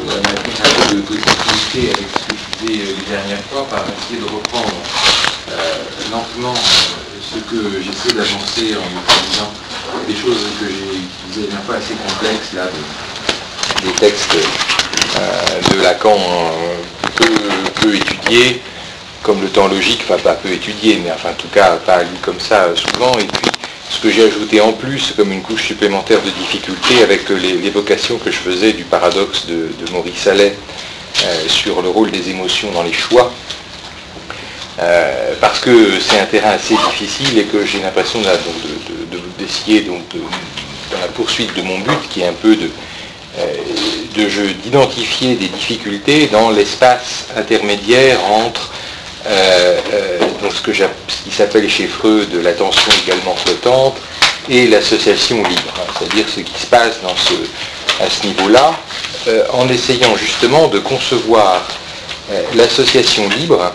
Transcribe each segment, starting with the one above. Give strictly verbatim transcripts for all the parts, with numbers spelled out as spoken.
euh, mettre un peu de continuité avec ce que je disais euh, la dernière fois, par essayer de reprendre euh, lentement euh, ce que j'essaie d'avancer en utilisant des choses que j'ai utilisées la dernière fois assez complexes, là, de, des textes euh, de Lacan euh, peu, peu étudiés, comme le temps logique, enfin pas peu étudié, mais enfin en tout cas pas lu comme ça euh, souvent, et puis ce que j'ai ajouté en plus comme une couche supplémentaire de difficulté avec l'évocation que je faisais du paradoxe de, de Maurice Allais euh, sur le rôle des émotions dans les choix, euh, parce que c'est un terrain assez difficile et que j'ai l'impression de, de, de, d'essayer donc de, dans la poursuite de mon but, qui est un peu de, euh, de jeu, d'identifier des difficultés dans l'espace intermédiaire entre Euh, euh, donc ce, que ce qui s'appelle chez Freud l'attention également flottante et l'association libre, hein, c'est-à-dire ce qui se passe dans ce, à ce niveau-là, euh, en essayant justement de concevoir euh, l'association libre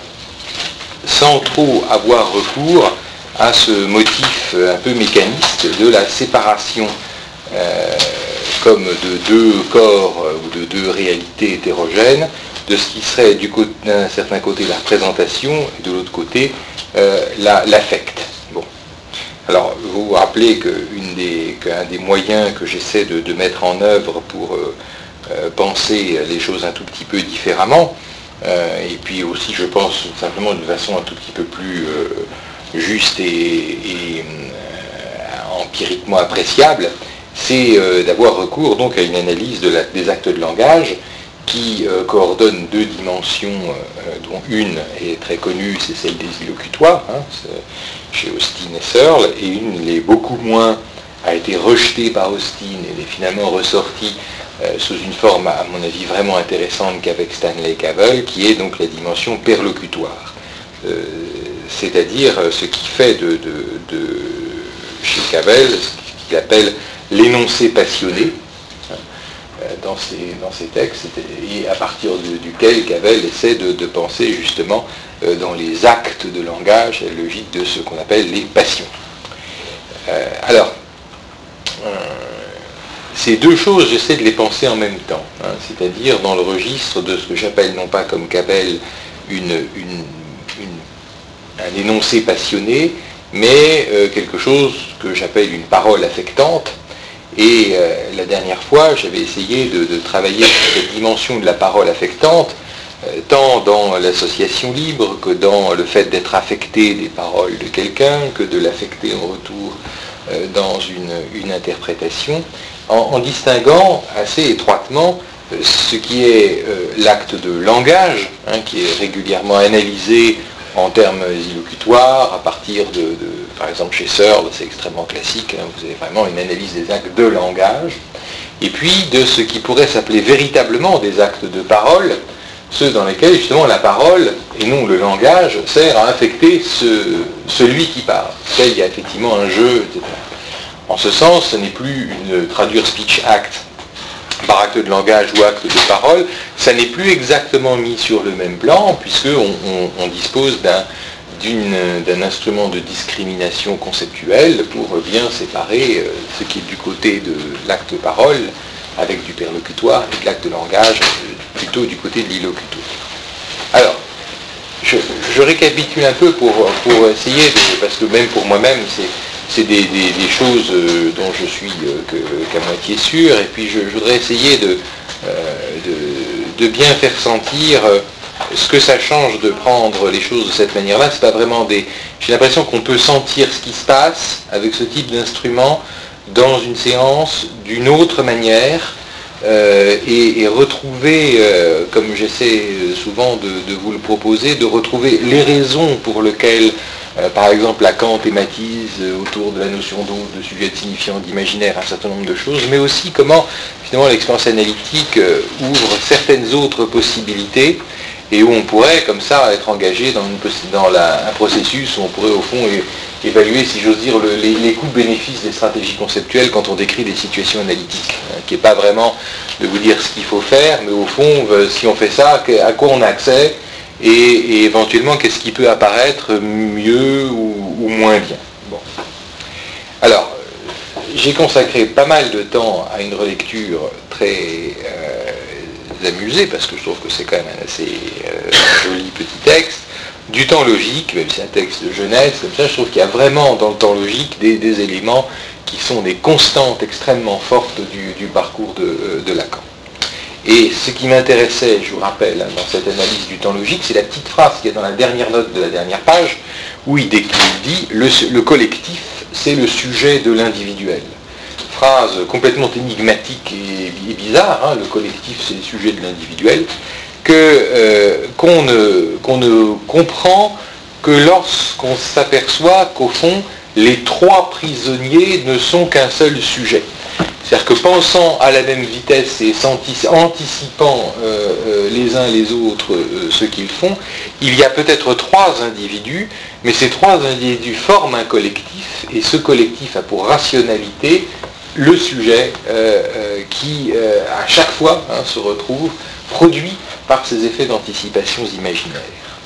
sans trop avoir recours à ce motif un peu mécaniste de la séparation euh, comme de deux corps euh, ou de deux réalités hétérogènes, de ce qui serait du côté, d'un certain côté la représentation et de l'autre côté euh, la, l'affect. Bon. Alors vous vous rappelez qu'une des, qu'un des moyens que j'essaie de, de mettre en œuvre pour euh, euh, penser les choses un tout petit peu différemment, euh, et puis aussi je pense simplement d'une façon un tout petit peu plus euh, juste et, et euh, empiriquement appréciable, c'est euh, d'avoir recours donc à une analyse de la, des actes de langage qui euh, coordonne deux dimensions, euh, dont une est très connue, c'est celle des illocutoires, hein, chez Austin et Searle, et une l'est beaucoup moins, a été rejetée par Austin et est finalement ressortie euh, sous une forme, à mon avis, vraiment intéressante qu'avec Stanley Cavell, qui est donc la dimension perlocutoire. Euh, c'est-à-dire ce qui fait de, de, de chez Cavell ce qu'il appelle l'énoncé passionné, dans ces, dans ces textes, et à partir de, duquel Cavell essaie de, de penser justement euh, dans les actes de langage, la logique de ce qu'on appelle les passions. Euh, alors, euh, ces deux choses, j'essaie de les penser en même temps, hein, c'est-à-dire dans le registre de ce que j'appelle, non pas comme Cavell, une, une, une, un énoncé passionné, mais euh, quelque chose que j'appelle une parole affectante. Et euh, la dernière fois, j'avais essayé de, de travailler sur cette dimension de la parole affectante, euh, tant dans l'association libre que dans le fait d'être affecté des paroles de quelqu'un, que de l'affecter en retour euh, dans une, une interprétation, en, en distinguant assez étroitement euh, ce qui est euh, l'acte de langage, hein, qui est régulièrement analysé en termes illocutoires, à partir de, de par exemple chez Searle, c'est extrêmement classique, hein, vous avez vraiment une analyse des actes de langage, et puis de ce qui pourrait s'appeler véritablement des actes de parole, ceux dans lesquels justement la parole, et non le langage, sert à affecter ce, celui qui parle. Là, il y a effectivement un jeu, et cetera. En ce sens, ce n'est plus une traduire speech act par acte de langage ou acte de parole, ça n'est plus exactement mis sur le même plan, puisqu'on on, on dispose d'un, d'une, d'un instrument de discrimination conceptuelle pour bien séparer euh, ce qui est du côté de l'acte de parole avec du perlocutoire et de l'acte de langage euh, plutôt du côté de l'illocutoire. Alors, je, je récapitule un peu pour, pour essayer, de, parce que même pour moi-même, c'est c'est des, des, des choses euh, dont je suis euh, que, qu'à moitié sûr, et puis je, je voudrais essayer de, euh, de, de bien faire sentir euh, ce que ça change de prendre les choses de cette manière-là. C'est pas vraiment des... J'ai l'impression qu'on peut sentir ce qui se passe avec ce type d'instrument dans une séance d'une autre manière, euh, et, et retrouver, euh, comme j'essaie souvent de, de vous le proposer, de retrouver les raisons pour lesquelles Euh, par exemple, Lacan thématise euh, autour de la notion d'autre, de sujet de signifiant, d'imaginaire, un certain nombre de choses, mais aussi comment, finalement, l'expérience analytique euh, ouvre certaines autres possibilités, et où on pourrait, comme ça, être engagé dans, une, dans la, un processus où on pourrait, au fond, é, évaluer, si j'ose dire, le, les, les coûts-bénéfices des stratégies conceptuelles quand on décrit des situations analytiques, hein, qui n'est pas vraiment de vous dire ce qu'il faut faire, mais au fond, euh, si on fait ça, à quoi on a accès, Et, et éventuellement qu'est-ce qui peut apparaître mieux ou, ou moins bien. Bon. Alors, j'ai consacré pas mal de temps à une relecture très euh, amuser, parce que je trouve que c'est quand même un assez euh, joli petit texte, du temps logique, même si c'est un texte de Genèse, comme ça, je trouve qu'il y a vraiment dans le temps logique des, des éléments qui sont des constantes extrêmement fortes du, du parcours de, de Lacan. Et ce qui m'intéressait, je vous rappelle, hein, dans cette analyse du temps logique, c'est la petite phrase qui est dans la dernière note de la dernière page, où il dit, le, le collectif, c'est le sujet de l'individuel. Phrase complètement énigmatique et, et bizarre, hein, le collectif, c'est le sujet de l'individuel, que, euh, qu'on, ne, qu'on ne comprend que lorsqu'on s'aperçoit qu'au fond, les trois prisonniers ne sont qu'un seul sujet. C'est-à-dire que pensant à la même vitesse et anticipant euh, euh, les uns les autres euh, ce qu'ils font, il y a peut-être trois individus, mais ces trois individus forment un collectif, et ce collectif a pour rationalité le sujet euh, euh, qui, euh, à chaque fois, hein, se retrouve produit par ces effets d'anticipation imaginaires.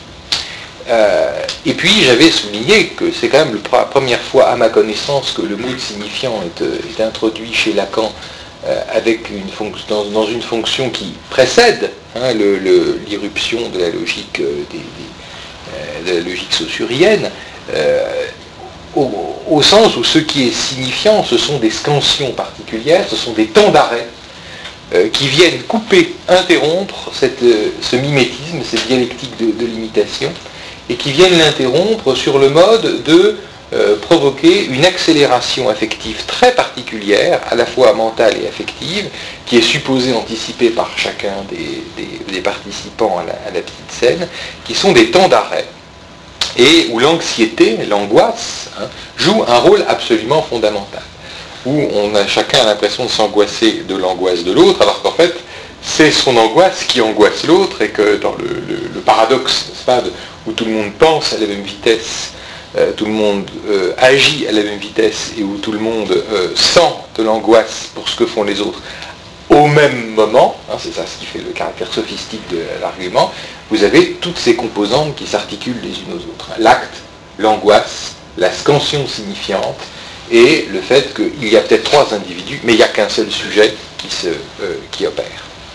Euh, et puis j'avais souligné que c'est quand même la première fois à ma connaissance que le mot de signifiant est, est introduit chez Lacan euh, avec une fonction, dans, dans une fonction qui précède hein, le, le, l'irruption de la logique euh, des, des, euh, de la logique saussurienne, euh, au, au sens où ce qui est signifiant, ce sont des scansions particulières, ce sont des temps d'arrêt euh, qui viennent couper, interrompre cette, euh, ce mimétisme, cette dialectique de, de l'imitation, et qui viennent l'interrompre sur le mode de euh, provoquer une accélération affective très particulière, à la fois mentale et affective, qui est supposée anticipée par chacun des, des, des participants à la, à la petite scène, qui sont des temps d'arrêt, et où l'anxiété, l'angoisse, hein, joue un rôle absolument fondamental, où on a chacun l'impression de s'angoisser de l'angoisse de l'autre, alors qu'en fait, c'est son angoisse qui angoisse l'autre, et que dans le, le, le paradoxe, n'est-ce pas, de, où tout le monde pense à la même vitesse, euh, tout le monde euh, agit à la même vitesse, et où tout le monde euh, sent de l'angoisse pour ce que font les autres au même moment, hein, c'est ça ce qui fait le caractère sophistique de l'argument, vous avez toutes ces composantes qui s'articulent les unes aux autres. L'acte, l'angoisse, la scansion signifiante, et le fait qu'il y a peut-être trois individus, mais il n'y a qu'un seul sujet qui, se, euh, qui opère.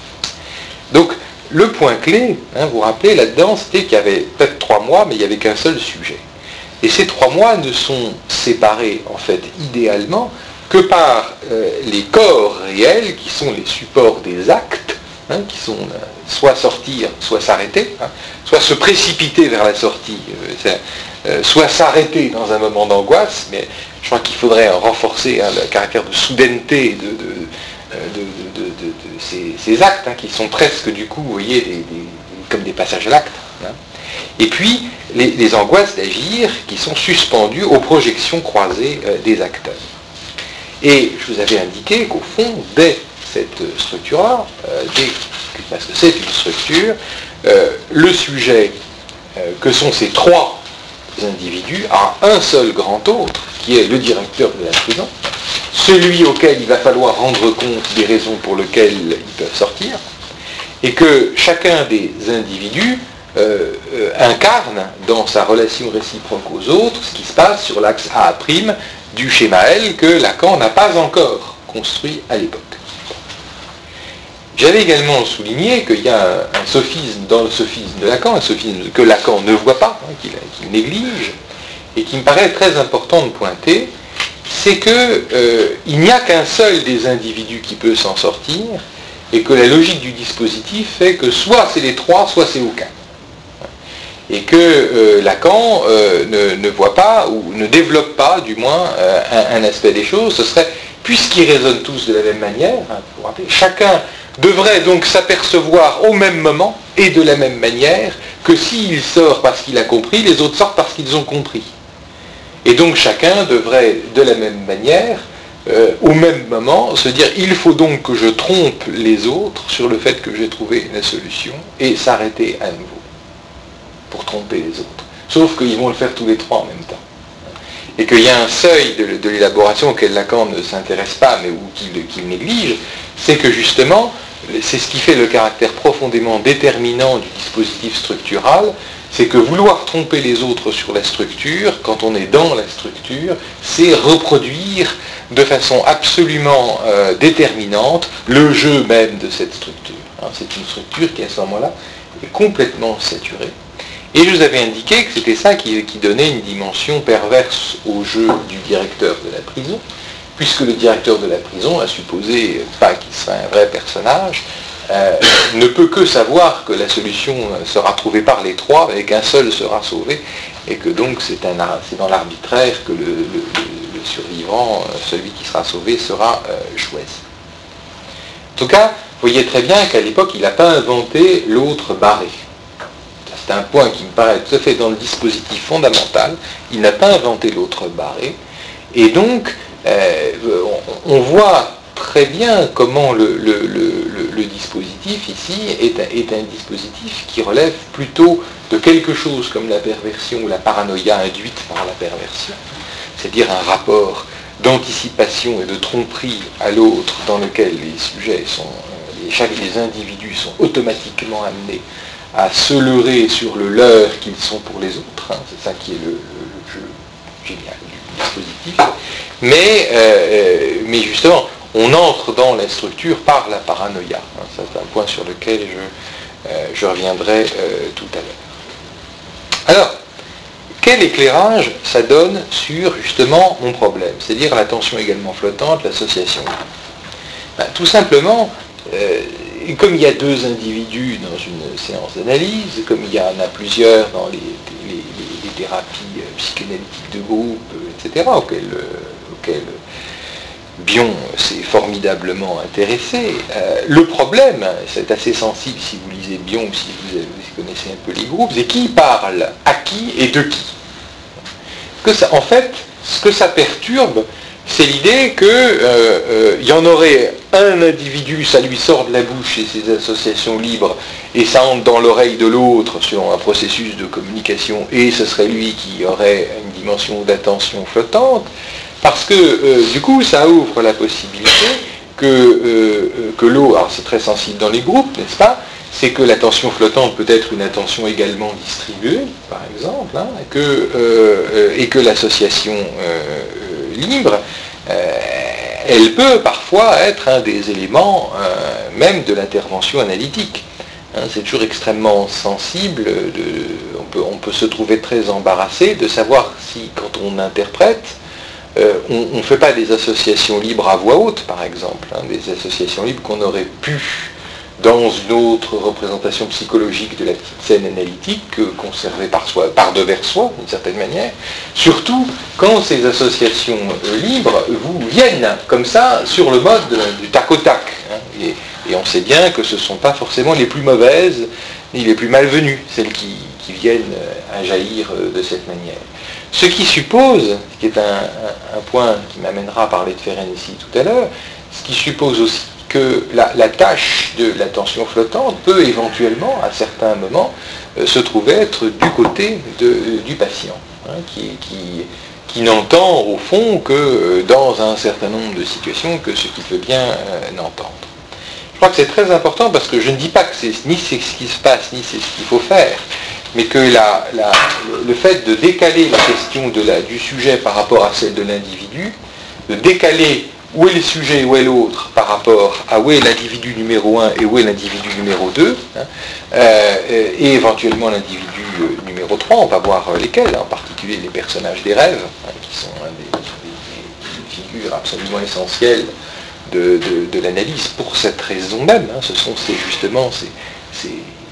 Donc, le point clé, hein, vous vous rappelez, là-dedans, c'était qu'il y avait peut-être trois mois, mais il n'y avait qu'un seul sujet. Et ces trois mois ne sont séparés, en fait, idéalement, que par euh, les corps réels, qui sont les supports des actes, hein, qui sont euh, soit sortir, soit s'arrêter, hein, soit se précipiter vers la sortie, euh, euh, soit s'arrêter dans un moment d'angoisse, mais je crois qu'il faudrait renforcer hein, le caractère de soudaineté de... de De, de, de, de, de ces, ces actes hein, qui sont presque du coup, vous voyez, des, des, comme des passages à l'acte. Hein. Et puis les, les angoisses d'agir qui sont suspendues aux projections croisées euh, des acteurs. Et je vous avais indiqué qu'au fond, dès cette structure-là, euh, dès, parce que c'est une structure, euh, le sujet euh, que sont ces trois individus a un seul grand autre, qui est le directeur de la prison, celui auquel il va falloir rendre compte des raisons pour lesquelles ils peuvent sortir, et que chacun des individus euh, euh, incarne dans sa relation réciproque aux autres ce qui se passe sur l'axe A' du schéma L que Lacan n'a pas encore construit à l'époque. J'avais également souligné qu'il y a un, un sophisme dans le sophisme de Lacan, un sophisme que Lacan ne voit pas, hein, qu'il, qu'il néglige, et qui me paraît très important de pointer, c'est qu'il euh, n'y a qu'un seul des individus qui peut s'en sortir, et que la logique du dispositif fait que soit c'est les trois, soit c'est aucun. Et que euh, Lacan euh, ne, ne voit pas, ou ne développe pas, du moins, euh, un, un aspect des choses, ce serait, puisqu'ils raisonnent tous de la même manière, hein, vous vous rappelez, chacun devrait donc s'apercevoir au même moment, et de la même manière, que s'il sort parce qu'il a compris, les autres sortent parce qu'ils ont compris. Et donc chacun devrait, de la même manière, euh, au même moment, se dire il faut donc que je trompe les autres sur le fait que j'ai trouvé la solution, et s'arrêter à nouveau pour tromper les autres. Sauf qu'ils vont le faire tous les trois en même temps. Et qu'il y a un seuil de, de l'élaboration auquel Lacan ne s'intéresse pas, mais ou qu'il, qu'il néglige, c'est que justement, c'est ce qui fait le caractère profondément déterminant du dispositif structural, c'est que vouloir tromper les autres sur la structure, quand on est dans la structure, c'est reproduire de façon absolument euh, déterminante le jeu même de cette structure. Alors, c'est une structure qui, à ce moment-là, est complètement saturée. Et je vous avais indiqué que c'était ça qui, qui donnait une dimension perverse au jeu du directeur de la prison, puisque le directeur de la prison, à supposer pas qu'il soit un vrai personnage, euh, ne peut que savoir que la solution sera trouvée par les trois et qu'un seul sera sauvé, et que donc c'est, un, c'est dans l'arbitraire que le, le, le survivant, celui qui sera sauvé, sera euh, choisi. En tout cas, vous voyez très bien qu'à l'époque, il n'a pas inventé l'autre barré. C'est un point qui me paraît tout à fait dans le dispositif fondamental. Il n'a pas inventé l'autre barré. Et donc, euh, on, on voit très bien comment le, le, le, le dispositif ici est un, est un dispositif qui relève plutôt de quelque chose comme la perversion ou la paranoïa induite par la perversion, c'est-à-dire un rapport d'anticipation et de tromperie à l'autre dans lequel les sujets sont, les, chaque les individus sont automatiquement amenés à se leurrer sur le leurre qu'ils sont pour les autres. Hein, c'est ça qui est le, le, le jeu génial du dispositif. Mais, euh, mais justement, on entre dans la structure par la paranoïa. Hein, c'est un point sur lequel je, euh, je reviendrai euh, tout à l'heure. Alors, quel éclairage ça donne sur justement mon problème, c'est-à-dire l'attention également flottante, l'association? Ben, tout simplement, euh, comme il y a deux individus dans une séance d'analyse, comme il y en a plusieurs dans les, les, les, les thérapies psychanalytiques de groupe, et cetera, auxquelles, auxquelles Bion s'est formidablement intéressé, euh, le problème, c'est assez sensible si vous lisez Bion ou si vous, avez, vous connaissez un peu les groupes, c'est qui parle, à qui et de qui. Que ça, en fait, ce que ça perturbe, c'est l'idée qu'il euh, euh, y en aurait un individu, ça lui sort de la bouche et ses associations libres, et ça entre dans l'oreille de l'autre selon un processus de communication, et ce serait lui qui aurait une dimension d'attention flottante, parce que euh, du coup ça ouvre la possibilité que, euh, que l'eau, alors c'est très sensible dans les groupes, n'est-ce pas, c'est que l'attention flottante peut être une attention également distribuée, par exemple, hein, que, euh, et que l'association euh, libre, euh, elle peut parfois être un des éléments euh, même de l'intervention analytique. Hein, c'est toujours extrêmement sensible, de, on, peut, on peut se trouver très embarrassé de savoir si, quand on interprète, euh, on ne fait pas des associations libres à voix haute, par exemple, hein, des associations libres qu'on aurait pu, dans une autre représentation psychologique de la petite scène analytique, conservée par soi, par devers soi, d'une certaine manière, surtout quand ces associations libres vous viennent comme ça sur le mode du tac au tac. Hein, et, et on sait bien que ce ne sont pas forcément les plus mauvaises, ni les plus malvenues, celles qui, qui viennent à jaillir de cette manière. Ce qui suppose, ce qui est un, un, un point qui m'amènera à parler de Ferenczi ici tout à l'heure, ce qui suppose aussi que la, la tâche de l'attention flottante peut éventuellement, à certains moments, euh, se trouver être du côté de, euh, du patient, hein, qui, qui, qui n'entend au fond que euh, dans un certain nombre de situations que ce qu'il peut bien euh, n'entendre. Je crois que c'est très important parce que je ne dis pas que c'est ni c'est ce qui se passe, ni c'est ce qu'il faut faire, mais que la, la, le fait de décaler la question de la, du sujet par rapport à celle de l'individu, de décaler où est le sujet et où est l'autre par rapport à où est l'individu numéro un et où est l'individu numéro deux, hein, euh, et éventuellement l'individu numéro trois, on va voir lesquels, en particulier les personnages des rêves, hein, qui sont un des, des, des figures absolument essentielles de, de, de l'analyse pour cette raison même. Hein, ce sont ces, justement ces, ces,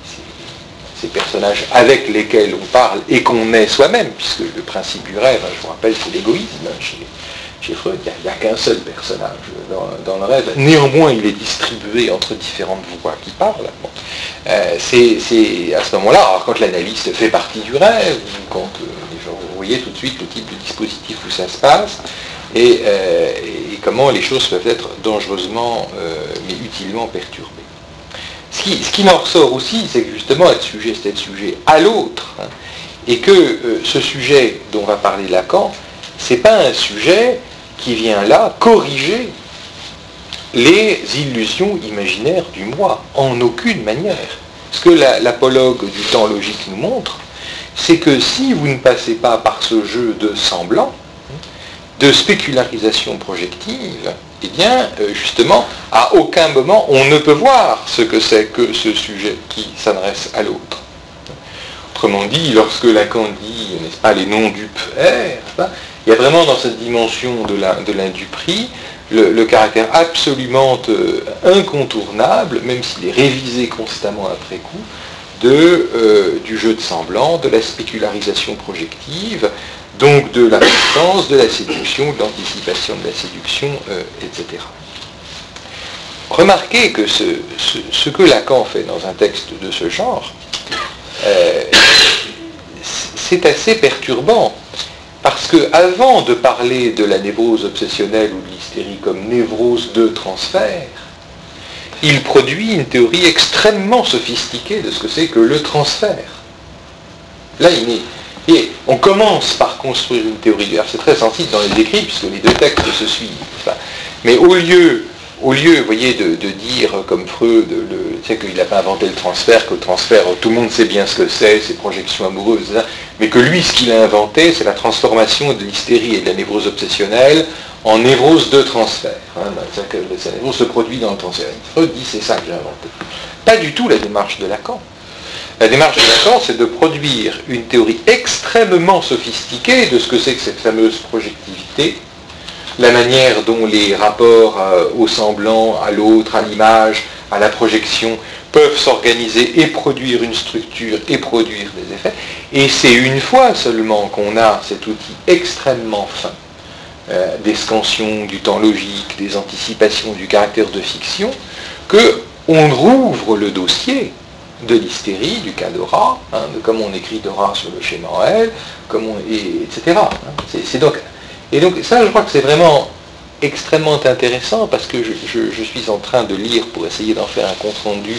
ces, ces personnages avec lesquels on parle et qu'on est soi-même, puisque le principe du rêve, hein, je vous rappelle, c'est l'égoïsme. Hein, chez, Chez Freud, il n'y a, a qu'un seul personnage dans, dans le rêve. Néanmoins, il est distribué entre différentes voix qui parlent. Bon. Euh, c'est, c'est à ce moment-là, alors quand l'analyste fait partie du rêve, quand euh, les gens, vous voyez tout de suite le type de dispositif où ça se passe, et, euh, et comment les choses peuvent être dangereusement, euh, mais utilement perturbées. Ce qui, ce qui en ressort aussi, c'est que justement, être sujet, c'est être sujet à l'autre, hein, et que euh, ce sujet dont va parler Lacan, c'est pas un sujet qui vient là corriger les illusions imaginaires du moi, en aucune manière. Ce que la, l'apologue du temps logique nous montre, c'est que si vous ne passez pas par ce jeu de semblant, de spécularisation projective, eh bien, euh, justement, à aucun moment on ne peut voir ce que c'est que ce sujet qui s'adresse à l'autre. Autrement dit, lorsque Lacan dit, n'est-ce pas, les non-dupes R, il y a vraiment dans cette dimension de, la, de l'induperie le, le caractère absolument euh, incontournable, même s'il est révisé constamment après coup, de, euh, du jeu de semblant, de la spécularisation projective, donc de la puissance, de la séduction, de l'anticipation de la séduction, euh, et cetera. Remarquez que ce, ce, ce que Lacan fait dans un texte de ce genre, euh, c'est assez perturbant, parce que avant de parler de la névrose obsessionnelle ou de l'hystérie comme névrose de transfert, il produit une théorie extrêmement sophistiquée de ce que c'est que le transfert. Là, il est... Et on commence par construire une théorie du R. C'est très sensible dans les écrits, puisque les deux textes se suivent. Enfin, mais au lieu, au lieu, vous voyez, de, de dire, comme Freud, le, tu sais, qu'il n'a pas inventé le transfert, que le transfert, tout le monde sait bien ce que c'est, ses projections amoureuses, hein, mais que lui, ce qu'il a inventé, c'est la transformation de l'hystérie et de la névrose obsessionnelle en névrose de transfert. Hein, c'est-à-dire que la névrose se produit dans le transfert. Freud dit, c'est ça que j'ai inventé. Pas du tout la démarche de Lacan. La démarche de Lacan, c'est de produire une théorie extrêmement sophistiquée de ce que c'est que cette fameuse projectivité, la manière dont les rapports euh, au semblant, à l'autre, à l'image, à la projection, peuvent s'organiser et produire une structure et produire des effets. Et c'est une fois seulement qu'on a cet outil extrêmement fin, euh, des scansions du temps logique, des anticipations du caractère de fiction, qu'on rouvre le dossier de l'hystérie, du cas d'Aura, hein, de comment on écrit Dora sur le schéma en L, comment, et, etc. Hein. C'est, c'est donc, et donc ça, je crois que c'est vraiment extrêmement intéressant, parce que je, je, je suis en train de lire, pour essayer d'en faire un compte-rendu,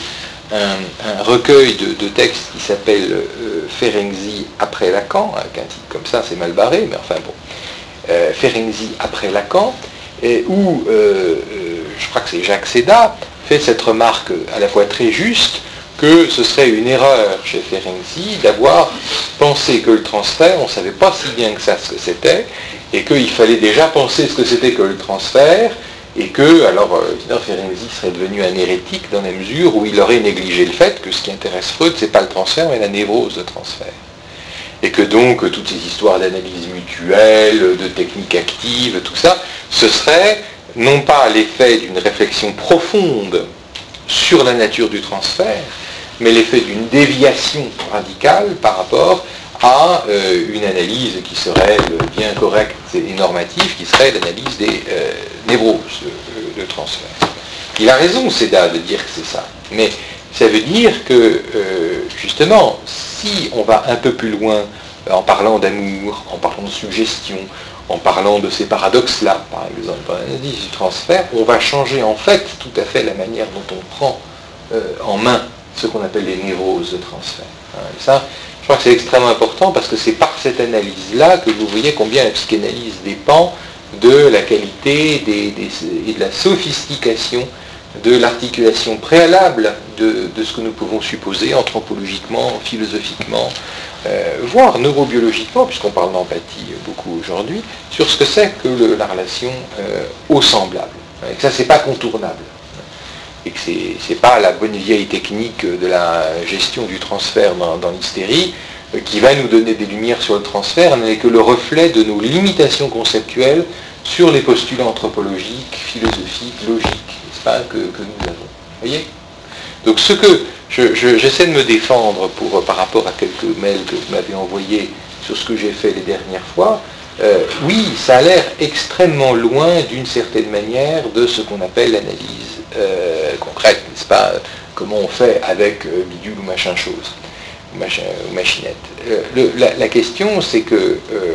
un, un recueil de, de textes qui s'appelle euh, Ferenczi après Lacan, avec un titre comme ça, c'est mal barré, mais enfin bon, euh, Ferenczi après Lacan, et où, euh, euh, je crois que c'est Jacques Sédat, fait cette remarque à la fois très juste, que ce serait une erreur chez Ferenczi d'avoir pensé que le transfert, on ne savait pas si bien que ça ce que c'était, et qu'il fallait déjà penser ce que c'était que le transfert, et que, alors, euh, Ferenczi serait devenu un hérétique dans la mesure où il aurait négligé le fait que ce qui intéresse Freud, c'est pas le transfert, mais la névrose de transfert. Et que donc, toutes ces histoires d'analyse mutuelle, de technique active, tout ça, ce serait non pas l'effet d'une réflexion profonde sur la nature du transfert, mais l'effet d'une déviation radicale par rapport à euh, une analyse qui serait euh, bien correcte et normative, qui serait l'analyse des euh, névroses de, de transfert. Il a raison, Sédat, de dire que c'est ça. Mais ça veut dire que, euh, justement, si on va un peu plus loin en parlant d'amour, en parlant de suggestion, en parlant de ces paradoxes-là, par exemple, dans l'analyse du transfert, on va changer en fait tout à fait la manière dont on prend euh, en main ce qu'on appelle les névroses de transfert. Hein, et ça, je crois que c'est extrêmement important, parce que c'est par cette analyse-là que vous voyez combien la psychanalyse dépend de la qualité des, des, et de la sophistication de l'articulation préalable de, de ce que nous pouvons supposer anthropologiquement, philosophiquement, euh, voire neurobiologiquement, puisqu'on parle d'empathie beaucoup aujourd'hui, sur ce que c'est que le, la relation euh, au semblable. Et que ça, c'est pas contournable. Et que c'est, c'est pas la bonne vieille technique de la gestion du transfert dans, dans l'hystérie euh, qui va nous donner des lumières sur le transfert, n'est que le reflet de nos limitations conceptuelles sur les postulats anthropologiques, philosophiques, logiques, n'est-ce pas, que, que nous avons. Vous voyez ? Donc ce que je, je, j'essaie de me défendre pour, par rapport à quelques mails que vous m'avez envoyés sur ce que j'ai fait les dernières fois, euh, oui, ça a l'air extrêmement loin d'une certaine manière de ce qu'on appelle l'analyse euh, concrète, n'est-ce pas ? Comment on fait avec euh, bidule ou machin chose, ou, machin, ou machinette. Euh, le, la, la question, c'est que euh,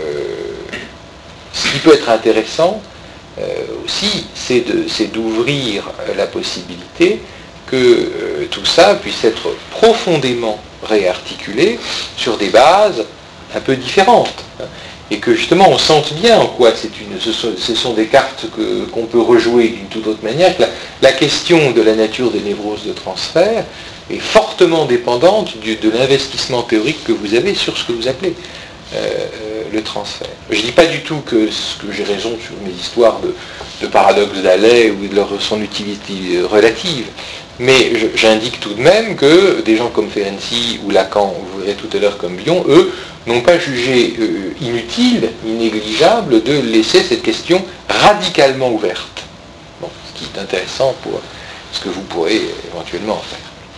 ce qui peut être intéressant euh, aussi, c'est, de, c'est d'ouvrir euh, la possibilité que euh, tout ça puisse être profondément réarticulé sur des bases un peu différentes. Et que justement on sente bien en quoi c'est une, ce, sont, ce sont des cartes que, qu'on peut rejouer d'une toute autre manière, que la, la question de la nature des névroses de transfert est fortement dépendante du, de l'investissement théorique que vous avez sur ce que vous appelez euh, le transfert. Je ne dis pas du tout que, que j'ai raison sur mes histoires de, de paradoxe d'Allais ou de leur, son utilité relative, mais je, j'indique tout de même que des gens comme Ferenczi ou Lacan, vous verrez tout à l'heure comme Bion, eux, n'ont pas jugé euh, inutile, inégligeable de laisser cette question radicalement ouverte. Bon, ce qui est intéressant pour ce que vous pourrez éventuellement en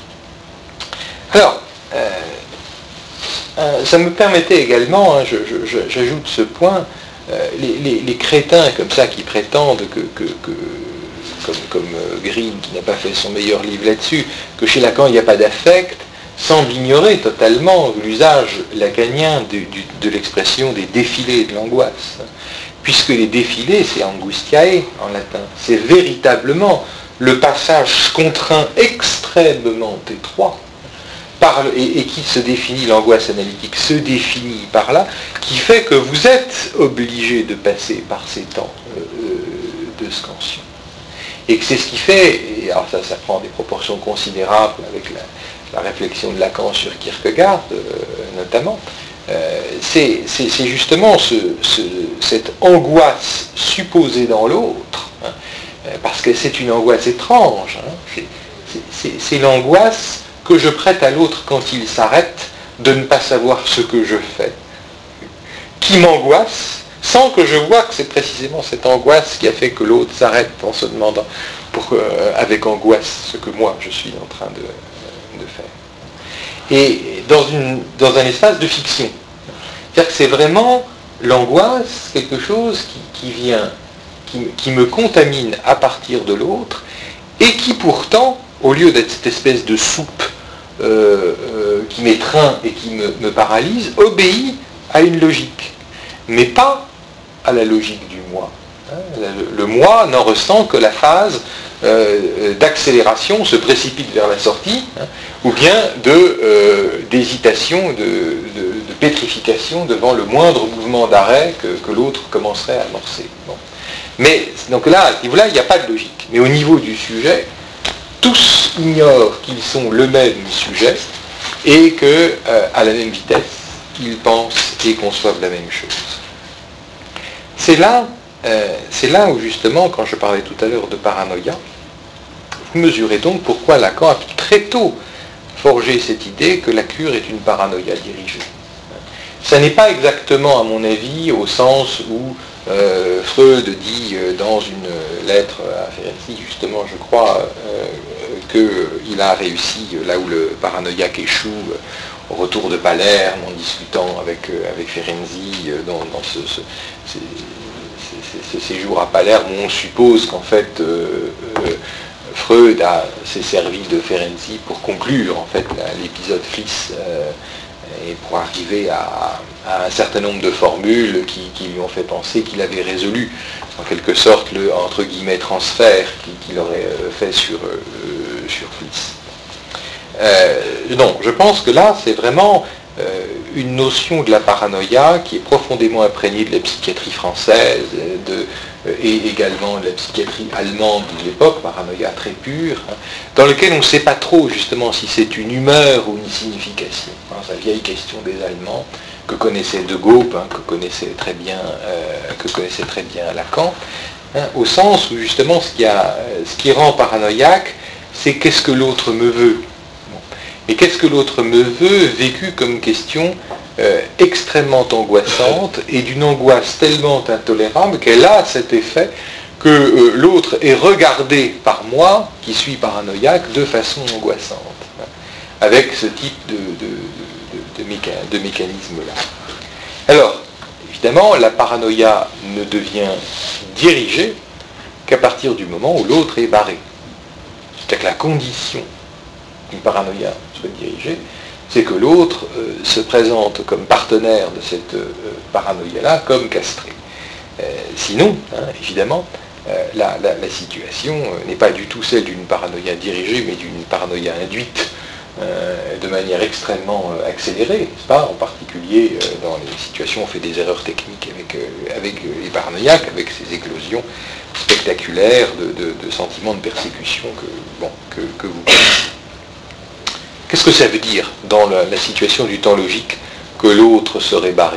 faire. Alors, euh, euh, ça me permettait également, hein, je, je, j'ajoute ce point, euh, les, les, les crétins comme ça qui prétendent que, que, que comme, comme euh, Green, qui n'a pas fait son meilleur livre là-dessus, que chez Lacan il n'y a pas d'affect, semble ignorer totalement l'usage lacanien de, de, de l'expression des défilés de l'angoisse. Puisque les défilés, c'est angustiae en latin, c'est véritablement le passage contraint extrêmement étroit, par le, et, et qui se définit, l'angoisse analytique se définit par là, qui fait que vous êtes obligé de passer par ces temps euh, de scansion. Et que c'est ce qui fait, et alors ça, ça prend des proportions considérables avec la, la réflexion de Lacan sur Kierkegaard euh, notamment, euh, c'est, c'est, c'est justement ce, ce, cette angoisse supposée dans l'autre, hein, parce que c'est une angoisse étrange, hein, c'est, c'est, c'est, c'est l'angoisse que je prête à l'autre quand il s'arrête de ne pas savoir ce que je fais, qui m'angoisse, sans que je vois que c'est précisément cette angoisse qui a fait que l'autre s'arrête en se demandant pour, euh, avec angoisse ce que moi je suis en train de, de faire. Et dans, une, dans un espace de fiction. C'est-à-dire que c'est vraiment l'angoisse, quelque chose qui, qui vient, qui, qui me contamine à partir de l'autre, et qui pourtant, au lieu d'être cette espèce de soupe euh, euh, qui m'étreint et qui me, me paralyse, obéit à une logique. Mais pas à la logique du moi. Le, le moi n'en ressent que la phase euh, d'accélération, se précipite vers la sortie, hein, ou bien de, euh, d'hésitation, de, de, de pétrification devant le moindre mouvement d'arrêt que, que l'autre commencerait à amorcer. Bon. Mais donc là, à ce niveau-là, il n'y a pas de logique. Mais au niveau du sujet, tous ignorent qu'ils sont le même sujet et qu'à euh, la même vitesse, ils pensent et conçoivent la même chose. C'est là, euh, c'est là où justement, quand je parlais tout à l'heure de paranoïa, vous mesurez donc pourquoi Lacan a pu très tôt forger cette idée que la cure est une paranoïa dirigée. Ça n'est pas exactement, à mon avis, au sens où euh, Freud dit euh, dans une lettre à Ferenczi, justement, je crois, euh, qu'il a réussi, là où le paranoïaque échoue, au retour de Palerme, en discutant avec, euh, avec Ferenczi euh, dans, dans ce, ce, ces, ces, ces séjours à Palerme, où on suppose qu'en fait euh, euh, Freud a, s'est servi de Ferenczi pour conclure en fait la, l'épisode Fliss euh, et pour arriver à, à un certain nombre de formules qui, qui lui ont fait penser qu'il avait résolu en quelque sorte le entre guillemets transfert qu'il aurait fait sur, euh, sur Fliss. Euh, non, je pense que là, c'est vraiment euh, une notion de la paranoïa qui est profondément imprégnée de la psychiatrie française de, euh, et également de la psychiatrie allemande de l'époque, paranoïa très pure, hein, dans lequel on ne sait pas trop justement si c'est une humeur ou une signification. Hein, c'est la vieille question des Allemands que connaissait De Gaulle, hein, que connaissait très bien, euh, que connaissait très bien Lacan, hein, au sens où justement ce qui, a, ce qui rend paranoïaque, c'est qu'est-ce que l'autre me veut. Et qu'est-ce que l'autre me veut, vécu comme question euh, extrêmement angoissante, et d'une angoisse tellement intolérable qu'elle a cet effet que euh, l'autre est regardé par moi, qui suis paranoïaque, de façon angoissante, hein, avec ce type de, de, de, de, de, méca, de mécanisme-là. Alors, évidemment, la paranoïa ne devient dirigée qu'à partir du moment où l'autre est barré. C'est-à-dire que la condition qu'une paranoïa soit dirigée, c'est que l'autre euh, se présente comme partenaire de cette euh, paranoïa-là, comme castré. Euh, sinon, hein, évidemment, euh, la, la, la situation euh, n'est pas du tout celle d'une paranoïa dirigée, mais d'une paranoïa induite euh, de manière extrêmement euh, accélérée, n'est-ce pas ? En particulier euh, dans les situations où on fait des erreurs techniques avec, euh, avec les paranoïaques, avec ces éclosions spectaculaires de, de, de sentiments de persécution que, bon, que, que vous connaissez. Qu'est-ce que ça veut dire dans la, la situation du temps logique que l'autre serait barré ?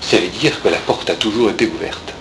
ça veut dire que la porte a toujours été ouverte.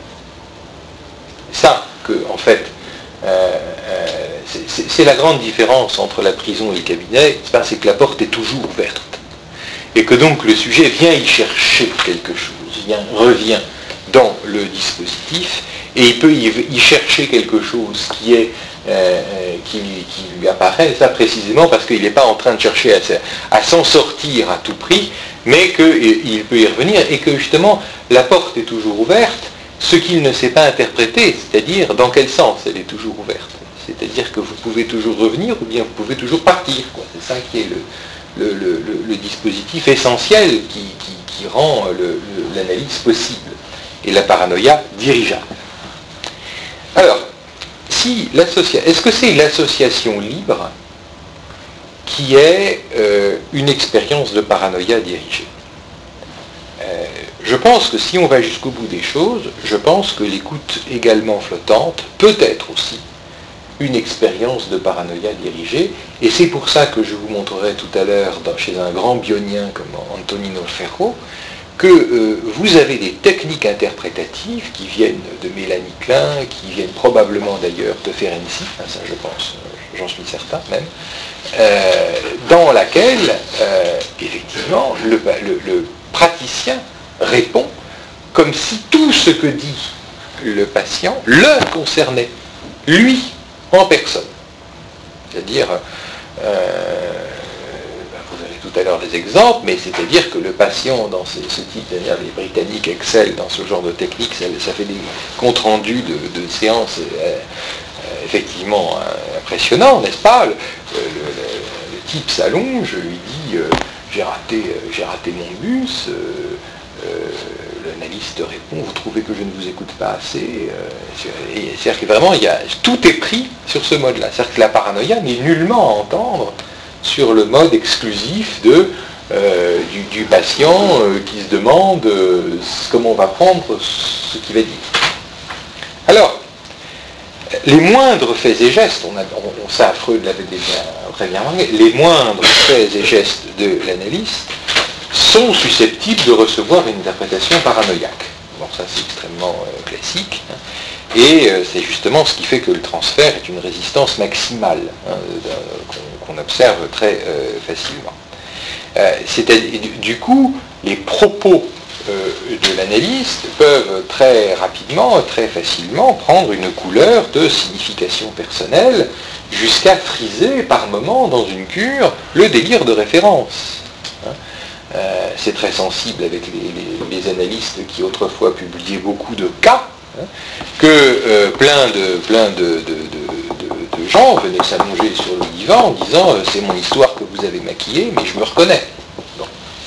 C'est ça que, en fait, euh, euh, c'est, c'est la grande différence entre la prison et le cabinet, c'est que la porte est toujours ouverte. Et que donc le sujet vient y chercher quelque chose, vient, revient dans le dispositif, et il peut y, y chercher quelque chose qui est euh, qui, qui lui apparaît, ça précisément parce qu'il n'est pas en train de chercher à, à s'en sortir à tout prix, mais qu'il peut y revenir, et que justement la porte est toujours ouverte, ce qu'il ne sait pas interpréter, c'est-à-dire dans quel sens elle est toujours ouverte. C'est-à-dire que vous pouvez toujours revenir ou bien vous pouvez toujours partir, quoi. C'est ça qui est le, le, le, le, le dispositif essentiel qui, qui, qui rend le, le, l'analyse possible et la paranoïa dirigeable. Alors, si l'associa... est-ce que c'est l'association libre qui est euh, une expérience de paranoïa dirigée? euh, Je pense que si on va jusqu'au bout des choses, je pense que l'écoute également flottante peut être aussi une expérience de paranoïa dirigée, et c'est pour ça que je vous montrerai tout à l'heure dans, chez un grand bionien comme Antonino Ferro, que euh, vous avez des techniques interprétatives qui viennent de Mélanie Klein, qui viennent probablement d'ailleurs de Ferenczi, hein, ça je pense, j'en suis certain même, euh, dans laquelle, euh, effectivement, le, le, le praticien répond comme si tout ce que dit le patient le concernait, lui, en personne. C'est-à-dire, euh, vous avez tout à l'heure des exemples, mais c'est-à-dire que le patient, dans ce, ce type, c'est-à-dire les Britanniques excellent dans ce genre de technique, ça, ça fait des comptes rendus de, de séances euh, euh, effectivement euh, impressionnants, n'est-ce pas? le, le, le, le type s'allonge, lui dit euh, j'ai raté, euh, j'ai raté mon bus, euh, euh, l'analyste répond, vous trouvez que je ne vous écoute pas assez, euh, et c'est-à-dire que vraiment, il y a, tout est pris sur ce mode-là. C'est-à-dire que la paranoïa n'est nullement à entendre sur le mode exclusif de, euh, du, du patient euh, qui se demande euh, comment on va prendre ce qu'il va dire. Alors, les moindres faits et gestes, on a, on, on, ça Freud l'avait déjà très bien remarqué, les moindres faits et gestes de l'analyste sont susceptibles de recevoir une interprétation paranoïaque. Bon, ça c'est extrêmement euh, classique, hein, et euh, c'est justement ce qui fait que le transfert est une résistance maximale, hein, qu'on, qu'on observe très euh, facilement. Euh, c'est-à-dire, du coup, les propos euh, de l'analyste peuvent très rapidement, très facilement prendre une couleur de signification personnelle, jusqu'à friser par moments dans une cure le délire de référence. Hein. Euh, c'est très sensible avec les, les, les analystes qui autrefois publiaient beaucoup de cas, hein, que euh, plein, de, plein de, de, de, de, de gens venaient s'allonger sur le divan en disant euh, c'est mon histoire que vous avez maquillée, mais je me reconnais. Bon,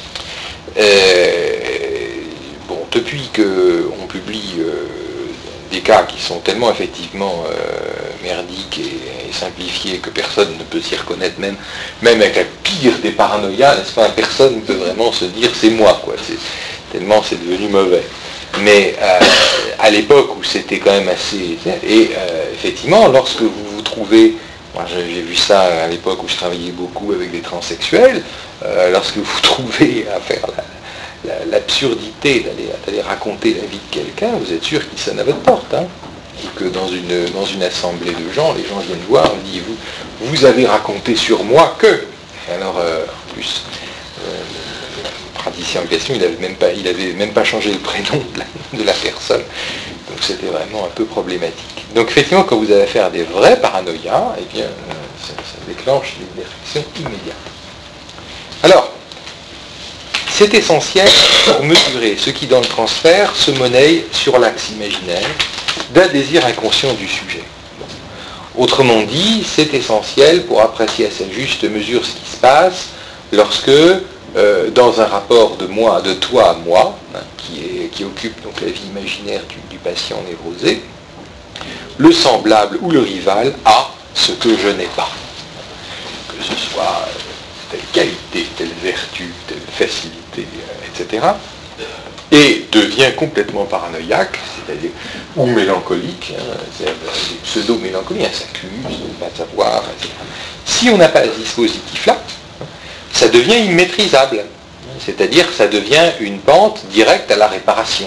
euh, bon depuis qu'on publie euh, des cas qui sont tellement effectivement euh, merdiques et, et simplifiés que personne ne peut s'y reconnaître, même, même avec la pire des paranoïas, n'est-ce pas, personne ne peut vraiment se dire c'est moi, quoi. C'est, tellement c'est devenu mauvais. Mais euh, à l'époque où c'était quand même assez... Et euh, effectivement, lorsque vous vous trouvez... Moi j'ai vu ça à l'époque où je travaillais beaucoup avec des transsexuels, euh, lorsque vous vous trouvez à faire la... La, l'absurdité d'aller, d'aller raconter la vie de quelqu'un, vous êtes sûr qu'il sonne à votre porte, hein, et que dans une, dans une assemblée de gens, les gens viennent voir et disent vous, vous avez raconté sur moi que. Alors, euh, en plus, euh, le praticien en question, il n'avait même pas, il avait même pas changé le prénom de la, de la personne, donc c'était vraiment un peu problématique. Donc effectivement, quand vous avez affaire à des vrais paranoïas, eh bien, ça, ça déclenche des réactions immédiates. Alors, c'est essentiel pour mesurer ce qui, dans le transfert, se monnaie sur l'axe imaginaire d'un désir inconscient du sujet. Autrement dit, c'est essentiel pour apprécier à sa juste mesure ce qui se passe lorsque, euh, dans un rapport de moi, de toi à moi, hein, qui, est, qui occupe donc la vie imaginaire du, du patient névrosé, le semblable ou le rival a ce que je n'ai pas. Que ce soit telle qualité, telle vertu, telle facilité, et cetera, et devient complètement paranoïaque, c'est-à-dire, ou mélancolique, hein, c'est-à-dire des pseudo-mélancolies, hein, s'accuse de ne pas savoir, et cetera. Si on n'a pas ce dispositif-là, ça devient immaîtrisable. c'est-à-dire ça devient une pente directe à la réparation.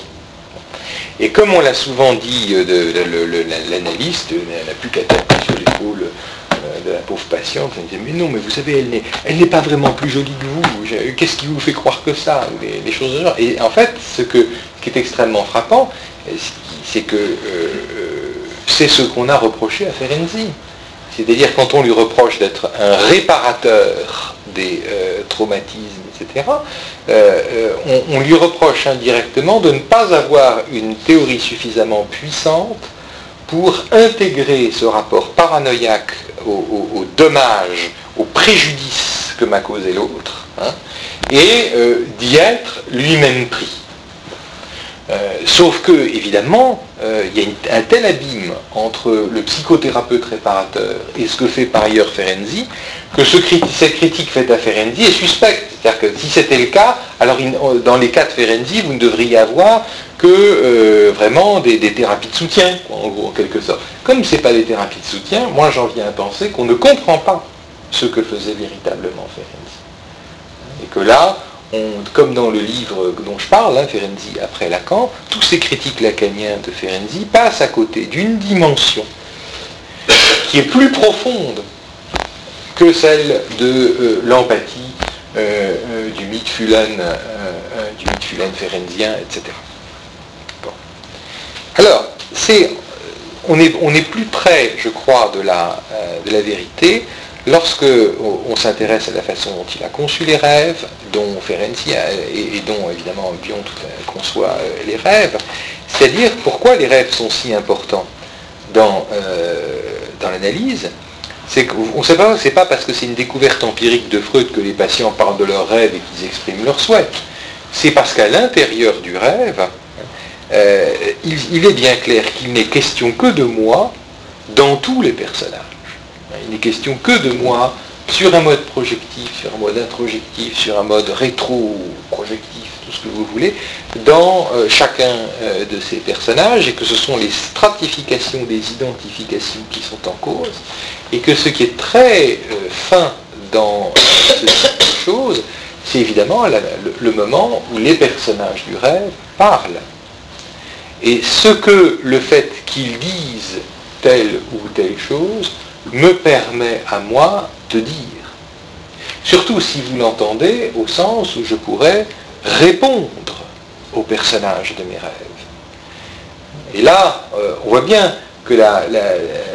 Et comme on l'a souvent dit, de, de, de, de, l'analyste n'a plus qu'à taper sur l'épaule de la pauvre patiente, elle disait, mais non, mais vous savez, elle n'est, elle n'est pas vraiment plus jolie que vous, qu'est-ce qui vous fait croire que ça, les, les choses de genre. Et en fait, ce, que, ce qui est extrêmement frappant, c'est que euh, c'est ce qu'on a reproché à Ferenczi. C'est-à-dire quand on lui reproche d'être un réparateur des euh, traumatismes, et cetera, euh, on, on lui reproche indirectement de ne pas avoir une théorie suffisamment puissante pour intégrer ce rapport paranoïaque au, au, au dommage, au préjudice que m'a causé l'autre, hein, et euh, d'y être lui-même pris. Euh, sauf que, évidemment, euh, il y a une, un tel abîme entre le psychothérapeute réparateur et ce que fait par ailleurs Ferenczi, que ce, cette critique faite à Ferenczi est suspecte. C'est-à-dire que si c'était le cas, alors in, dans les cas de Ferenczi, vous ne devriez avoir que euh, vraiment des, des thérapies de soutien, en gros, en quelque sorte. Comme ce n'est pas des thérapies de soutien, moi j'en viens à penser qu'on ne comprend pas ce que faisait véritablement Ferenczi. Et que là, on, comme dans le livre dont je parle, hein, Ferenczi après Lacan, tous ces critiques lacaniens de Ferenczi passent à côté d'une dimension qui est plus profonde que celle de euh, l'empathie euh, euh, du mythe Fulan, euh, euh, du mythe Fulan ferenzien, et cetera. Bon. Alors, c'est, on est, on est plus près, je crois, de la, euh, de la vérité lorsque on, on s'intéresse à la façon dont il a conçu les rêves, dont Ferenczi a, et, et dont évidemment Bion conçoit euh, les rêves, c'est-à-dire pourquoi les rêves sont si importants dans, euh, dans l'analyse. C'est qu'on ne sait pas, c'est pas parce que c'est une découverte empirique de Freud que les patients parlent de leurs rêves et qu'ils expriment leurs souhaits. C'est parce qu'à l'intérieur du rêve, euh, il, il est bien clair qu'il n'est question que de moi dans tous les personnages. Il n'est question que de moi sur un mode projectif, sur un mode introjectif, sur un mode rétro-projectif, tout ce que vous voulez, dans euh, chacun euh, de ces personnages, et que ce sont les stratifications des identifications qui sont en cause, et que ce qui est très euh, fin dans euh, ce type de choses, c'est évidemment la, le, le moment où les personnages du rêve parlent. Et ce que le fait qu'ils disent telle ou telle chose me permet à moi de dire. Surtout si vous l'entendez au sens où je pourrais répondre aux personnages de mes rêves. Et là, euh, on voit bien que la, la,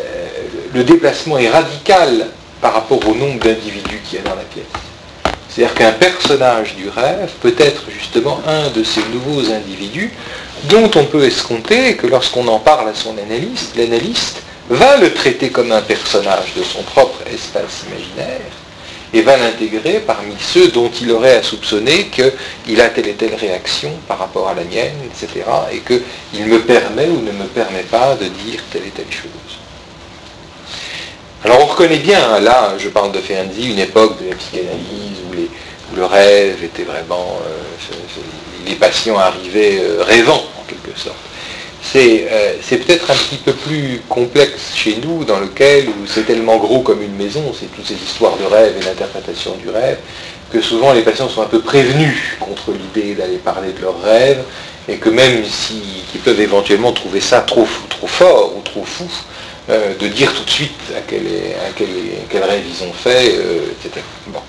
le déplacement est radical par rapport au nombre d'individus qu'il y a dans la pièce. C'est-à-dire qu'un personnage du rêve peut être justement un de ces nouveaux individus dont on peut escompter que lorsqu'on en parle à son analyste, l'analyste va le traiter comme un personnage de son propre espace imaginaire et va l'intégrer parmi ceux dont il aurait à soupçonner qu'il a telle et telle réaction par rapport à la mienne, et cetera, et qu'il me permet ou ne me permet pas de dire telle et telle chose. Alors on reconnaît bien, là je parle de Ferenczi, une époque de la psychanalyse où, les, où le rêve était vraiment... Euh, les patients arrivaient euh, rêvant en quelque sorte. C'est, euh, c'est peut-être un petit peu plus complexe chez nous, dans lequel où c'est tellement gros comme une maison, c'est toutes ces histoires de rêve et l'interprétation du rêve, que souvent les patients sont un peu prévenus contre l'idée d'aller parler de leurs rêves, et que même s'ils si, peuvent éventuellement trouver ça trop, trop fort ou trop fou, euh, de dire tout de suite à quel, à quel, quel rêve ils ont fait, euh, et cetera. Bon.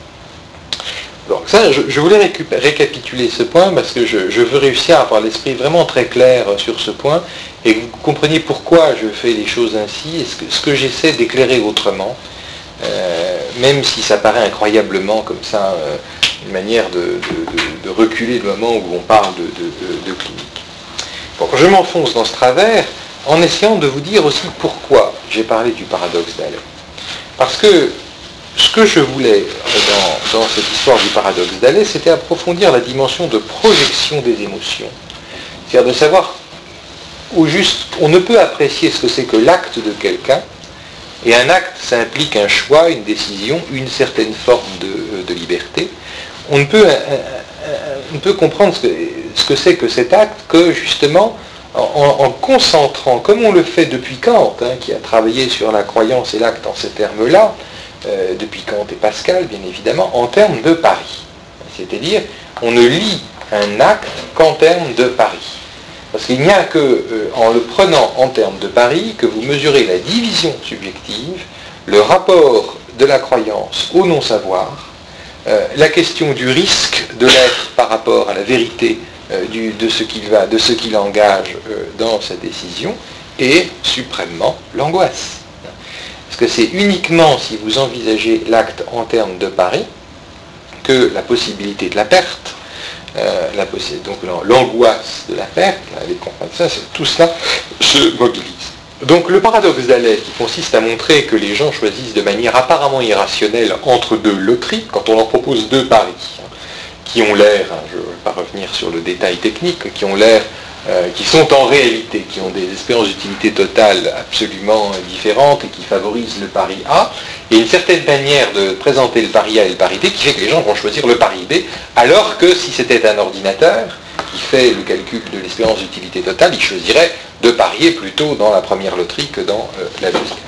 Donc ça, je, je voulais récup- récapituler ce point parce que je, je veux réussir à avoir l'esprit vraiment très clair sur ce point et que vous compreniez pourquoi je fais les choses ainsi et ce que, ce que j'essaie d'éclairer autrement, euh, même si ça paraît incroyablement comme ça, euh, une manière de, de, de, de reculer le moment où on parle de, de, de, de clinique. Bon, je m'enfonce dans ce travers en essayant de vous dire aussi pourquoi j'ai parlé du paradoxe d'Allais. Parce que ce que je voulais dans, dans cette histoire du paradoxe d'Allais, c'était approfondir la dimension de projection des émotions. C'est-à-dire de savoir où juste on ne peut apprécier ce que c'est que l'acte de quelqu'un, et un acte, ça implique un choix, une décision, une certaine forme de, de liberté. On ne peut, un, un, on ne peut comprendre ce que, ce que c'est que cet acte que justement en, en concentrant, comme on le fait depuis Kant, hein, qui a travaillé sur la croyance et l'acte en ces termes-là, Euh, depuis Kant et Pascal, bien évidemment, en termes de pari. C'est-à-dire, on ne lit un acte qu'en termes de pari. Parce qu'il n'y a que euh, en le prenant en termes de pari que vous mesurez la division subjective, le rapport de la croyance au non-savoir, euh, la question du risque de l'être par rapport à la vérité euh, du, de ce qu'il va, de ce qu'il engage euh, dans sa décision, et suprêmement l'angoisse. Parce que c'est uniquement si vous envisagez l'acte en termes de pari que la possibilité de la perte, euh, la possi- donc l'angoisse de la perte, les contraintes, ça, c'est, tout cela se mobilise. Donc le paradoxe d'Halley, qui consiste à montrer que les gens choisissent de manière apparemment irrationnelle entre deux loteries, quand on leur propose deux paris, hein, qui ont l'air, hein, je ne vais pas revenir sur le détail technique, qui ont l'air Euh, qui sont en réalité, qui ont des espérances d'utilité totale absolument différentes et qui favorisent le pari A, et une certaine manière de présenter le pari A et le pari B qui fait que les gens vont choisir le pari B, alors que si c'était un ordinateur qui fait le calcul de l'espérance d'utilité totale, il choisirait de parier plutôt dans la première loterie que dans euh, la deuxième.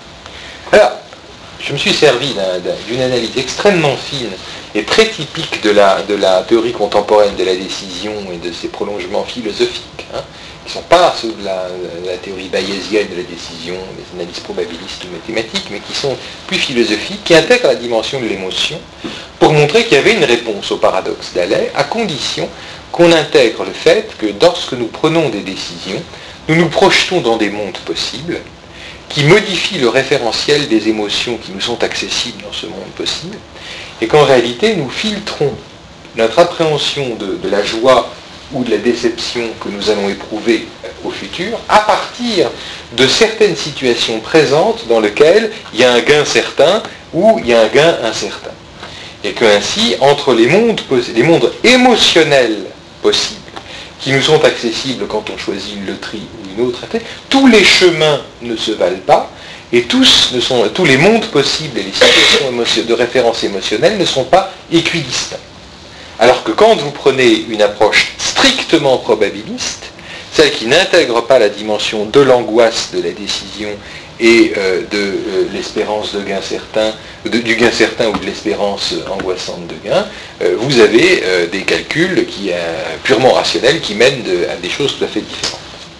Alors, je me suis servi d'un, d'un, d'une analyse extrêmement fine et très typique de la, de la théorie contemporaine de la décision et de ses prolongements philosophiques, hein, qui ne sont pas ceux de la, la théorie bayésienne de la décision, des analyses probabilistes ou mathématiques, mais qui sont plus philosophiques, qui intègrent la dimension de l'émotion, pour montrer qu'il y avait une réponse au paradoxe d'Halley, à condition qu'on intègre le fait que lorsque nous prenons des décisions, nous nous projetons dans des mondes possibles, qui modifient le référentiel des émotions qui nous sont accessibles dans ce monde possible, et qu'en réalité, nous filtrons notre appréhension de, de la joie ou de la déception que nous allons éprouver au futur à partir de certaines situations présentes dans lesquelles il y a un gain certain ou il y a un gain incertain. Et qu'ainsi, entre les mondes, les mondes émotionnels possibles, qui nous sont accessibles quand on choisit une loterie ou une autre, tous les chemins ne se valent pas, et tous, ne sont, tous les mondes possibles et les situations émotion, de référence émotionnelle ne sont pas équidistants. Alors que quand vous prenez une approche strictement probabiliste, celle qui n'intègre pas la dimension de l'angoisse de la décision et euh, de euh, l'espérance de gain certain, de, du gain certain ou de l'espérance angoissante de gain, euh, vous avez euh, des calculs qui, euh, purement rationnels qui mènent de, à des choses tout à fait différentes.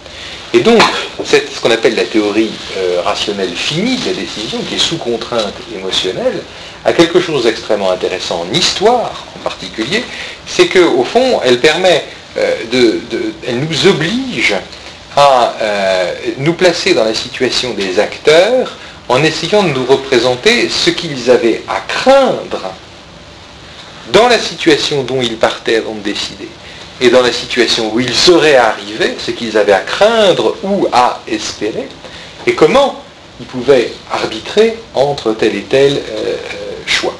Et donc, c'est ce qu'on appelle la théorie euh, rationnelle finie de la décision, qui est sous contrainte émotionnelle, a quelque chose d'extrêmement intéressant en histoire en particulier, c'est qu'au fond, elle permet, euh, de, de, elle nous oblige à euh, nous placer dans la situation des acteurs en essayant de nous représenter ce qu'ils avaient à craindre dans la situation dont ils partaient avant de décider. Et dans la situation où ils seraient arrivés, ce qu'ils avaient à craindre ou à espérer, et comment ils pouvaient arbitrer entre tel et tel euh, choix.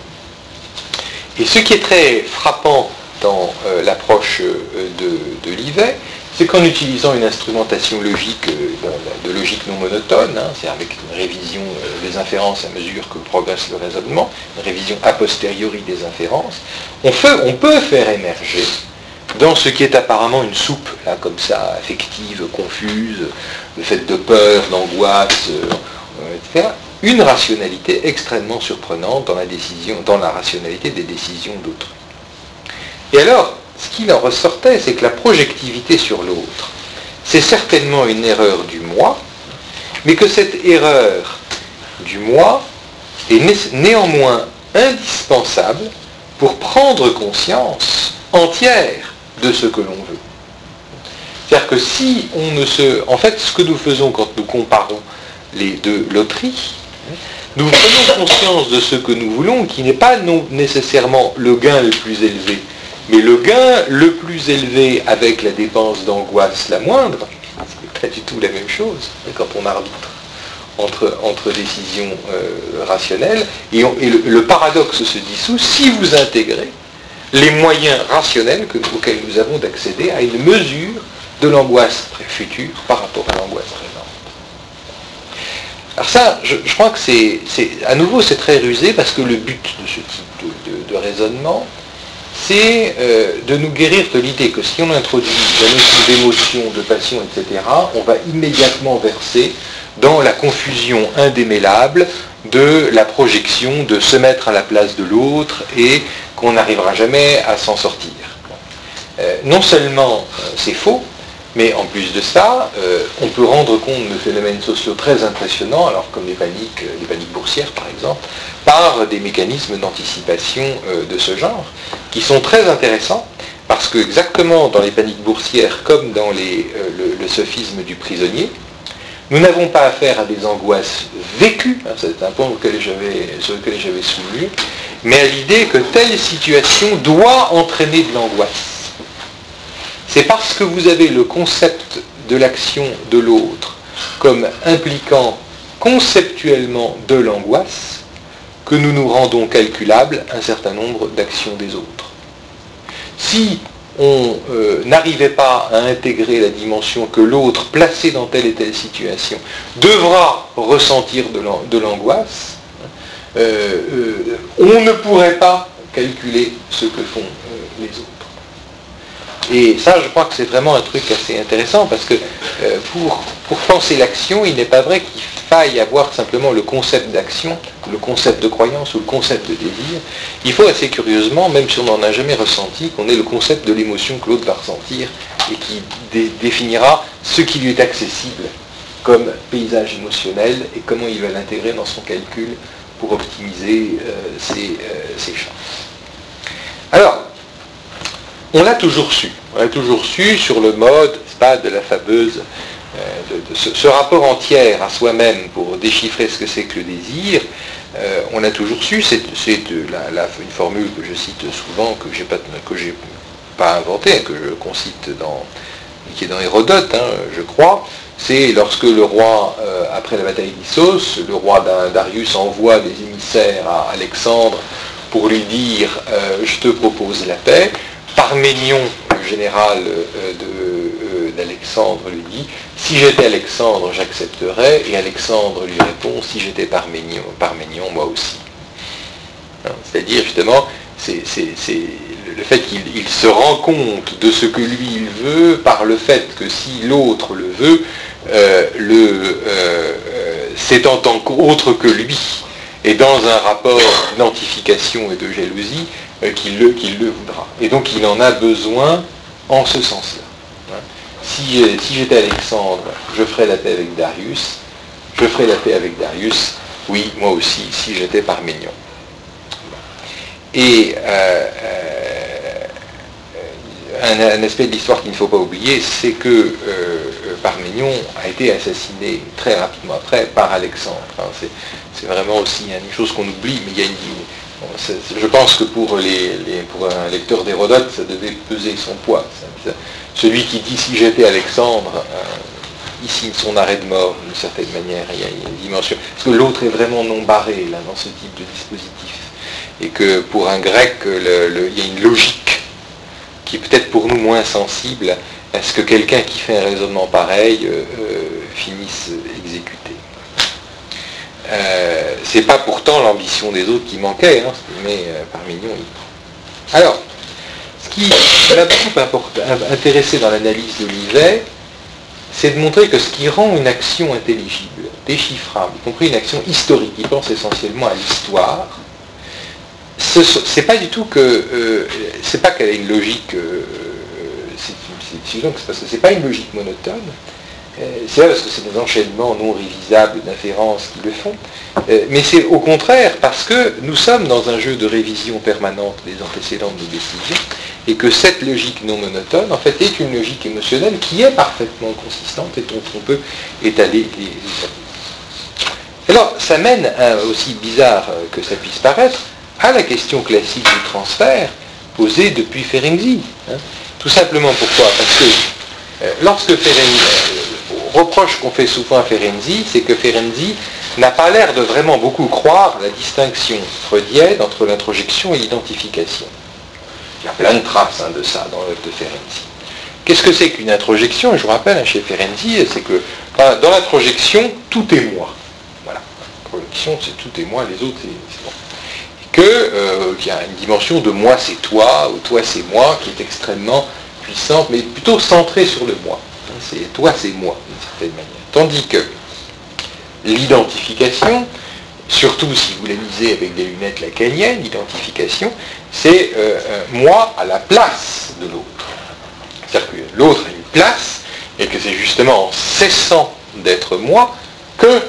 Et ce qui est très frappant dans euh, l'approche euh, de, de Livet, c'est qu'en utilisant une instrumentation logique, euh, de logique non monotone, hein, c'est avec une révision euh, des inférences à mesure que progresse le raisonnement, une révision a posteriori des inférences, on, fait, on peut faire émerger dans ce qui est apparemment une soupe, là, comme ça, affective, confuse, le fait de peur, d'angoisse, euh, et cetera, une rationalité extrêmement surprenante dans la décision, dans la rationalité des décisions d'autrui. Et alors, ce qu'il en ressortait, c'est que la projectivité sur l'autre, c'est certainement une erreur du moi, mais que cette erreur du moi est né- néanmoins indispensable pour prendre conscience entière de ce que l'on veut. C'est-à-dire que si on ne se... En fait, ce que nous faisons quand nous comparons les deux loteries, nous prenons conscience de ce que nous voulons, qui n'est pas non nécessairement le gain le plus élevé, mais le gain le plus élevé avec la dépense d'angoisse la moindre, c'est pas du tout la même chose quand on arbitre entre, entre décisions euh, rationnelles, et, on, et le, le paradoxe se dissout si vous intégrez les moyens rationnels que, auxquels nous avons d'accéder à une mesure de l'angoisse future par rapport à l'angoisse présente. Alors ça, je, je crois que c'est, c'est, à nouveau, c'est très rusé, parce que le but de ce type de, de, de raisonnement, c'est euh, de nous guérir de l'idée que si on introduit la notion d'émotion, de passion, et cetera, on va immédiatement verser dans la confusion indémêlable de la projection de se mettre à la place de l'autre et qu'on n'arrivera jamais à s'en sortir. Euh, non seulement euh, c'est faux, mais en plus de ça, euh, on peut rendre compte de phénomènes sociaux très impressionnants, alors comme les paniques, les paniques boursières par exemple, par des mécanismes d'anticipation euh, de ce genre, qui sont très intéressants, parce que exactement dans les paniques boursières, comme dans les, euh, le, le sophisme du prisonnier, nous n'avons pas affaire à des angoisses vécues, hein, c'est un point auquel j'avais, sur lequel j'avais souvenu, mais à l'idée que telle situation doit entraîner de l'angoisse. C'est parce que vous avez le concept de l'action de l'autre comme impliquant conceptuellement de l'angoisse que nous nous rendons calculables un certain nombre d'actions des autres. Si on euh, n'arrivait pas à intégrer la dimension que l'autre, placé dans telle et telle situation, devra ressentir de l'angoisse, euh, euh, on ne pourrait pas calculer ce que font euh, les autres. Et ça, je crois que c'est vraiment un truc assez intéressant, parce que euh, pour, pour penser l'action, il n'est pas vrai qu'il faille avoir simplement le concept d'action, le concept de croyance ou le concept de désir. Il faut assez curieusement, même si on n'en a jamais ressenti, qu'on ait le concept de l'émotion que l'autre va ressentir et qui dé- définira ce qui lui est accessible comme paysage émotionnel et comment il va l'intégrer dans son calcul pour optimiser euh, ses, euh, ses chances. Alors, on l'a toujours su. On l'a toujours su sur le mode, n'est-ce pas, de la fameuse, euh, de, de ce, ce rapport entier à soi-même pour déchiffrer ce que c'est que le désir. Euh, on l'a toujours su. C'est, c'est la, la, une formule que je cite souvent, que j'ai pas, que j'ai pas inventée, que je qu'on cite dans, qui est dans Hérodote, hein, je crois. C'est lorsque le roi, euh, après la bataille d'Issos, le roi Darius envoie des émissaires à Alexandre pour lui dire euh, « je te propose la paix ». Parménion, le général euh, de, euh, d'Alexandre, lui dit « si j'étais Alexandre, j'accepterais », et Alexandre lui répond « si j'étais Parménion, Parménion moi aussi ». Hein, c'est-à-dire, justement, c'est, c'est, c'est le fait qu'il il se rend compte de ce que lui il veut par le fait que si l'autre le veut, euh, le, euh, euh, c'est en tant qu'autre que lui, et dans un rapport d'identification et de jalousie, euh, qu'il, le, qu'il le voudra. Et donc il en a besoin en ce sens-là. Hein. Si, euh, si j'étais Alexandre, je ferais la paix avec Darius, je ferais la paix avec Darius, oui, moi aussi, si j'étais Parménion. Et euh, euh, un, un aspect de l'histoire qu'il ne faut pas oublier, c'est que euh, Parménion a été assassiné très rapidement après par Alexandre. Hein, c'est, c'est vraiment aussi une chose qu'on oublie, mais il y a une... Bon, c'est, je pense que pour, les, les, pour un lecteur d'Hérodote, ça devait peser son poids. Ça. Celui qui dit « si j'étais Alexandre euh, », il signe son arrêt de mort d'une certaine manière. Il y a une dimension... Parce que l'autre est vraiment non barré là, dans ce type de dispositif. Et que pour un grec, le, le, il y a une logique qui est peut-être pour nous moins sensible à ce que quelqu'un qui fait un raisonnement pareil euh, euh, finisse exécuté. Euh, c'est pas pourtant l'ambition des autres qui manquait, hein, mais euh, Parménion il... Alors, ce qui m'a beaucoup import- intéressé dans l'analyse d'Olivet, c'est de montrer que ce qui rend une action intelligible, déchiffrable, y compris une action historique, il pense essentiellement à l'histoire, ce, c'est pas du tout que euh, c'est pas qu'elle a une logique euh, c'est, c'est, c'est, c'est parce que c'est pas une logique monotone, euh, c'est pas parce que c'est des enchaînements non révisables d'inférences qui le font, euh, mais c'est au contraire parce que nous sommes dans un jeu de révision permanente des antécédents de nos décisions, et que cette logique non monotone en fait est une logique émotionnelle qui est parfaitement consistante et dont on peut étaler les, les alors ça mène à, aussi bizarre que ça puisse paraître, à la question classique du transfert posée depuis Ferenczi. Hein. Tout simplement pourquoi ? Parce que euh, lorsque Ferenczi, euh, le reproche qu'on fait souvent à Ferenczi, c'est que Ferenczi n'a pas l'air de vraiment beaucoup croire la distinction freudienne entre l'introjection et l'identification. Il y a plein de traces hein, de ça dans l'œuvre de Ferenczi. Qu'est-ce que c'est qu'une introjection ? Je vous rappelle, hein, chez Ferenczi, c'est que enfin, dans l'introjection, tout est moi. Voilà. L'introjection, c'est tout est moi, les autres, c'est, c'est bon. Que, euh, qu'il y a une dimension de moi c'est toi, ou toi c'est moi, qui est extrêmement puissante, mais plutôt centrée sur le moi. C'est toi c'est moi, d'une certaine manière. Tandis que l'identification, surtout si vous la lisez avec des lunettes lacaniennes, l'identification, c'est euh, moi à la place de l'autre. C'est-à-dire que l'autre a une place, et que c'est justement en cessant d'être moi que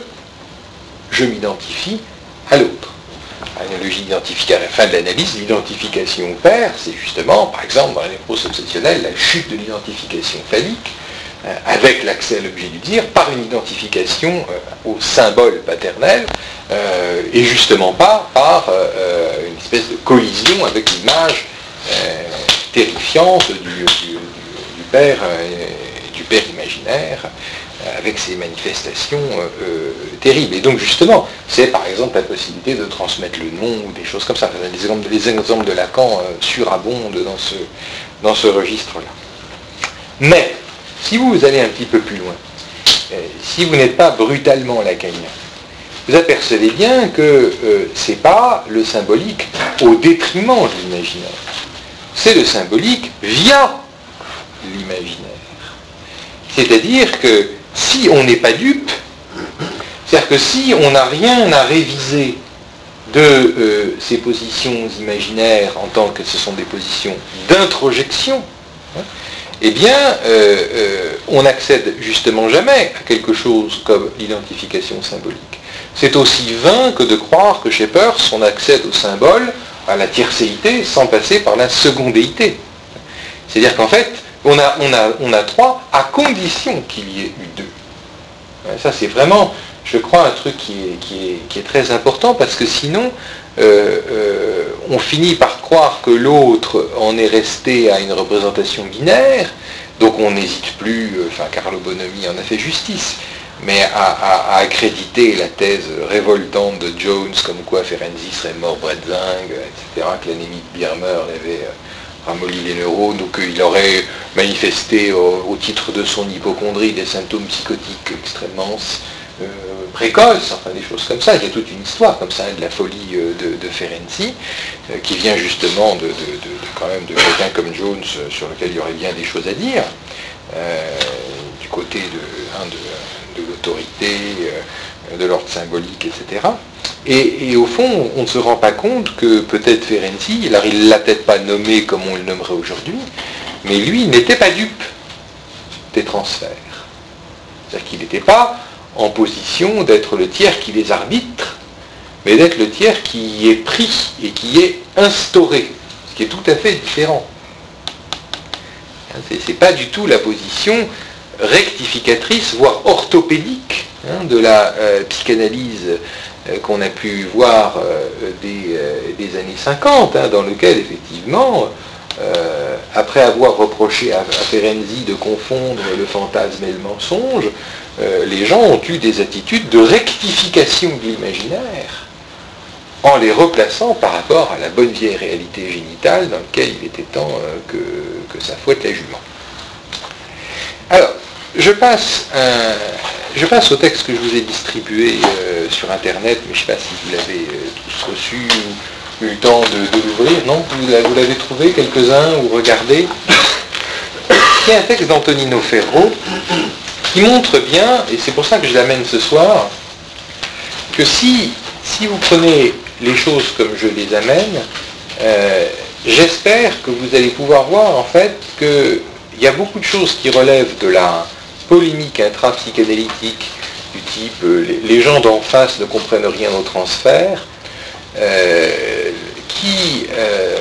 je m'identifie à l'autre. Analogie d'identification, à la fin de l'analyse, l'identification au père, c'est justement, par exemple, dans la névrose obsessionnelle, la chute de l'identification phallique, euh, avec l'accès à l'objet du dire, par une identification euh, au symbole paternel, euh, et justement pas par euh, une espèce de collision avec l'image euh, terrifiante du, du, du, du père, euh, du père imaginaire, avec ces manifestations euh, terribles. Et donc justement, c'est par exemple la possibilité de transmettre le nom ou des choses comme ça. Les exemples, les exemples de Lacan euh, surabondent dans ce, dans ce registre-là. Mais, si vous allez un petit peu plus loin, euh, si vous n'êtes pas brutalement lacanien, vous apercevez bien que euh, c'est pas le symbolique au détriment de l'imaginaire. C'est le symbolique via l'imaginaire. C'est-à-dire que si on n'est pas dupe, c'est-à-dire que si on n'a rien à réviser de euh, ces positions imaginaires en tant que ce sont des positions d'introjection, hein, eh bien, euh, euh, on n'accède justement jamais à quelque chose comme l'identification symbolique. C'est aussi vain que de croire que chez Peirce, on accède au symbole, à la tiercéité, sans passer par la secondéité. C'est-à-dire qu'en fait, On a, on, a, on a trois, à condition qu'il y ait eu deux. Ça, c'est vraiment, je crois, un truc qui est, qui est, qui est très important, parce que sinon, euh, euh, on finit par croire que l'autre en est resté à une représentation binaire, donc on n'hésite plus, enfin, Carlo Bonomi en a fait justice, mais à, à, à accréditer la thèse révoltante de Jones, comme quoi Ferenczi serait mort bredzingue, et cetera, que l'anémie de Birmer l'avait ramolli les neurones, ou qu'il aurait manifesté au, au titre de son hypocondrie des symptômes psychotiques extrêmement euh, précoces, enfin des choses comme ça. Il y a toute une histoire comme ça, de la folie euh, de, de Ferenczi, euh, qui vient justement de, de, de, de quand même de quelqu'un comme Jones, euh, sur lequel il y aurait bien des choses à dire, euh, du côté de, hein, de, de l'autorité, euh, de l'ordre symbolique, et cetera. Et, et au fond, on ne se rend pas compte que peut-être Ferenczi, alors il ne l'a peut-être pas nommé comme on le nommerait aujourd'hui, mais lui, il n'était pas dupe des transferts. C'est-à-dire qu'il n'était pas en position d'être le tiers qui les arbitre, mais d'être le tiers qui y est pris et qui y est instauré, ce qui est tout à fait différent. Ce n'est pas du tout la position rectificatrice, voire orthopédique, hein, de la euh, psychanalyse euh, qu'on a pu voir euh, des, euh, des années cinquante, hein, dans lequel, effectivement, euh, après avoir reproché à, à Ferenczi de confondre le fantasme et le mensonge, euh, les gens ont eu des attitudes de rectification de l'imaginaire, en les replaçant par rapport à la bonne vieille réalité génitale dans laquelle il était temps euh, que, que ça fouette la jument. Alors, je passe, un, je passe au texte que je vous ai distribué euh, sur Internet, mais je ne sais pas si vous l'avez euh, tous reçu ou eu le temps de, de l'ouvrir. Non, vous l'avez trouvé, quelques-uns, ou regardé. Il y a un texte d'Antonino Ferro qui montre bien, et c'est pour ça que je l'amène ce soir, que si, si vous prenez les choses comme je les amène, euh, j'espère que vous allez pouvoir voir en fait qu'il y a beaucoup de choses qui relèvent de la polémique intra-psychanalytique du type euh, les, les gens d'en face ne comprennent rien au transfert, euh, qui euh,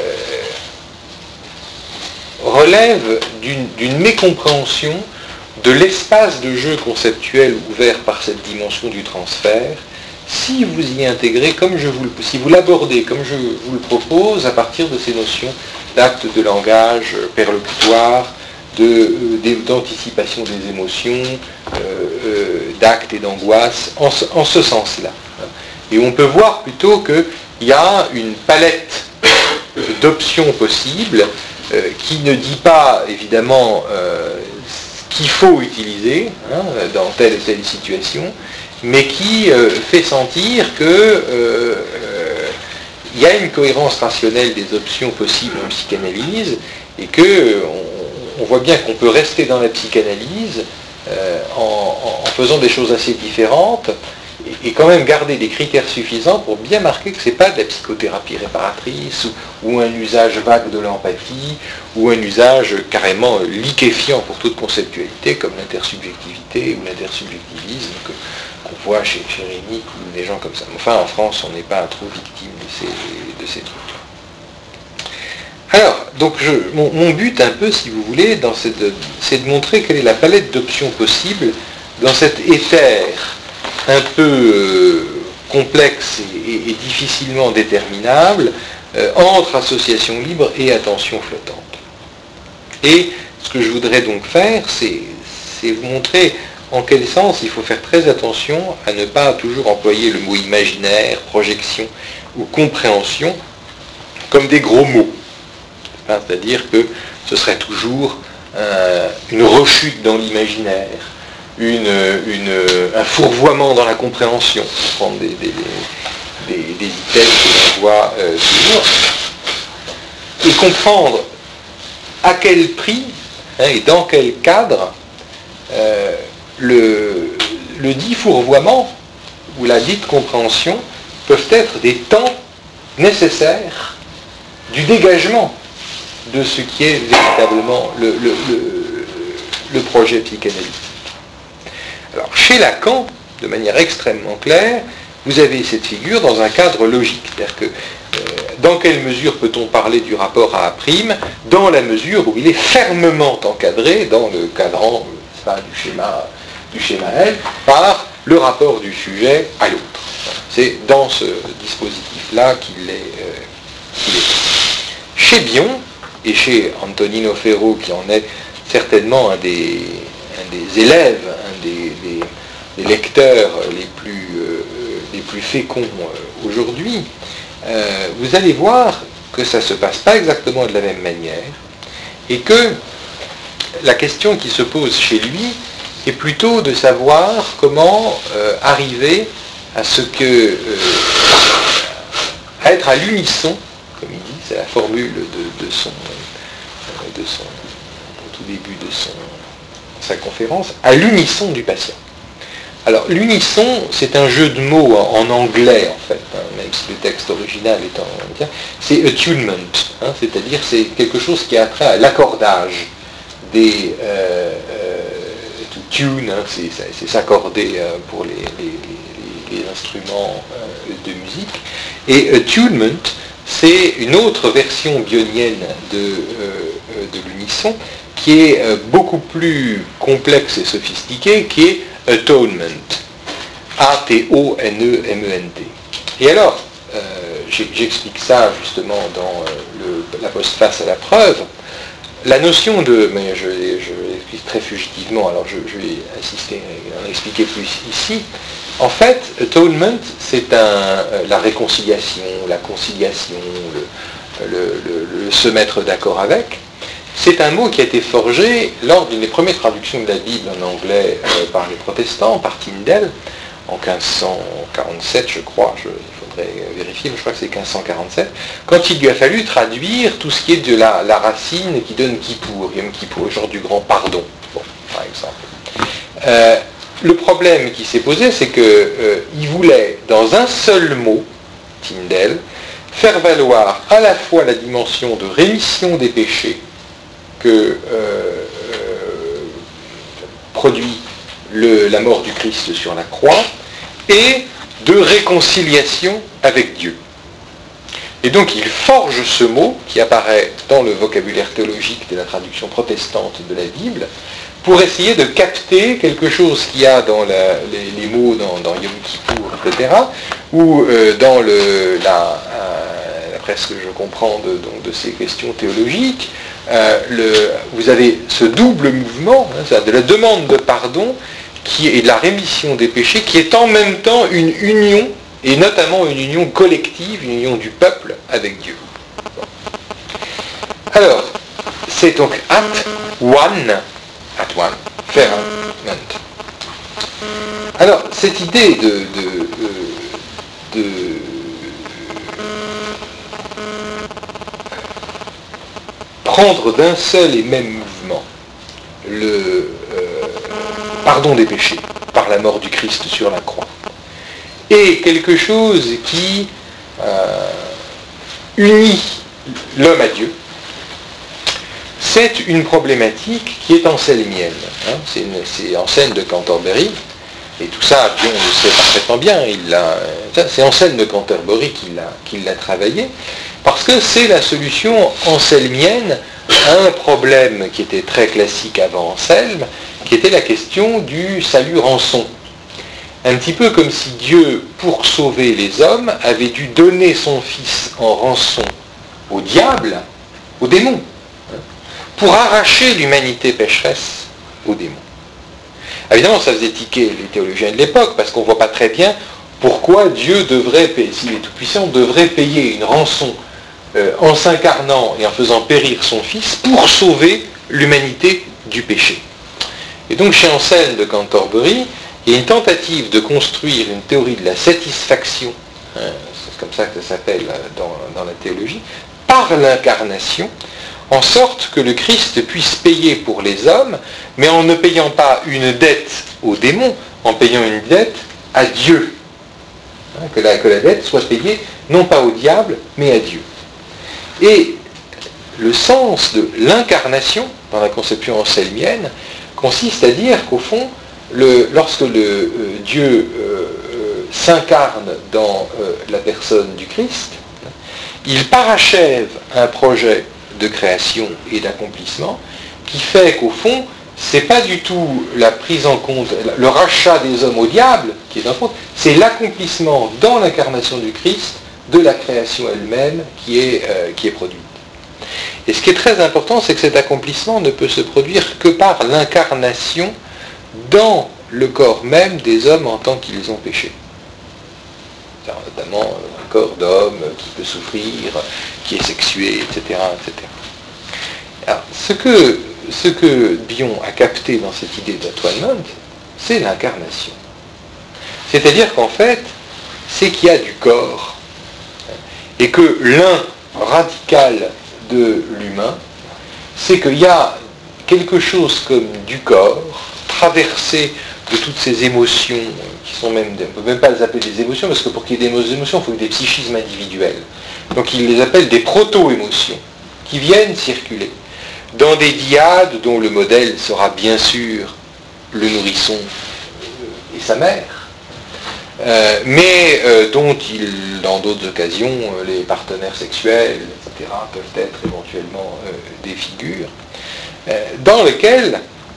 relèvent d'une, d'une mécompréhension de l'espace de jeu conceptuel ouvert par cette dimension du transfert, si vous y intégrez, comme je vous le, si vous l'abordez comme je vous le propose, à partir de ces notions d'acte de langage perlocutoire, de, euh, d'anticipation des émotions, euh, euh, d'acte et d'angoisse, en ce, en ce sens-là. Et on peut voir plutôt qu'il y a une palette d'options possibles euh, qui ne dit pas, évidemment, euh, ce qu'il faut utiliser hein, dans telle et telle situation, mais qui euh, fait sentir que euh, euh, il y a une cohérence rationnelle des options possibles en psychanalyse, et que euh, on, on voit bien qu'on peut rester dans la psychanalyse euh, en, en faisant des choses assez différentes, et et quand même garder des critères suffisants pour bien marquer que ce n'est pas de la psychothérapie réparatrice ou, ou un usage vague de l'empathie ou un usage carrément liquéfiant pour toute conceptualité comme l'intersubjectivité ou l'intersubjectivisme que, qu'on voit chez, chez Rémy ou des gens comme ça. Enfin, en France, on n'est pas trop victime de ces, de ces trucs. Alors, donc je, mon, mon but un peu, si vous voulez, dans cette, c'est de montrer quelle est la palette d'options possibles dans cet éther un peu euh, complexe et, et, et difficilement déterminable euh, entre association libre et attention flottante. Et ce que je voudrais donc faire, c'est, c'est vous montrer en quel sens il faut faire très attention à ne pas toujours employer le mot imaginaire, projection ou compréhension comme des gros mots. C'est-à-dire que ce serait toujours euh, une rechute dans l'imaginaire, une, une, un fourvoiement dans la compréhension, pour prendre des, des, des, des items que l'on voit euh, toujours, et comprendre à quel prix hein, et dans quel cadre euh, le, le dit fourvoiement ou la dite compréhension peuvent être des temps nécessaires du dégagement de ce qui est véritablement le, le, le, le projet psychanalytique. Alors, chez Lacan, de manière extrêmement claire, vous avez cette figure dans un cadre logique. C'est-à-dire que, euh, dans quelle mesure peut-on parler du rapport à A', dans la mesure où il est fermement encadré dans le cadran enfin, du schéma, du schéma L, par le rapport du sujet à l'autre. C'est dans ce dispositif-là qu'il est, euh, qu'il est. Chez Bion, et chez Antonino Ferro, qui en est certainement un des, un des élèves, un des, des, des lecteurs les plus, euh, les plus féconds euh, aujourd'hui, euh, vous allez voir que ça ne se passe pas exactement de la même manière, et que la question qui se pose chez lui est plutôt de savoir comment euh, arriver à ce que euh, à être à l'unisson, comme il dit, c'est la formule de, de son de son au tout début de son sa conférence, à l'unisson du patient. Alors l'unisson, c'est un jeu de mots en, en anglais en fait, hein, même si le texte original est en indien, c'est attunement, hein, c'est-à-dire c'est quelque chose qui a trait à l'accordage des euh, euh, to tune, hein, c'est, c'est s'accorder euh, pour les, les, les, les instruments euh, de musique, et attunement, c'est une autre version bionienne de, euh, de l'unisson qui est euh, beaucoup plus complexe et sophistiquée, qui est atonement. A T O N E M E N T. Et alors, euh, j'explique ça justement dans euh, le, la postface à la preuve. La notion de, mais je, je l'explique très fugitivement, alors je, je vais insister à en expliquer plus ici. En fait, atonement, c'est un, euh, la réconciliation, la conciliation, le, le, le, le se mettre d'accord avec. C'est un mot qui a été forgé lors d'une des premières traductions de la Bible en anglais euh, par les protestants, par Tyndale, en quinze cent quarante-sept, je crois, je, il faudrait vérifier, mais je crois que c'est quinze cent quarante-sept, quand il lui a fallu traduire tout ce qui est de la, la racine qui donne Kippour, Yom Kippour, genre du grand pardon, bon, par exemple. Euh, le problème qui s'est posé, c'est qu'il euh, voulait, dans un seul mot, Tyndale, faire valoir à la fois la dimension de rémission des péchés que euh, euh, produit le, la mort du Christ sur la croix, et de réconciliation avec Dieu. Et donc il forge ce mot, qui apparaît dans le vocabulaire théologique de la traduction protestante de la Bible, pour essayer de capter quelque chose qu'il y a dans la, les, les mots dans, dans Yom Kippour, et cetera, ou euh, dans le, la, euh, d'après ce que je comprends de, donc, de ces questions théologiques, euh, le, vous avez ce double mouvement, hein, de la demande de pardon qui est de la rémission des péchés, qui est en même temps une union, et notamment une union collective, une union du peuple avec Dieu. Alors, c'est donc at one, at one, faire un. Alors, cette idée de, de, de, de prendre d'un seul et même mouvement le euh, pardon des péchés par la mort du Christ sur la croix est quelque chose qui euh, unit l'homme à Dieu. C'est une problématique qui est anselmienne. Hein. C'est, une, c'est Anselme de Cantorbéry, et tout ça, Bion le sait parfaitement bien, il l'a, c'est Anselme de Cantorbéry qui l'a, qui l'a travaillé, parce que c'est la solution anselmienne à un problème qui était très classique avant Anselme, qui était la question du salut rançon. Un petit peu comme si Dieu, pour sauver les hommes, avait dû donner son Fils en rançon au diable, au démon, pour arracher l'humanité pécheresse aux démons. Évidemment, ça faisait tiquer les théologiens de l'époque, parce qu'on ne voit pas très bien pourquoi Dieu devrait, payer, s'il est tout-puissant, devrait payer une rançon euh, en s'incarnant et en faisant périr son Fils pour sauver l'humanité du péché. Et donc, chez Anselme de Cantorbéry, il y a une tentative de construire une théorie de la satisfaction, hein, c'est comme ça que ça s'appelle dans, dans la théologie, par l'incarnation, en sorte que le Christ puisse payer pour les hommes, mais en ne payant pas une dette aux démons, en payant une dette à Dieu. Hein, que, la, que la dette soit payée non pas au diable, mais à Dieu. Et le sens de l'incarnation, dans la conception anselmienne, consiste à dire qu'au fond, le, lorsque le euh, Dieu euh, euh, s'incarne dans euh, la personne du Christ, il parachève un projet de création et d'accomplissement, qui fait qu'au fond, c'est pas du tout la prise en compte, le rachat des hommes au diable qui est en compte, c'est l'accomplissement dans l'incarnation du Christ de la création elle-même qui est, euh, qui est produite. Et ce qui est très important, c'est que cet accomplissement ne peut se produire que par l'incarnation dans le corps même des hommes en tant qu'ils ont péché. C'est-à-dire notamment un corps d'homme qui peut souffrir, qui est sexué, et cetera, et cetera. Alors, ce que, ce que Bion a capté dans cette idée d'atonement, c'est l'incarnation. C'est-à-dire qu'en fait, c'est qu'il y a du corps, et que l'un radical de l'humain, c'est qu'il y a quelque chose comme du corps, traversé de toutes ces émotions, qui sont même, on ne peut même pas les appeler des émotions, parce que pour qu'il y ait des émotions, il faut des psychismes individuels. Donc il les appelle des proto-émotions, qui viennent circuler dans des dyades dont le modèle sera bien sûr le nourrisson et sa mère, euh, mais euh, dont il, dans d'autres occasions, euh, les partenaires sexuels, et cetera, peuvent être éventuellement euh, des figures, euh, dans lesquelles,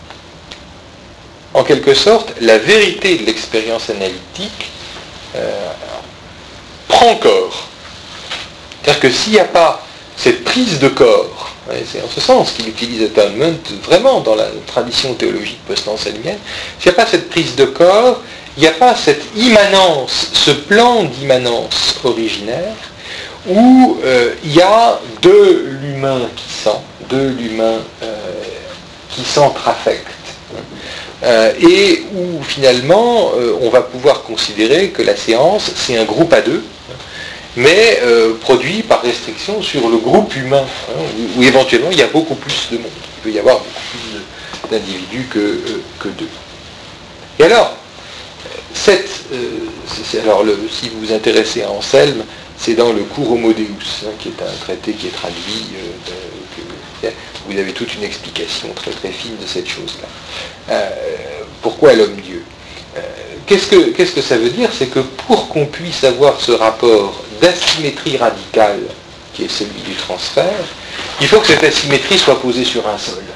en quelque sorte, la vérité de l'expérience analytique euh, prend corps. C'est-à-dire que s'il n'y a pas cette prise de corps, hein, c'est en ce sens qu'il utilise atonement vraiment dans la tradition théologique post-anselmienne, s'il n'y a pas cette prise de corps, il n'y a pas cette immanence, ce plan d'immanence originaire, où euh, il y a de l'humain qui sent, de l'humain euh, qui s'entre-affecte. Euh, et où finalement euh, on va pouvoir considérer que la séance c'est un groupe à deux, mais euh, produit par restriction sur le groupe humain, hein, où, où éventuellement il y a beaucoup plus de monde. Il peut y avoir beaucoup plus d'individus que, euh, que deux. Et alors, cette, euh, c'est, alors le, si vous vous intéressez à Anselme, c'est dans le Cur Homo Deus, hein, qui est un traité qui est traduit, euh, de, que, vous avez toute une explication très très fine de cette chose-là. Euh, pourquoi l'homme-dieu ? euh, qu'est-ce que, qu'est-ce que ça veut dire ? C'est que pour qu'on puisse avoir ce rapport d'asymétrie radicale, qui est celui du transfert, il faut que cette asymétrie soit posée sur un sol.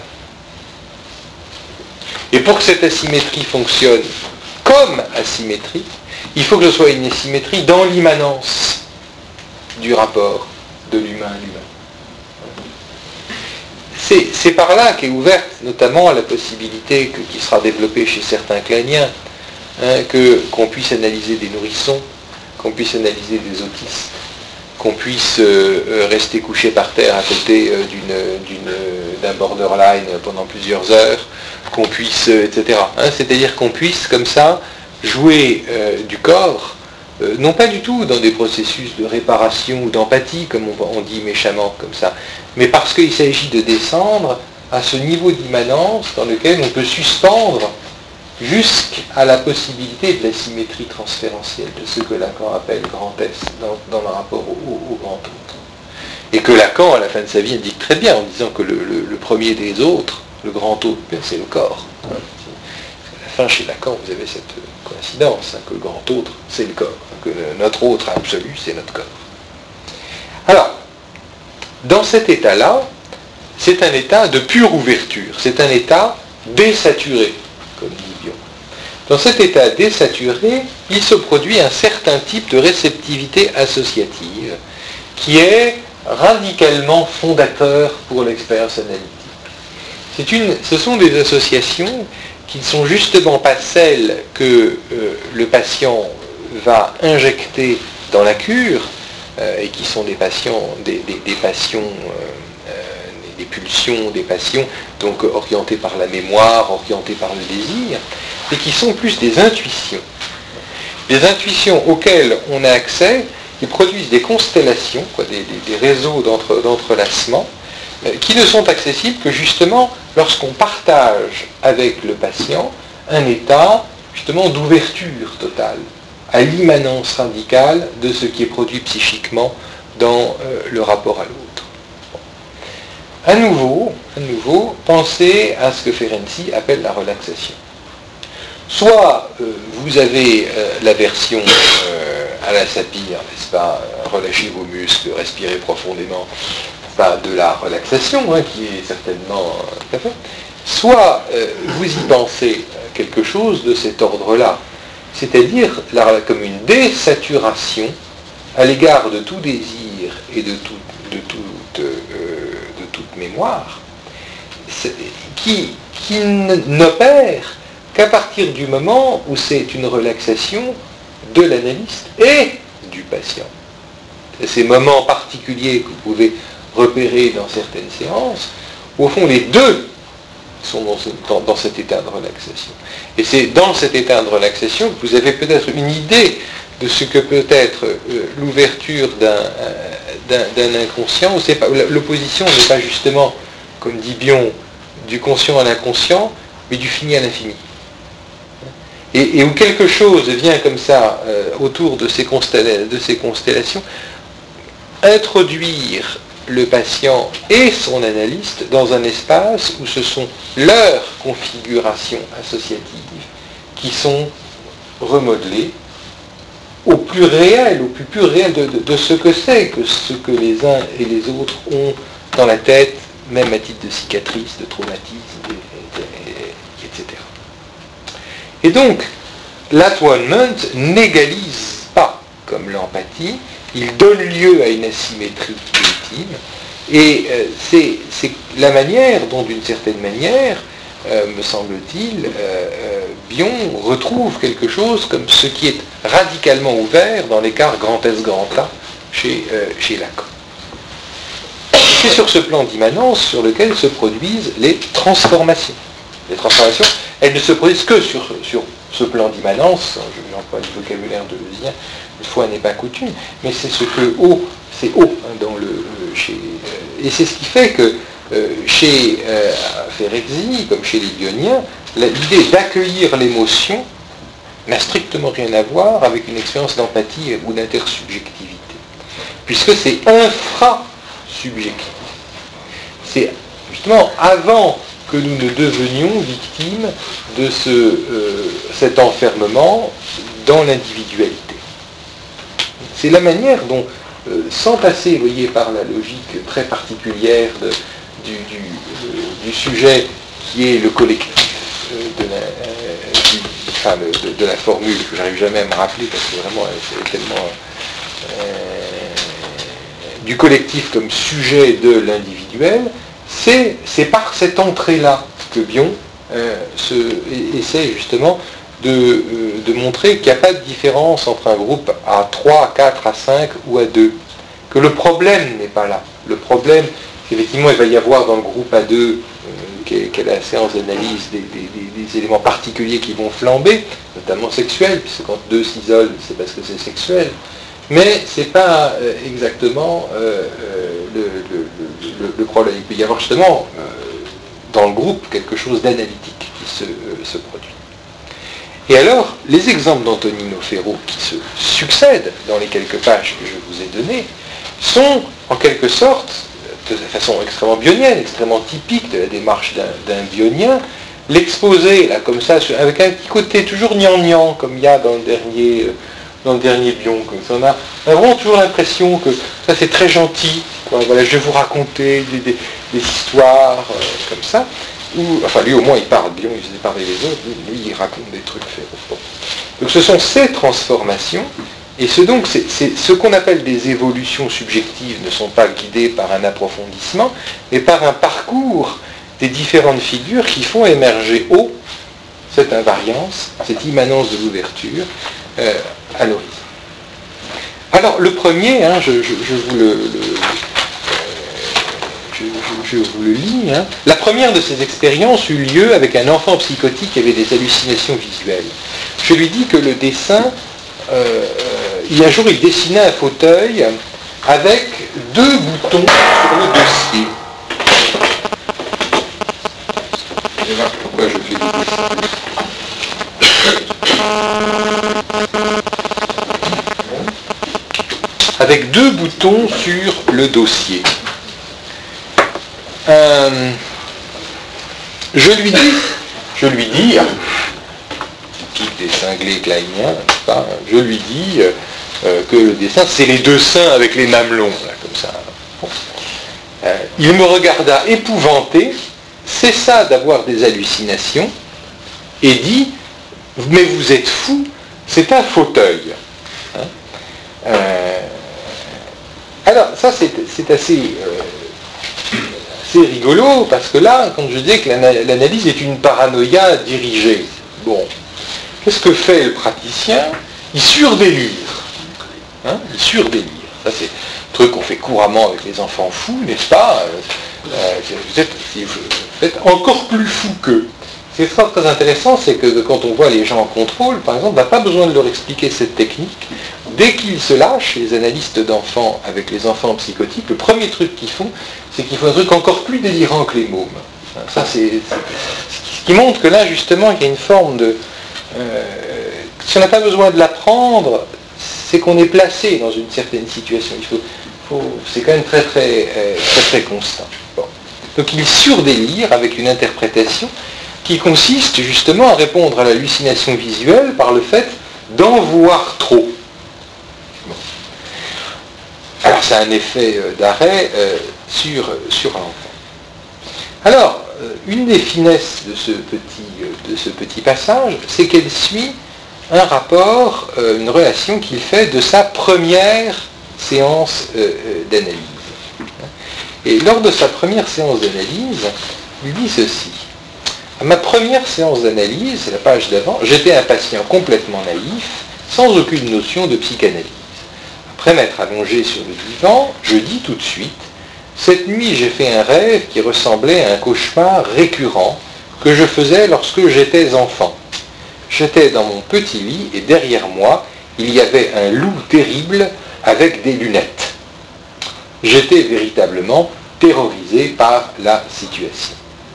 Et pour que cette asymétrie fonctionne comme asymétrie, il faut que ce soit une asymétrie dans l'immanence du rapport de l'humain à l'humain. C'est, c'est par là qu'est ouverte notamment la possibilité que, qui sera développée chez certains kleiniens, hein, que, qu'on puisse analyser des nourrissons, qu'on puisse analyser des autistes, qu'on puisse euh, rester couché par terre à côté euh, d'une, d'une, d'un borderline pendant plusieurs heures, qu'on puisse, euh, et cetera. Hein, c'est-à-dire qu'on puisse comme ça jouer euh, du corps, euh, non pas du tout dans des processus de réparation ou d'empathie, comme on, on dit méchamment comme ça, mais parce qu'il s'agit de descendre à ce niveau d'immanence dans lequel on peut suspendre jusqu'à la possibilité de la symétrie transférentielle, de ce que Lacan appelle grand S dans, dans le rapport au, au, au grand autre. Et que Lacan, à la fin de sa vie, indique très bien en disant que le, le, le premier des autres, le grand autre, c'est le corps. Hein. À la fin, chez Lacan, vous avez cette coïncidence, hein, que le grand autre, c'est le corps, hein, que notre autre absolu, c'est notre corps. Alors, dans cet état-là, c'est un état de pure ouverture, c'est un état désaturé, comme dit Bion. Dans cet état désaturé, il se produit un certain type de réceptivité associative qui est radicalement fondateur pour l'expérience analytique. C'est une, ce sont des associations qui ne sont justement pas celles que euh, le patient va injecter dans la cure, euh, et qui sont des patients, des, des, des passions, euh, euh, des pulsions, des passions, donc euh, orientées par la mémoire, orientées par le désir, et qui sont plus des intuitions. Des intuitions auxquelles on a accès, qui produisent des constellations, quoi, des, des, des réseaux d'entre, d'entrelacement, euh, qui ne sont accessibles que justement lorsqu'on partage avec le patient un état justement d'ouverture totale à l'immanence radicale de ce qui est produit psychiquement dans euh, le rapport à l'autre. Bon. À nouveau, à nouveau, pensez à ce que Ferenczi appelle la relaxation. Soit euh, vous avez euh, la version euh, à la Sapir, n'est-ce pas, relâchez vos muscles, respirez profondément, pas de la relaxation, hein, qui est certainement tout à fait. Soit euh, vous y pensez quelque chose de cet ordre-là, c'est-à-dire la, comme une désaturation à l'égard de tout désir et de, tout, de, toute, euh, de toute mémoire, qui, qui n'opère qu'à partir du moment où c'est une relaxation de l'analyste et du patient. Ces moments particuliers que vous pouvez repérer dans certaines séances, au fond les deux sont dans, ce, dans, dans cet état de relaxation. Et c'est dans cet état de relaxation que vous avez peut-être une idée de ce que peut être euh, l'ouverture d'un, euh, d'un, d'un inconscient, où c'est pas, l'opposition n'est pas justement, comme dit Bion, du conscient à l'inconscient, mais du fini à l'infini. Et, et où quelque chose vient comme ça, euh, autour de ces, constella- de ces constellations, introduire le patient et son analyste dans un espace où ce sont leurs configurations associatives qui sont remodelées au plus réel, au plus pur réel de, de, de ce que c'est que ce que les uns et les autres ont dans la tête, même à titre de cicatrice, de traumatisme, et, et, et, et cetera. Et donc, l'atonement n'égalise pas comme l'empathie, il donne lieu à une asymétrie ultime, et euh, c'est, c'est la manière dont, d'une certaine manière, euh, me semble-t-il, euh, euh, Bion retrouve quelque chose comme ce qui est radicalement ouvert dans l'écart grand S grand A chez, euh, chez Lacan. C'est sur ce plan d'immanence sur lequel se produisent les transformations. Les transformations, elles ne se produisent que sur, sur ce plan d'immanence, je n'emploie le vocabulaire de Leuzien, une fois n'est pas coutume, mais c'est ce que haut, c'est haut hein, dans le, le chez, euh, et c'est ce qui fait que euh, chez euh, Ferenczi, comme chez les Bioniens, l'idée d'accueillir l'émotion n'a strictement rien à voir avec une expérience d'empathie ou d'intersubjectivité, puisque c'est infrasubjectif. C'est justement avant que nous ne devenions victimes de ce, euh, cet enfermement dans l'individualité. C'est la manière dont, euh, sans passer, vous voyez, par la logique très particulière de, du, du, euh, du sujet qui est le collectif euh, de, la, euh, du, enfin, de, de, de la formule, que j'arrive jamais à me rappeler parce que vraiment c'est tellement... Euh, du collectif comme sujet de l'individuel, c'est, c'est par cette entrée-là que Bion euh, se, essaie justement de, euh, de montrer qu'il n'y a pas de différence entre un groupe à trois, à quatre, à cinq ou à deux. Que le problème n'est pas là. Le problème, effectivement, il va y avoir dans le groupe à deux, euh, qui, est, qui est la séance d'analyse, des, des, des, des éléments particuliers qui vont flamber, notamment sexuels, puisque quand deux s'isolent, c'est parce que c'est sexuel. Mais ce n'est pas euh, exactement euh, euh, le, le, le, le problème. Il peut y avoir justement euh, dans le groupe quelque chose d'analytique qui se, euh, se produit. Et alors, les exemples d'Antonino Ferro qui se succèdent dans les quelques pages que je vous ai données sont en quelque sorte, de façon extrêmement bionienne, extrêmement typique de la démarche d'un, d'un bionien, l'exposer là comme ça, avec un petit côté toujours gnangnan, comme il y a dans le dernier, dans le dernier bion. Comme ça. On, a, on a vraiment toujours l'impression que ça c'est très gentil. Quoi. Voilà, je vais vous raconter des, des, des histoires euh, comme ça. Ou, enfin lui au moins il parle bien, il faisait parler les autres, lui il raconte des trucs faits. Donc ce sont ces transformations, et ce, donc, c'est, c'est, ce qu'on appelle des évolutions subjectives ne sont pas guidées par un approfondissement, mais par un parcours des différentes figures qui font émerger haut cette invariance, cette immanence de l'ouverture euh, à l'horizon. Alors le premier, hein, je, je, je vous le... le Je, je, je vous le lis. Hein. La première de ces expériences eut lieu avec un enfant psychotique qui avait des hallucinations visuelles. Je lui dis que le dessin, euh, il, un jour il dessinait un fauteuil avec deux boutons sur le dossier. Je vais voir pourquoi je fais des dessins. Avec deux boutons sur le dossier. Euh, je lui dis, je lui dis, typique des cinglés kleiniens, n'est-ce pas, je lui dis euh, que le dessin, c'est les deux seins avec les mamelons, là, comme ça. Bon. Euh, il me regarda épouvanté, cessa d'avoir des hallucinations, et dit, mais vous êtes fou, c'est un fauteuil. Hein euh, alors, ça, c'est, c'est assez... Euh, C'est rigolo, parce que là, quand je dis que l'analyse est une paranoïa dirigée, bon, qu'est-ce que fait le praticien? Il surdélire. Hein il surdélire. Ça, c'est un truc qu'on fait couramment avec les enfants fous, n'est-ce pas? euh, vous, êtes, vous êtes encore plus fou qu'eux. Ce qui est très, très intéressant, c'est que quand on voit les gens en contrôle, par exemple, on n'a pas besoin de leur expliquer cette technique. Dès qu'ils se lâchent, les analystes d'enfants avec les enfants psychotiques, le premier truc qu'ils font, c'est qu'ils font un truc encore plus délirant que les mômes. Ça, c'est, c'est ce qui montre que là, justement, il y a une forme de... Euh, si on n'a pas besoin de l'apprendre, c'est qu'on est placé dans une certaine situation. Il faut, faut, c'est quand même très, très, euh, très, très constant. Bon. Donc il surdélire avec une interprétation qui consiste justement à répondre à l'hallucination visuelle par le fait d'en voir trop. Bon. Alors ça a un effet d'arrêt euh, sur, sur l'enfant. Alors, euh, une des finesses de ce petit, euh, de ce petit passage, c'est qu'elle suit un rapport, euh, une relation qu'il fait de sa première séance euh, d'analyse. Et lors de sa première séance d'analyse, il dit ceci. À ma première séance d'analyse, c'est la page d'avant, j'étais un patient complètement naïf, sans aucune notion de psychanalyse. Après m'être allongé sur le divan, je dis tout de suite, cette nuit j'ai fait un rêve qui ressemblait à un cauchemar récurrent que je faisais lorsque j'étais enfant. J'étais dans mon petit lit et derrière moi, il y avait un loup terrible avec des lunettes. J'étais véritablement terrorisé par la situation.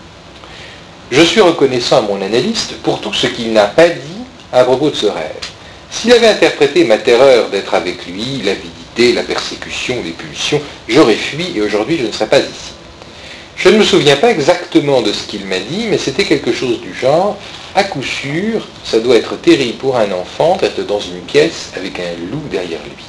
Je suis reconnaissant à mon analyste pour tout ce qu'il n'a pas dit à propos de ce rêve. S'il avait interprété ma terreur d'être avec lui, l'avidité, la persécution, les pulsions, j'aurais fui et aujourd'hui je ne serais pas ici. Je ne me souviens pas exactement de ce qu'il m'a dit, mais c'était quelque chose du genre, à coup sûr, ça doit être terrible pour un enfant d'être dans une pièce avec un loup derrière lui.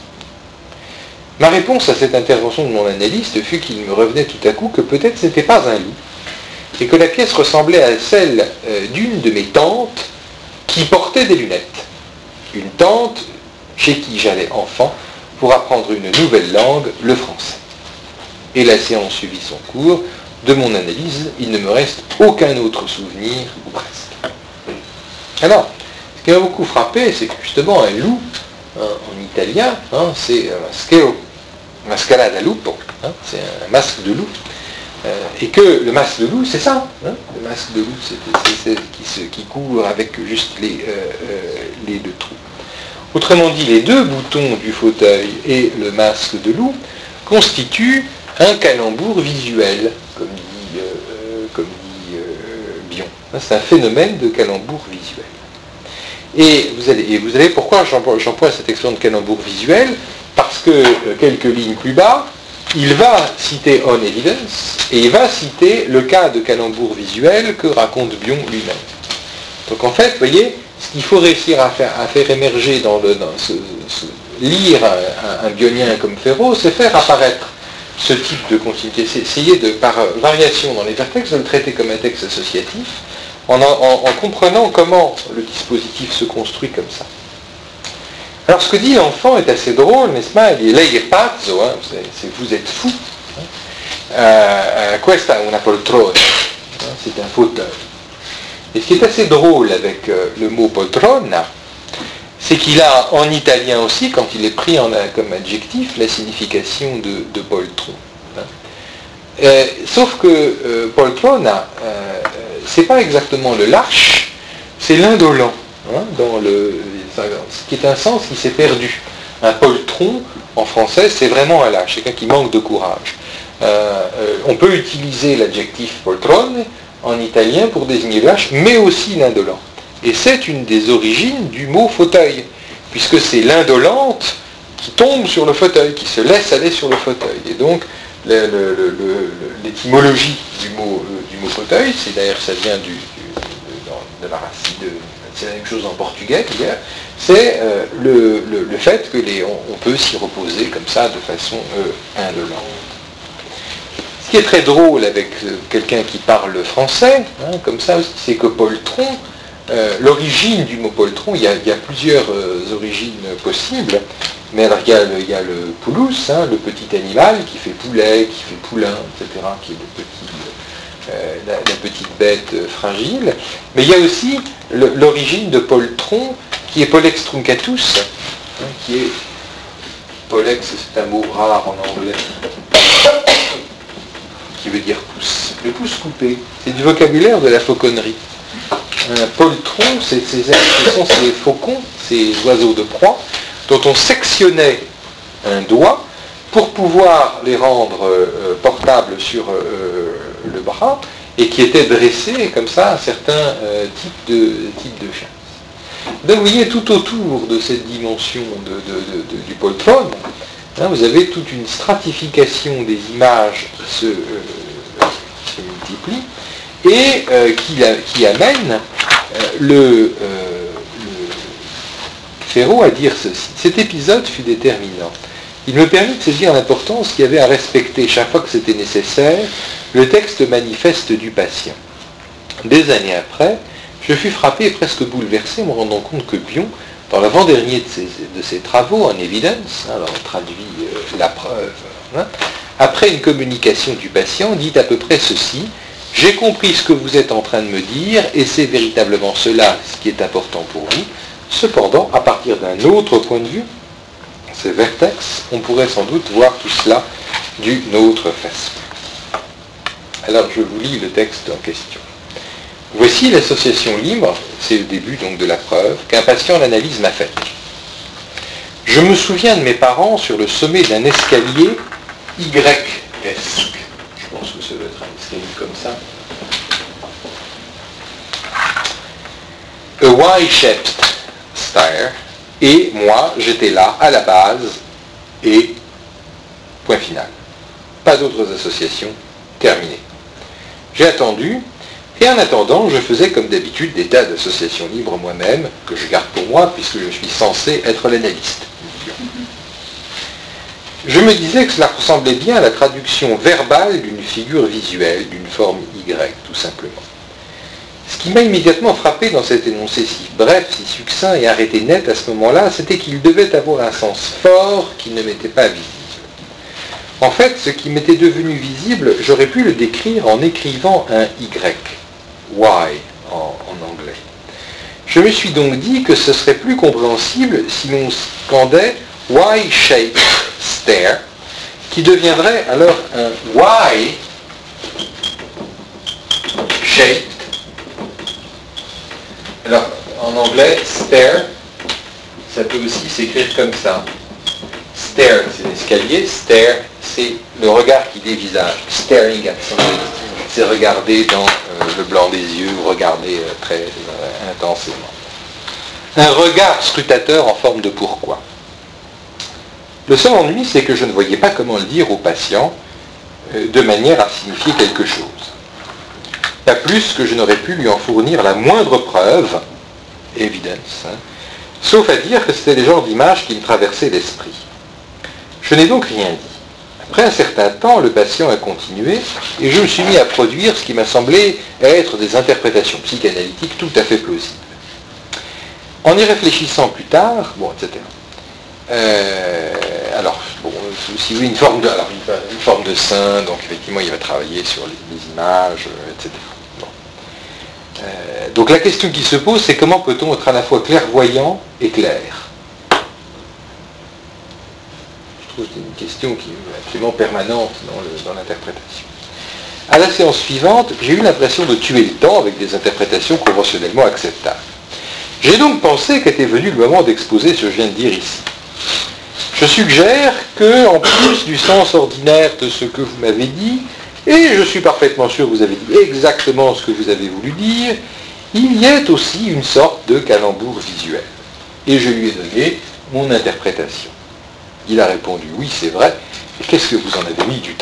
Ma réponse à cette intervention de mon analyste fut qu'il me revenait tout à coup que peut-être ce n'était pas un loup, et que la pièce ressemblait à celle euh, d'une de mes tantes qui portait des lunettes. Une tante chez qui j'allais enfant pour apprendre une nouvelle langue, le français. Et la séance suivit son cours. De mon analyse, il ne me reste aucun autre souvenir, ou presque. Alors, ce qui m'a beaucoup frappé, c'est que justement un loup, hein, en italien, hein, c'est un maschero, maschera da lupo, hein, c'est un masque de loup. Euh, et que le masque de loup, c'est ça. Hein, le masque de loup, c'est, c'est, c'est qui, se, qui court avec juste les, euh, euh, les deux trous. Autrement dit, les deux boutons du fauteuil et le masque de loup constituent un calembour visuel, comme dit, euh, comme dit euh, Bion. C'est un phénomène de calembour visuel. Et vous allez, et vous allez pourquoi j'emploie, j'emploie cette expression de calembour visuel? Parce que euh, quelques lignes plus bas, il va citer on evidence, et il va citer le cas de calembour visuel que raconte Bion lui-même. Donc en fait, vous voyez, ce qu'il faut réussir à faire, à faire émerger dans, le, dans ce, ce, lire un, un, un bionien comme Ferraud, c'est faire apparaître ce type de continuité, c'est essayer de, par variation dans les vertextes, de le traiter comme un texte associatif, en, en, en comprenant comment le dispositif se construit comme ça. Alors ce que dit l'enfant est assez drôle, n'est-ce pas? Il dit lei è pazzo, hein, c'est vous êtes fou. Hein. Euh, questa è una poltrona, hein, c'est un fauteuil. Et ce qui est assez drôle avec euh, le mot poltrona, c'est qu'il a en italien aussi, quand il est pris en, comme adjectif, la signification de, de poltron. Hein. Euh, sauf que euh, poltrona, euh, c'est pas exactement le lâche, c'est l'indolent. Hein, dans le, ce qui est un sens qui s'est perdu. Un poltron, en français, c'est vraiment un lâche, c'est quelqu'un qui manque de courage. Euh, euh, on peut utiliser l'adjectif poltrone en italien pour désigner le lâche, mais aussi l'indolent. Et c'est une des origines du mot fauteuil, puisque c'est l'indolente qui tombe sur le fauteuil, qui se laisse aller sur le fauteuil. Et donc, le, le, le, le, l'étymologie du mot, euh, du mot fauteuil, c'est d'ailleurs, ça vient du, du, de, de la racine de... C'est la même chose en portugais, c'est euh, le, le, le fait que les, on, on peut s'y reposer comme ça de façon euh, indolente. Ce qui est très drôle avec euh, quelqu'un qui parle français, hein, comme ça aussi, c'est que poltron, euh, l'origine du mot poltron, il y a, il y a plusieurs euh, origines possibles, mais alors il y a le, il y a le poulous, hein, le petit animal qui fait poulet, qui fait poulain, et cetera, qui est le petit... Euh, la, la petite bête euh, fragile, mais il y a aussi le, l'origine de poltron qui est Pollex truncatus, hein, qui est Pollex, c'est un mot rare en anglais, qui veut dire pouce, le pouce coupé, c'est du vocabulaire de la fauconnerie. Un poltron, c'est, c'est, ce sont ces faucons, ces oiseaux de proie, dont on sectionnait un doigt pour pouvoir les rendre euh, portables sur euh, le bras, et qui étaient dressés comme ça à certains euh, types de, types de chasse. Donc vous voyez, tout autour de cette dimension de, de, de, de, du poltron, hein, vous avez toute une stratification des images qui se, euh, qui se multiplient, et euh, qui, la, qui amène euh, le, euh, le Ferraud à dire ceci. Cet épisode fut déterminant. Il me permit de saisir l'importance qu'il y avait à respecter chaque fois que c'était nécessaire le texte manifeste du patient. Des années après, je fus frappé et presque bouleversé en me rendant compte que Bion, dans l'avant-dernier de ses, de ses travaux en évidence, alors on traduit euh, la preuve, hein, après une communication du patient, dit à peu près ceci: j'ai compris ce que vous êtes en train de me dire et c'est véritablement cela ce qui est important pour vous. Cependant, à partir d'un autre point de vue, ces vertex, on pourrait sans doute voir tout cela d'une autre façon. Alors je vous lis le texte en question. Voici l'association libre, c'est le début donc de la preuve, qu'un patient d'analyse m'a faite. Je me souviens de mes parents sur le sommet d'un escalier Y-esque. Je pense que ça doit être un escalier comme ça. A Y-shaped stair. Et moi, j'étais là, à la base, et point final. Pas d'autres associations, terminé. J'ai attendu, et en attendant, je faisais comme d'habitude des tas d'associations libres moi-même, que je garde pour moi, puisque je suis censé être l'analyste. Je me disais que cela ressemblait bien à la traduction verbale d'une figure visuelle, d'une forme Y, tout simplement. Ce qui m'a immédiatement frappé dans cet énoncé si bref, si succinct et arrêté net à ce moment-là, c'était qu'il devait avoir un sens fort qui ne m'était pas visible. En fait, ce qui m'était devenu visible, j'aurais pu le décrire en écrivant un Y, Y en, en anglais. Je me suis donc dit que ce serait plus compréhensible si l'on scandait Y-shaped stair, qui deviendrait alors un Y-shaped. Alors, en anglais, stair, ça peut aussi s'écrire comme ça. Stair, c'est l'escalier. Stare, c'est le regard qui dévisage. Staring at something, c'est regarder dans euh, le blanc des yeux ou regarder euh, très euh, intensément. un regard scrutateur en forme de pourquoi. Le seul ennui, c'est que je ne voyais pas comment le dire au patient euh, de manière à signifier quelque chose. Pas plus que je n'aurais pu lui en fournir la moindre preuve, evidence, hein, sauf à dire que c'était le genre d'image qui me traversait l'esprit. Je n'ai donc rien dit. Après un certain temps, le patient a continué et je me suis mis à produire ce qui m'a semblé être des interprétations psychanalytiques tout à fait plausibles. En y réfléchissant plus tard, bon, et cetera. Euh, alors, bon, si oui, une forme de, alors, une, une forme de sein, donc effectivement, il va travailler sur les, les images, euh, et cetera. Bon. Euh, donc la question qui se pose, c'est comment peut-on être à la fois clairvoyant et clair ? Je trouve que c'est une question qui est absolument permanente dans, le, dans l'interprétation. À la séance suivante, j'ai eu l'impression de tuer le temps avec des interprétations conventionnellement acceptables. J'ai donc pensé qu'était venu le moment d'exposer ce que je viens de dire ici. Je suggère que, en plus du sens ordinaire de ce que vous m'avez dit, et je suis parfaitement sûr que vous avez dit exactement ce que vous avez voulu dire, il y ait aussi une sorte de calembour visuel. Et je lui ai donné mon interprétation. Il a répondu « oui, c'est vrai, et qu'est-ce que vous en avez mis du temps ?»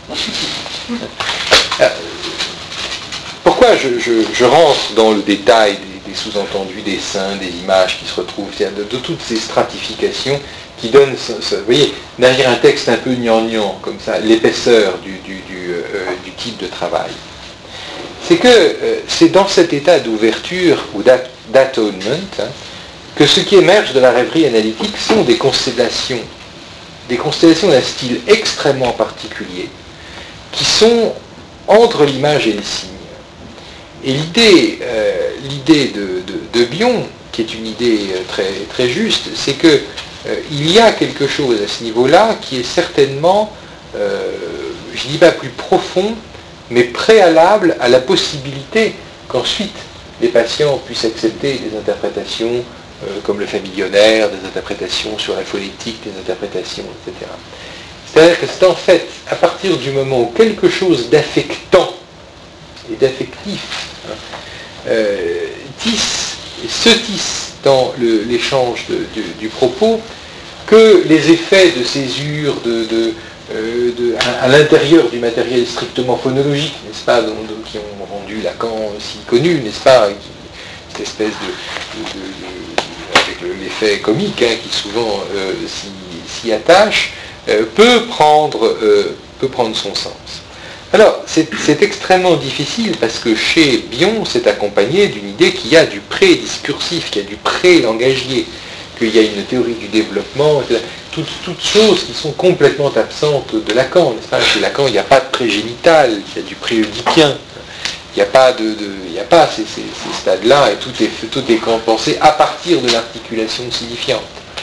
Pourquoi je, je, je rentre dans le détail des, des sous-entendus, des seins, des images qui se retrouvent, de, de toutes ces stratifications qui donnent, ce, ce, vous voyez, derrière un texte un peu gnangnan, comme ça, l'épaisseur du, du, du, euh, du type de travail. C'est que euh, c'est dans cet état d'ouverture ou d'atonement hein, que ce qui émerge de la rêverie analytique sont des constellations, des constellations d'un style extrêmement particulier, qui sont entre l'image et les signes. Et l'idée, euh, l'idée de, de, de Bion, qui est une idée très, très juste, c'est que euh, il y a quelque chose à ce niveau-là qui est certainement, euh, je ne dis pas plus profond, mais préalable à la possibilité qu'ensuite les patients puissent accepter des interprétations euh, comme le familionnaire, des interprétations sur la phonétique, des interprétations, et cetera. C'est-à-dire que c'est en fait à partir du moment où quelque chose d'affectant et d'affectif hein, euh, tisse, se tisse dans le, l'échange de, de, du propos, que les effets de césure, de, de, euh, de, à, à l'intérieur du matériel strictement phonologique, n'est-ce pas, donc, donc, qui ont rendu Lacan si connu, n'est-ce pas, qui, cette espèce de, de, de, de avec le, l'effet comique hein, qui souvent euh, s'y, s'y attache, euh, peut prendre, euh, peut prendre son sens. Alors, c'est, c'est extrêmement difficile parce que chez Bion, c'est accompagné d'une idée qu'il y a du pré-discursif, qu'il y a du pré-langagier, qu'il y a une théorie du développement, toutes, toutes choses qui sont complètement absentes de Lacan. N'est-ce pas ? Chez Lacan, il n'y a pas de pré-génital, il y a du pré-oedipien, il n'y a pas, de, de, il n'y a pas ces, ces, ces stades-là, et tout est, tout est pensé à partir de l'articulation signifiante.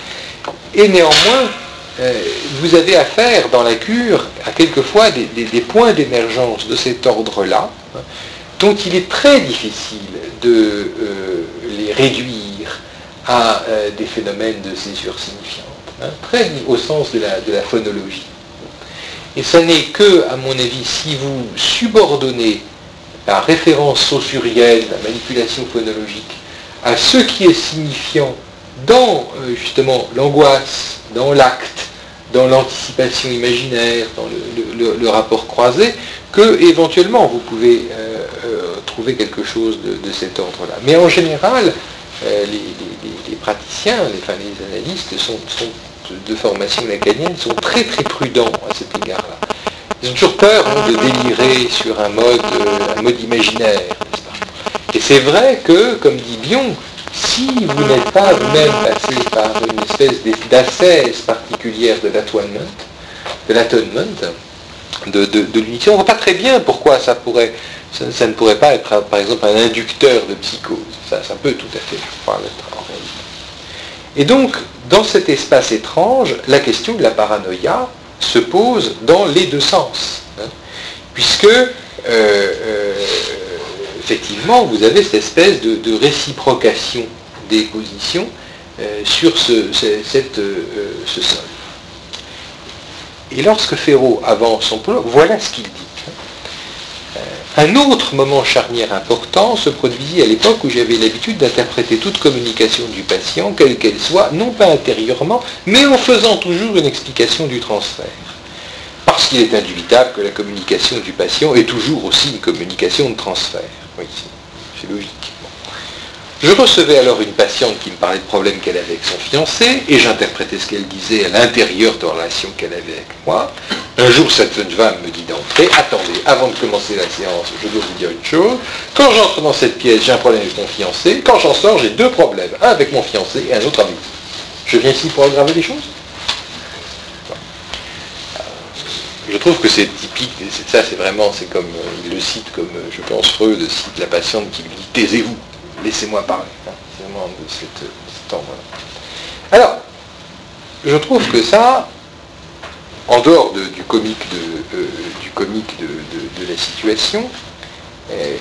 Et néanmoins, Euh, vous avez affaire dans la cure à quelquefois des, des, des points d'émergence de cet ordre-là, hein, dont il est très difficile de euh, les réduire à euh, des phénomènes de césure signifiante, hein, très au sens de la, de la phonologie. Et ce n'est que, à mon avis, si vous subordonnez la référence saussurienne, la manipulation phonologique, à ce qui est signifiant dans euh, justement l'angoisse, dans l'acte, dans l'anticipation imaginaire, dans le, le, le rapport croisé, que éventuellement vous pouvez euh, euh, trouver quelque chose de, de cet ordre-là. Mais en général, euh, les, les, les praticiens, les, enfin, les analystes sont, sont de formation lacanienne sont très très prudents à cet égard-là. Ils ont toujours peur hein, de délirer sur un mode, euh, un mode imaginaire, n'est-ce pas ? Et c'est vrai que, comme dit Bion, si vous n'êtes pas vous-même passé par une espèce d'ascèse particulière de l'atonement, de l'atonement, de, de, de l'unité, on ne voit pas très bien pourquoi ça pourrait, ça, ça ne pourrait pas être, par exemple, un inducteur de psychose. Ça, ça peut tout à fait, je crois, l'être en réalité. Et donc, dans cet espace étrange, la question de la paranoïa se pose dans les deux sens, hein, puisque euh, euh, effectivement, vous avez cette espèce de, de réciprocation des positions euh, sur ce, ce, cette, euh, ce sol. Et lorsque Ferraud avance son prologue, voilà ce qu'il dit. Un autre moment charnière important se produisit à l'époque où j'avais l'habitude d'interpréter toute communication du patient, quelle qu'elle soit, non pas intérieurement, mais en faisant toujours une explication du transfert. Parce qu'il est indubitable que la communication du patient est toujours aussi une communication de transfert. Oui, c'est, c'est logique. Je recevais alors une patiente qui me parlait de problèmes qu'elle avait avec son fiancé, et j'interprétais ce qu'elle disait à l'intérieur de la relation qu'elle avait avec moi. Un jour, cette jeune femme me dit d'entrer, attendez, avant de commencer la séance, je dois vous dire une chose, quand j'entre dans cette pièce, j'ai un problème avec mon fiancé, quand j'en sors, j'ai deux problèmes, un avec mon fiancé et un autre avec vous. Je viens ici pour aggraver les choses ? Je trouve que c'est typique, et c'est, ça c'est vraiment, c'est comme, il le cite comme, je pense, Freud cite la patiente qui lui dit « taisez-vous ». Laissez-moi parler. Hein, c'est vraiment de cette, cet ordre-là. Alors, je trouve que ça, en dehors de, du comique de, euh, du comique de, de, de la situation, euh,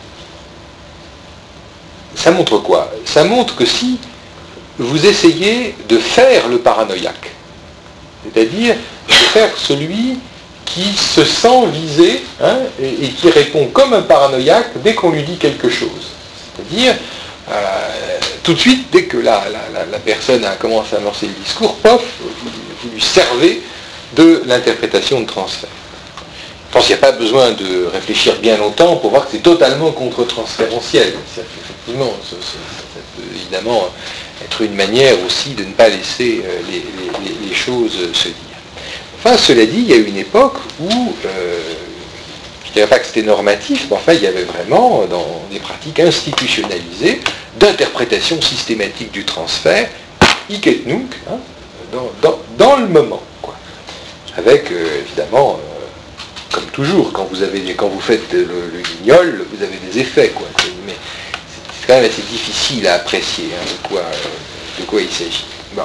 ça montre quoi ? Ça montre que si vous essayez de faire le paranoïaque, c'est-à-dire de faire celui qui se sent visé, hein, et, et qui répond comme un paranoïaque dès qu'on lui dit quelque chose. C'est-à-dire, euh, tout de suite, dès que la, la, la, la personne a commencé à amorcer le discours, pof, vous, vous lui servez de l'interprétation de transfert. Je pense qu'il n'y a pas besoin de réfléchir bien longtemps pour voir que c'est totalement contre-transférentiel. Effectivement, ça, ça, ça peut évidemment être une manière aussi de ne pas laisser euh, les, les, les choses se dire. Enfin, cela dit, il y a eu une époque où... Euh, je ne dirais pas que c'était normatif, mais enfin, il y avait vraiment, dans des pratiques institutionnalisées, d'interprétation systématique du transfert, hic et nunc, hein, dans, dans, dans le moment, quoi. Avec, euh, évidemment, euh, comme toujours, quand vous, avez, quand vous faites le, le guignol, vous avez des effets, quoi. C'est, mais c'est quand même assez difficile à apprécier, hein, de, quoi, euh, de quoi il s'agit. Bon.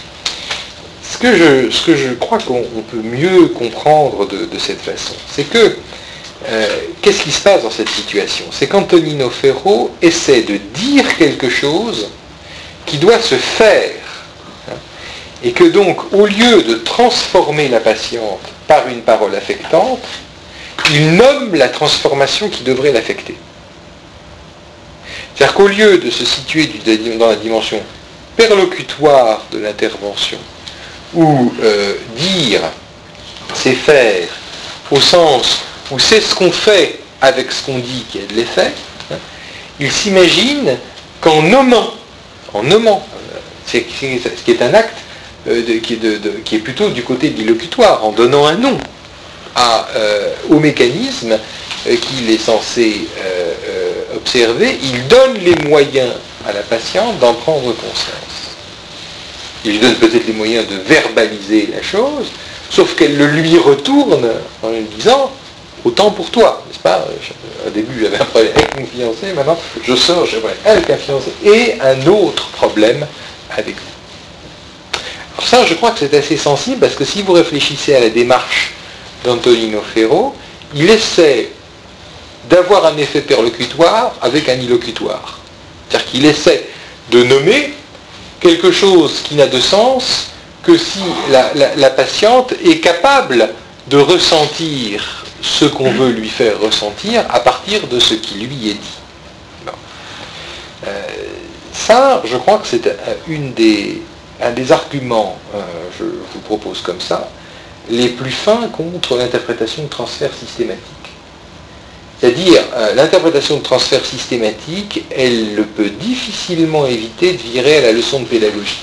Ce que je, ce que je crois qu'on peut mieux comprendre de, de cette façon, c'est que Euh, qu'est-ce qui se passe dans cette situation ? C'est qu'Antonino Ferro essaie de dire quelque chose qui doit se faire. Hein, et que donc, au lieu de transformer la patiente par une parole affectante, il nomme la transformation qui devrait l'affecter. C'est-à-dire qu'au lieu de se situer dans la dimension perlocutoire de l'intervention, ou euh, dire, c'est faire, au sens où c'est ce qu'on fait avec ce qu'on dit qui a de l'effet, hein, il s'imagine qu'en nommant, en nommant, c'est, c'est, ce qui est un acte euh, de, qui, est de, de, qui est plutôt du côté de l'illocutoire, en donnant un nom à, euh, au mécanisme euh, qu'il est censé euh, euh, observer, il donne les moyens à la patiente d'en prendre conscience. Il lui donne peut-être les moyens de verbaliser la chose, sauf qu'elle le lui retourne en lui disant autant pour toi, n'est-ce pas ? Au début, j'avais un problème avec mon fiancé, maintenant, je sors, j'ai un problème avec un fiancé, et un autre problème avec vous. Alors ça, je crois que c'est assez sensible, parce que si vous réfléchissez à la démarche d'Antonino Ferro, il essaie d'avoir un effet perlocutoire avec un illocutoire. C'est-à-dire qu'il essaie de nommer quelque chose qui n'a de sens que si la, la, la patiente est capable de ressentir ce qu'on veut lui faire ressentir à partir de ce qui lui est dit. Bon. Euh, ça, je crois que c'est une des, un des arguments, euh, je vous propose comme ça, les plus fins contre l'interprétation de transfert systématique. C'est-à-dire, euh, l'interprétation de transfert systématique, elle peut difficilement éviter de virer à la leçon de pédagogie.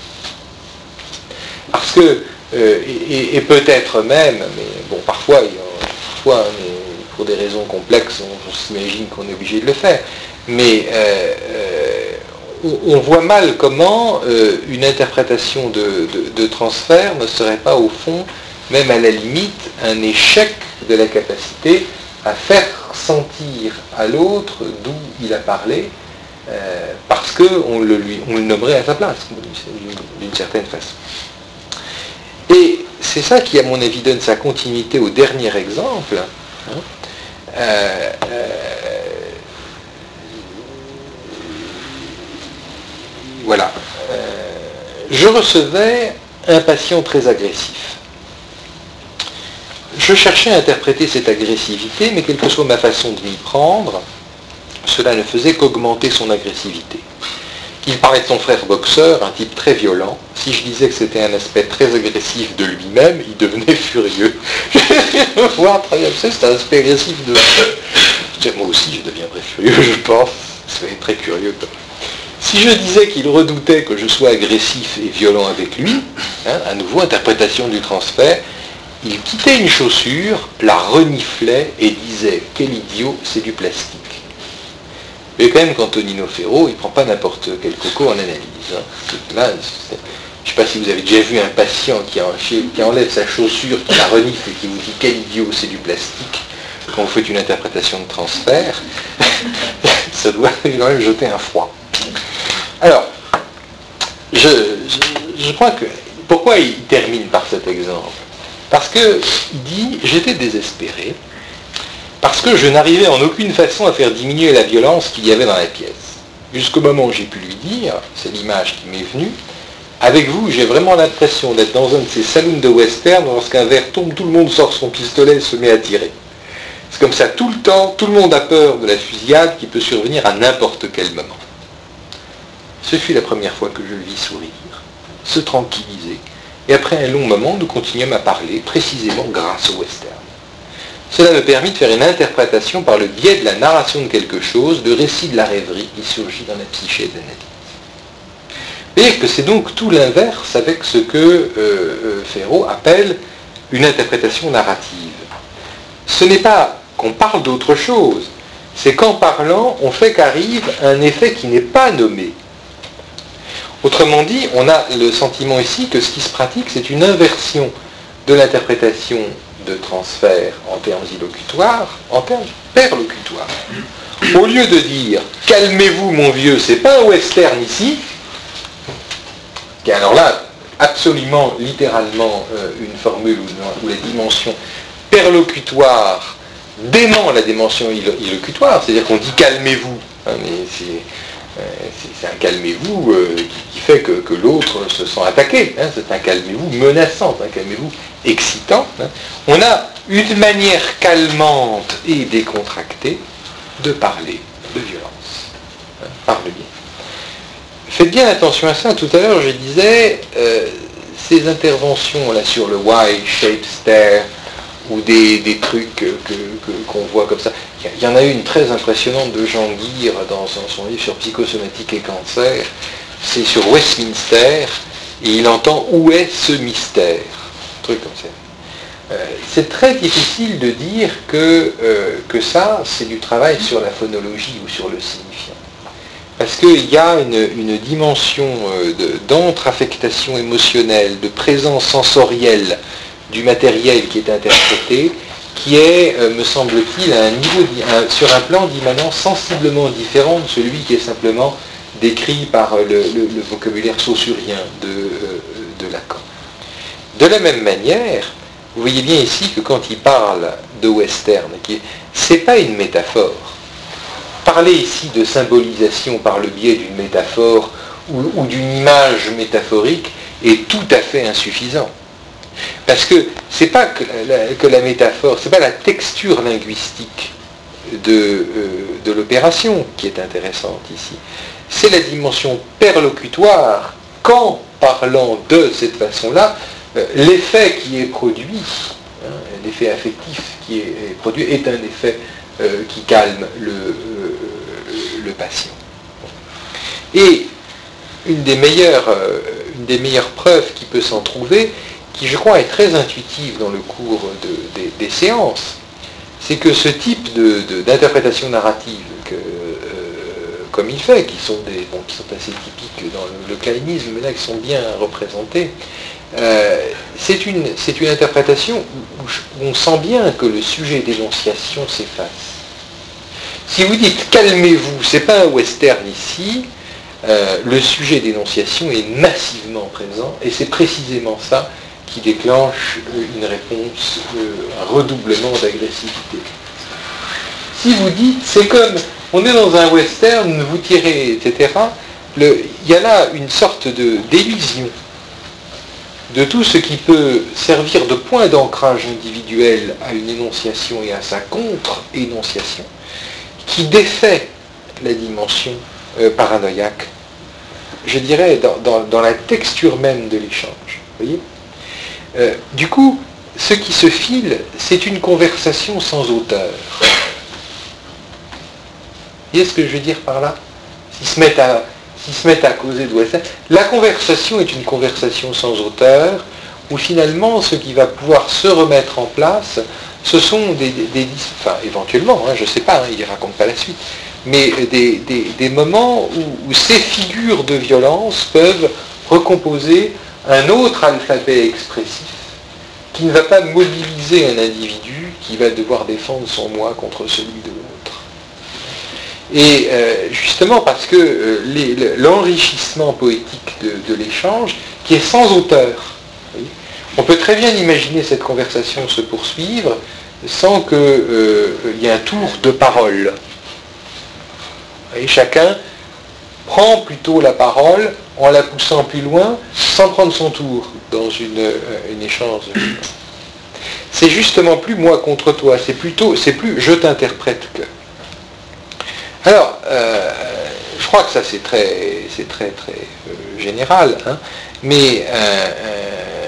Parce que, euh, et, et peut-être même, mais bon, parfois, il y a Fois, pour des raisons complexes, on, on s'imagine qu'on est obligé de le faire. Mais euh, euh, on, on voit mal comment euh, une interprétation de, de, de transfert ne serait pas, au fond, même à la limite, un échec de la capacité à faire sentir à l'autre d'où il a parlé, euh, parce qu'on le, lui, on le nommerait à sa place, d'une, d'une certaine façon. Et c'est ça qui, à mon avis, donne sa continuité au dernier exemple. Hein. Euh, euh, voilà. Euh, je recevais un patient très agressif. Je je cherchais à interpréter cette agressivité, mais quelle que soit ma façon de m'y prendre, cela ne faisait qu'augmenter son agressivité. Il parlait de son frère boxeur, un type très violent. Si je disais que c'était un aspect très agressif de lui-même, il devenait furieux. Je vois très bien, c'est un aspect agressif de lui. Moi aussi, je deviendrais furieux, je pense. C'est très curieux. Si je disais qu'il redoutait que je sois agressif et violent avec lui, hein, à nouveau, interprétation du transfert, il quittait une chaussure, la reniflait et disait « Quel idiot, c'est du plastique ». Mais quand même qu'Antonino Ferro, il ne prend pas n'importe quel coco en analyse. Hein. Là, je ne sais pas si vous avez déjà vu un patient qui, en, qui enlève sa chaussure, qui la renifle et qui vous dit « Quel idiot, c'est du plastique ». Quand vous faites une interprétation de transfert, ça doit quand même jeter un froid. Alors, je, je, je crois que... Pourquoi il termine par cet exemple? Parce qu'il dit « J'étais désespéré, parce que je n'arrivais en aucune façon à faire diminuer la violence qu'il y avait dans la pièce. Jusqu'au moment où j'ai pu lui dire, c'est l'image qui m'est venue, avec vous, j'ai vraiment l'impression d'être dans un de ces saloons de western, lorsqu'un verre tombe, tout le monde sort son pistolet et se met à tirer. C'est comme ça tout le temps, tout le monde a peur de la fusillade qui peut survenir à n'importe quel moment. Ce fut la première fois que je le vis sourire, se tranquilliser, et après un long moment, nous continuâmes à parler, précisément grâce au western. Cela me permit de faire une interprétation par le biais de la narration de quelque chose, de récit de la rêverie qui surgit dans la psyché d'analyse. Vous voyez que c'est donc tout l'inverse avec ce que euh, euh, Ferro appelle une interprétation narrative. Ce n'est pas qu'on parle d'autre chose, c'est qu'en parlant, on fait qu'arrive un effet qui n'est pas nommé. Autrement dit, on a le sentiment ici que ce qui se pratique, c'est une inversion de l'interprétation de transfert en termes illocutoires, en termes perlocutoires. Au lieu de dire « calmez-vous mon vieux, c'est pas un western ici », qui est alors là absolument littéralement euh, une formule où, où la dimension perlocutoire dément la dimension illocutoire, c'est-à-dire qu'on dit « calmez-vous hein, », mais c'est... c'est un calmez-vous euh, qui, qui fait que, que l'autre se sent attaqué. Hein, c'est un calmez-vous menaçant, un calmez-vous excitant. Hein. On a une manière calmante et décontractée de parler de violence. Hein, par le biais. Faites bien attention à ça. Tout à l'heure, je disais, euh, ces interventions là sur le Y-shaped stare, ou des, des trucs que, que, qu'on voit comme ça. Il y en a une très impressionnante de Jean Guire dans son, son livre sur psychosomatique et cancer. C'est sur Westminster, et il entend « Où est ce mystère ?» Un truc comme ça. Euh, c'est très difficile de dire que, euh, que ça, c'est du travail sur la phonologie ou sur le signifiant. Parce qu'il y a une, une dimension euh, de, d'entre-affectation émotionnelle, de présence sensorielle du matériel qui est interprété, qui est, euh, me semble-t-il, à un niveau, un, sur un plan d'immanence sensiblement différent de celui qui est simplement décrit par le, le, le vocabulaire saussurien de, euh, de Lacan. De la même manière, vous voyez bien ici que quand il parle de western, c'est pas une métaphore. Parler ici de symbolisation par le biais d'une métaphore ou, ou d'une image métaphorique est tout à fait insuffisant. Parce que c'est pas que la, que la métaphore, c'est pas la texture linguistique de, euh, de l'opération qui est intéressante ici. C'est la dimension perlocutoire qu'en parlant de cette façon-là, euh, l'effet qui est produit, hein, l'effet affectif qui est, est produit est un effet euh, qui calme le, euh, le patient. Et une des meilleures, euh, une des meilleures preuves qui peut s'en trouver, qui je crois est très intuitive dans le cours de, des, des séances, c'est que ce type de, de, d'interprétation narrative, que, euh, comme il fait, qui sont, des, bon, qui sont assez typiques dans le, le kleinisme, mais là qui sont bien représentés, euh, c'est, une, c'est une interprétation où, où on sent bien que le sujet d'énonciation s'efface. Si vous dites « calmez-vous », c'est pas un western ici, euh, le sujet d'énonciation est massivement présent, et c'est précisément ça qui déclenche une réponse, un redoublement d'agressivité. Si vous dites, c'est comme, on est dans un western, vous tirez, et cetera, le, il y a là une sorte de, d'illusion de tout ce qui peut servir de point d'ancrage individuel à une énonciation et à sa contre-énonciation, qui défait la dimension euh, paranoïaque, je dirais, dans, dans, dans la texture même de l'échange. Vous voyez euh, Du coup, ce qui se file, c'est une conversation sans auteur. Vous voyez ce que je veux dire par là? S'ils se mettent à, s'ils se mettent à causer de ça, la conversation est une conversation sans auteur, où finalement, ce qui va pouvoir se remettre en place, ce sont des, des, des enfin, éventuellement, hein, je ne sais pas, hein, il ne raconte pas la suite, mais des, des, des moments où, où ces figures de violence peuvent recomposer un autre alphabet expressif qui ne va pas mobiliser un individu qui va devoir défendre son moi contre celui de l'autre. Et euh, justement parce que euh, les, l'enrichissement poétique de, de l'échange, qui est sans auteur, on peut très bien imaginer cette conversation se poursuivre sans qu'il euh, y ait un tour de parole. Et chacun prend plutôt la parole en la poussant plus loin, sans prendre son tour dans une, euh, une échange. C'est justement plus moi contre toi, c'est plutôt, c'est plus je t'interprète que. Alors, euh, je crois que ça c'est très, c'est très très euh, général, hein, mais euh, euh,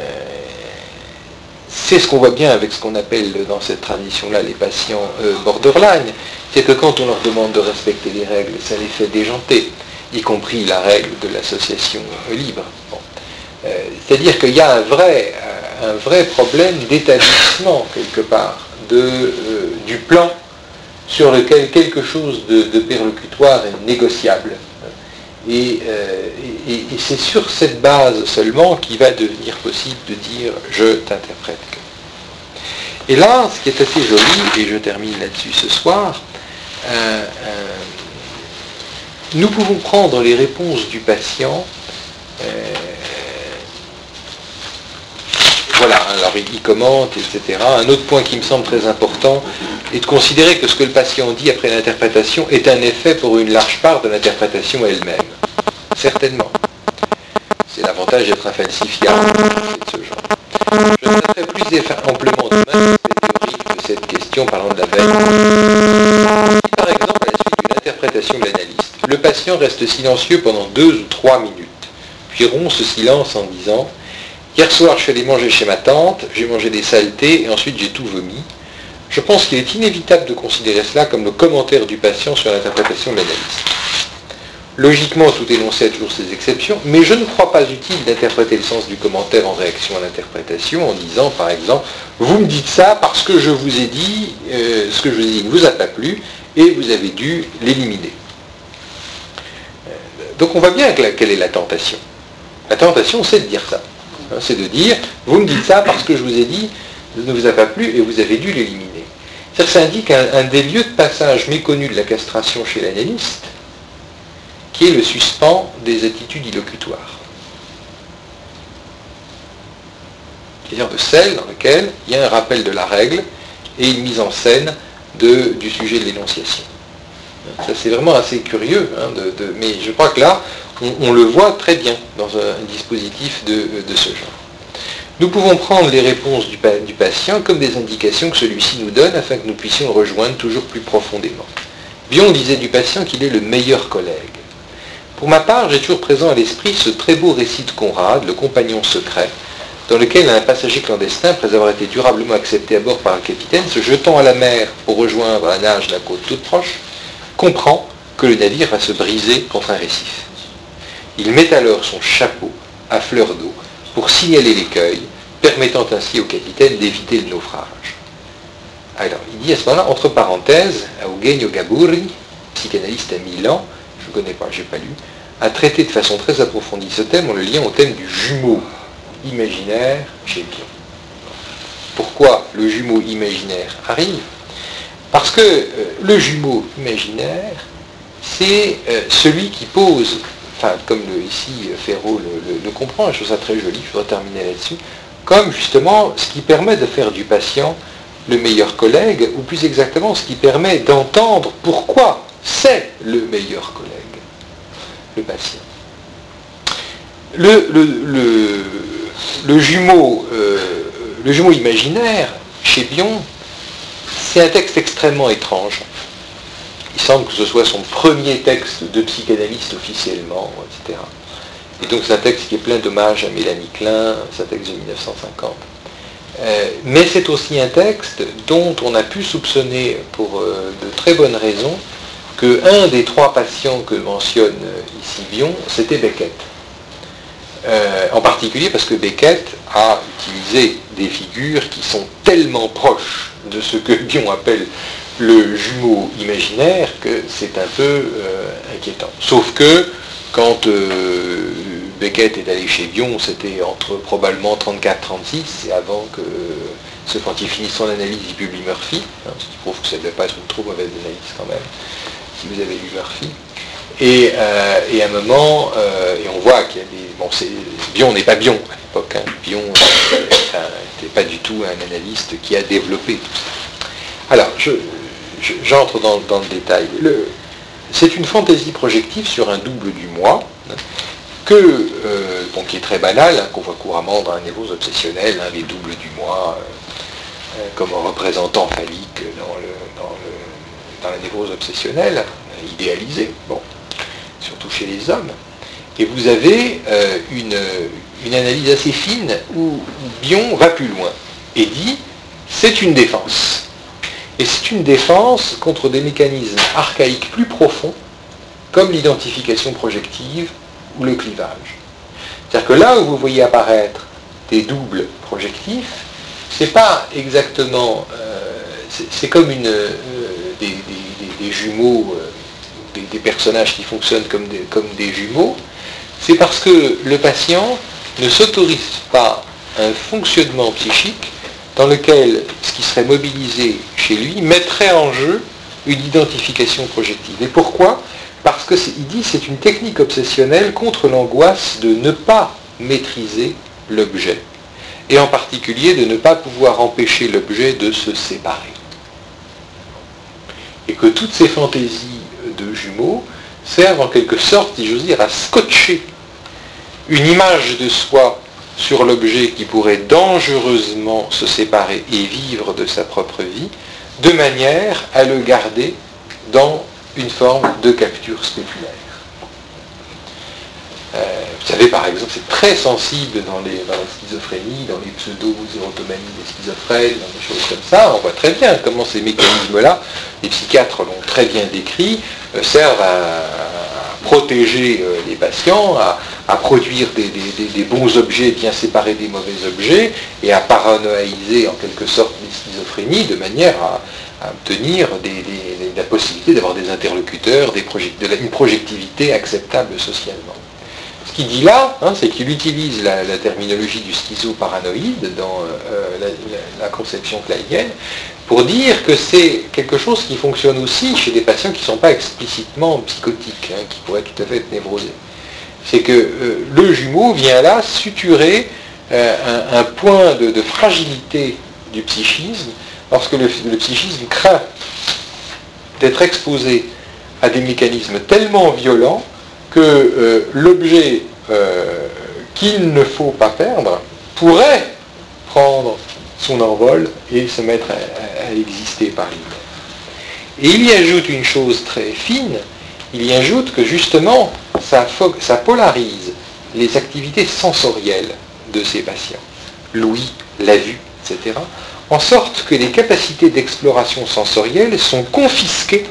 c'est ce qu'on voit bien avec ce qu'on appelle dans cette tradition-là les patients euh, borderline, c'est que quand on leur demande de respecter les règles, ça les fait déjanter, y compris la règle de l'association euh, libre. Bon. Euh, c'est-à-dire qu'il y a un vrai, un vrai problème d'établissement, quelque part, de, euh, du plan sur lequel quelque chose de, de perlocutoire est négociable. Et, euh, et, et c'est sur cette base seulement qu'il va devenir possible de dire « je t'interprète que ». Et là, ce qui est assez joli, et je termine là-dessus ce soir, euh, euh, nous pouvons prendre les réponses du patient. Euh, voilà, alors il, il commente, et cetera. Un autre point qui me semble très important est de considérer que ce que le patient dit après l'interprétation est un effet pour une large part de l'interprétation elle-même. Certainement. C'est l'avantage d'être un falsifiable de ce genre. Je traiterai plus amplement demain l'aspect théorique de cette question parlant de la veille. Si par exemple, à la suite d'une interprétation de l'analyste, le patient reste silencieux pendant deux ou trois minutes, puis rompt ce silence en disant « Hier soir, je suis allé manger chez ma tante, j'ai mangé des saletés et ensuite j'ai tout vomi », je pense qu'il est inévitable de considérer cela comme le commentaire du patient sur l'interprétation de l'analyste. Logiquement, tout énoncé a toujours ses exceptions, mais je ne crois pas utile d'interpréter le sens du commentaire en réaction à l'interprétation en disant, par exemple, « Vous me dites ça parce que je vous ai dit, euh, ce que je vous ai dit ne vous a pas plu, et vous avez dû l'éliminer. » Donc on voit bien que la, quelle est la tentation. La tentation, c'est de dire ça. Hein, c'est de dire, vous me dites ça parce que je vous ai dit, ne vous a pas plu, et vous avez dû l'éliminer. C'est-à-dire que ça indique un, un des lieux de passage méconnus de la castration chez l'analyste, qui est le suspens des attitudes illocutoires. C'est-à-dire de celle dans laquelle il y a un rappel de la règle et une mise en scène de, du sujet de l'énonciation. Ça c'est vraiment assez curieux, hein, de, de, mais je crois que là, on, on le voit très bien dans un, un dispositif de, de ce genre. Nous pouvons prendre les réponses du, du patient comme des indications que celui-ci nous donne afin que nous puissions le rejoindre toujours plus profondément. Bion disait du patient qu'il est le meilleur collègue. Pour ma part, j'ai toujours présent à l'esprit ce très beau récit de Conrad, le compagnon secret, dans lequel un passager clandestin, après avoir été durablement accepté à bord par le capitaine, se jetant à la mer pour rejoindre à nage la côte toute proche, comprend que le navire va se briser contre un récif. Il met alors son chapeau à fleur d'eau pour signaler l'écueil, permettant ainsi au capitaine d'éviter le naufrage. Alors, il dit à ce moment-là, entre parenthèses, Eugenio Gaburi, psychanalyste à Milan, je ne connais pas, je n'ai pas lu, a traité de façon très approfondie ce thème en le liant au thème du jumeau imaginaire chez Bion. Pourquoi le jumeau imaginaire arrive? Parce que euh, le jumeau imaginaire, c'est euh, celui qui pose, enfin comme le, ici Ferraud le, le, le comprend, je trouve ça très joli, je voudrais terminer là-dessus, comme justement ce qui permet de faire du patient le meilleur collègue, ou plus exactement ce qui permet d'entendre pourquoi c'est le meilleur collègue, le patient. Le, le, le, le jumeau, euh, le jumeau imaginaire, chez Bion, c'est un texte extrêmement étrange. Il semble que ce soit son premier texte de psychanalyste officiellement, et cetera. Et donc c'est un texte qui est plein d'hommages à Mélanie Klein, c'est un texte de mille neuf cent cinquante. Euh, mais c'est aussi un texte dont on a pu soupçonner, pour euh, de très bonnes raisons, qu'un des trois patients que mentionne ici Bion, c'était Beckett. Euh, en particulier parce que Beckett a utilisé des figures qui sont tellement proches de ce que Bion appelle le jumeau imaginaire que c'est un peu euh, inquiétant. Sauf que quand euh, Beckett est allé chez Bion, c'était entre probablement trente-quatre trente-six, et avant que ce quand il finit son analyse, il publie Murphy, hein, ce qui prouve que ça ne devait pas être une trop mauvaise analyse quand même, si vous avez lu Murphy. Et, euh, et à un moment, euh, et on voit qu'il y a des... Bon, c'est, Bion n'est pas Bion à l'époque. Hein. Bion n'était pas du tout un analyste qui a développé tout ça. Alors, je, je, j'entre dans, dans le détail. Le, c'est une fantaisie projective sur un double du moi, hein, que, euh, bon, qui est très banal, hein, qu'on voit couramment dans la névrose obsessionnelle, hein, les doubles du moi, euh, euh, comme un représentant phallique dans, le, dans, le, dans la névrose obsessionnelle, idéalisé. Bon. Surtout chez les hommes, et vous avez euh, une, une analyse assez fine où, où Bion va plus loin et dit c'est une défense. Et c'est une défense contre des mécanismes archaïques plus profonds, comme l'identification projective ou le clivage. C'est-à-dire que là où vous voyez apparaître des doubles projectifs, c'est pas exactement... Euh, c'est, c'est comme une, euh, des, des, des, des jumeaux... Euh, Des, des personnages qui fonctionnent comme des, comme des jumeaux, c'est parce que le patient ne s'autorise pas un fonctionnement psychique dans lequel ce qui serait mobilisé chez lui mettrait en jeu une identification projective. Et pourquoi ? Parce qu'il dit que c'est une technique obsessionnelle contre l'angoisse de ne pas maîtriser l'objet, et en particulier de ne pas pouvoir empêcher l'objet de se séparer. Et que toutes ces fantaisies de jumeaux servent en quelque sorte, si j'ose dire, à scotcher une image de soi sur l'objet qui pourrait dangereusement se séparer et vivre de sa propre vie, de manière à le garder dans une forme de capture spéculaire. Euh, vous savez, par exemple, c'est très sensible dans, les, dans la schizophrénie, dans les pseudo-érotomanies des schizophrènes, dans des choses comme ça. On voit très bien comment ces mécanismes-là, les psychiatres l'ont très bien décrit, euh, servent à, à protéger euh, les patients, à, à produire des, des, des, des bons objets bien séparés des mauvais objets, et à paranoïser en quelque sorte les schizophrénies de manière à, à obtenir des, des, la possibilité d'avoir des interlocuteurs, des project, de la, une projectivité acceptable socialement. Ce qu'il dit là, hein, c'est qu'il utilise la, la terminologie du schizoparanoïde dans euh, la, la, la conception kleinienne pour dire que c'est quelque chose qui fonctionne aussi chez des patients qui ne sont pas explicitement psychotiques, hein, qui pourraient tout à fait être névrosés. C'est que euh, le jumeau vient là suturer euh, un, un point de, de fragilité du psychisme lorsque le, le psychisme craint d'être exposé à des mécanismes tellement violents que euh, l'objet euh, qu'il ne faut pas perdre pourrait prendre son envol et se mettre à, à, à exister par lui-même. Et il y ajoute une chose très fine, il y ajoute que justement ça, fo- ça polarise les activités sensorielles de ces patients, l'ouïe, la vue, et cetera, en sorte que les capacités d'exploration sensorielle sont confisquées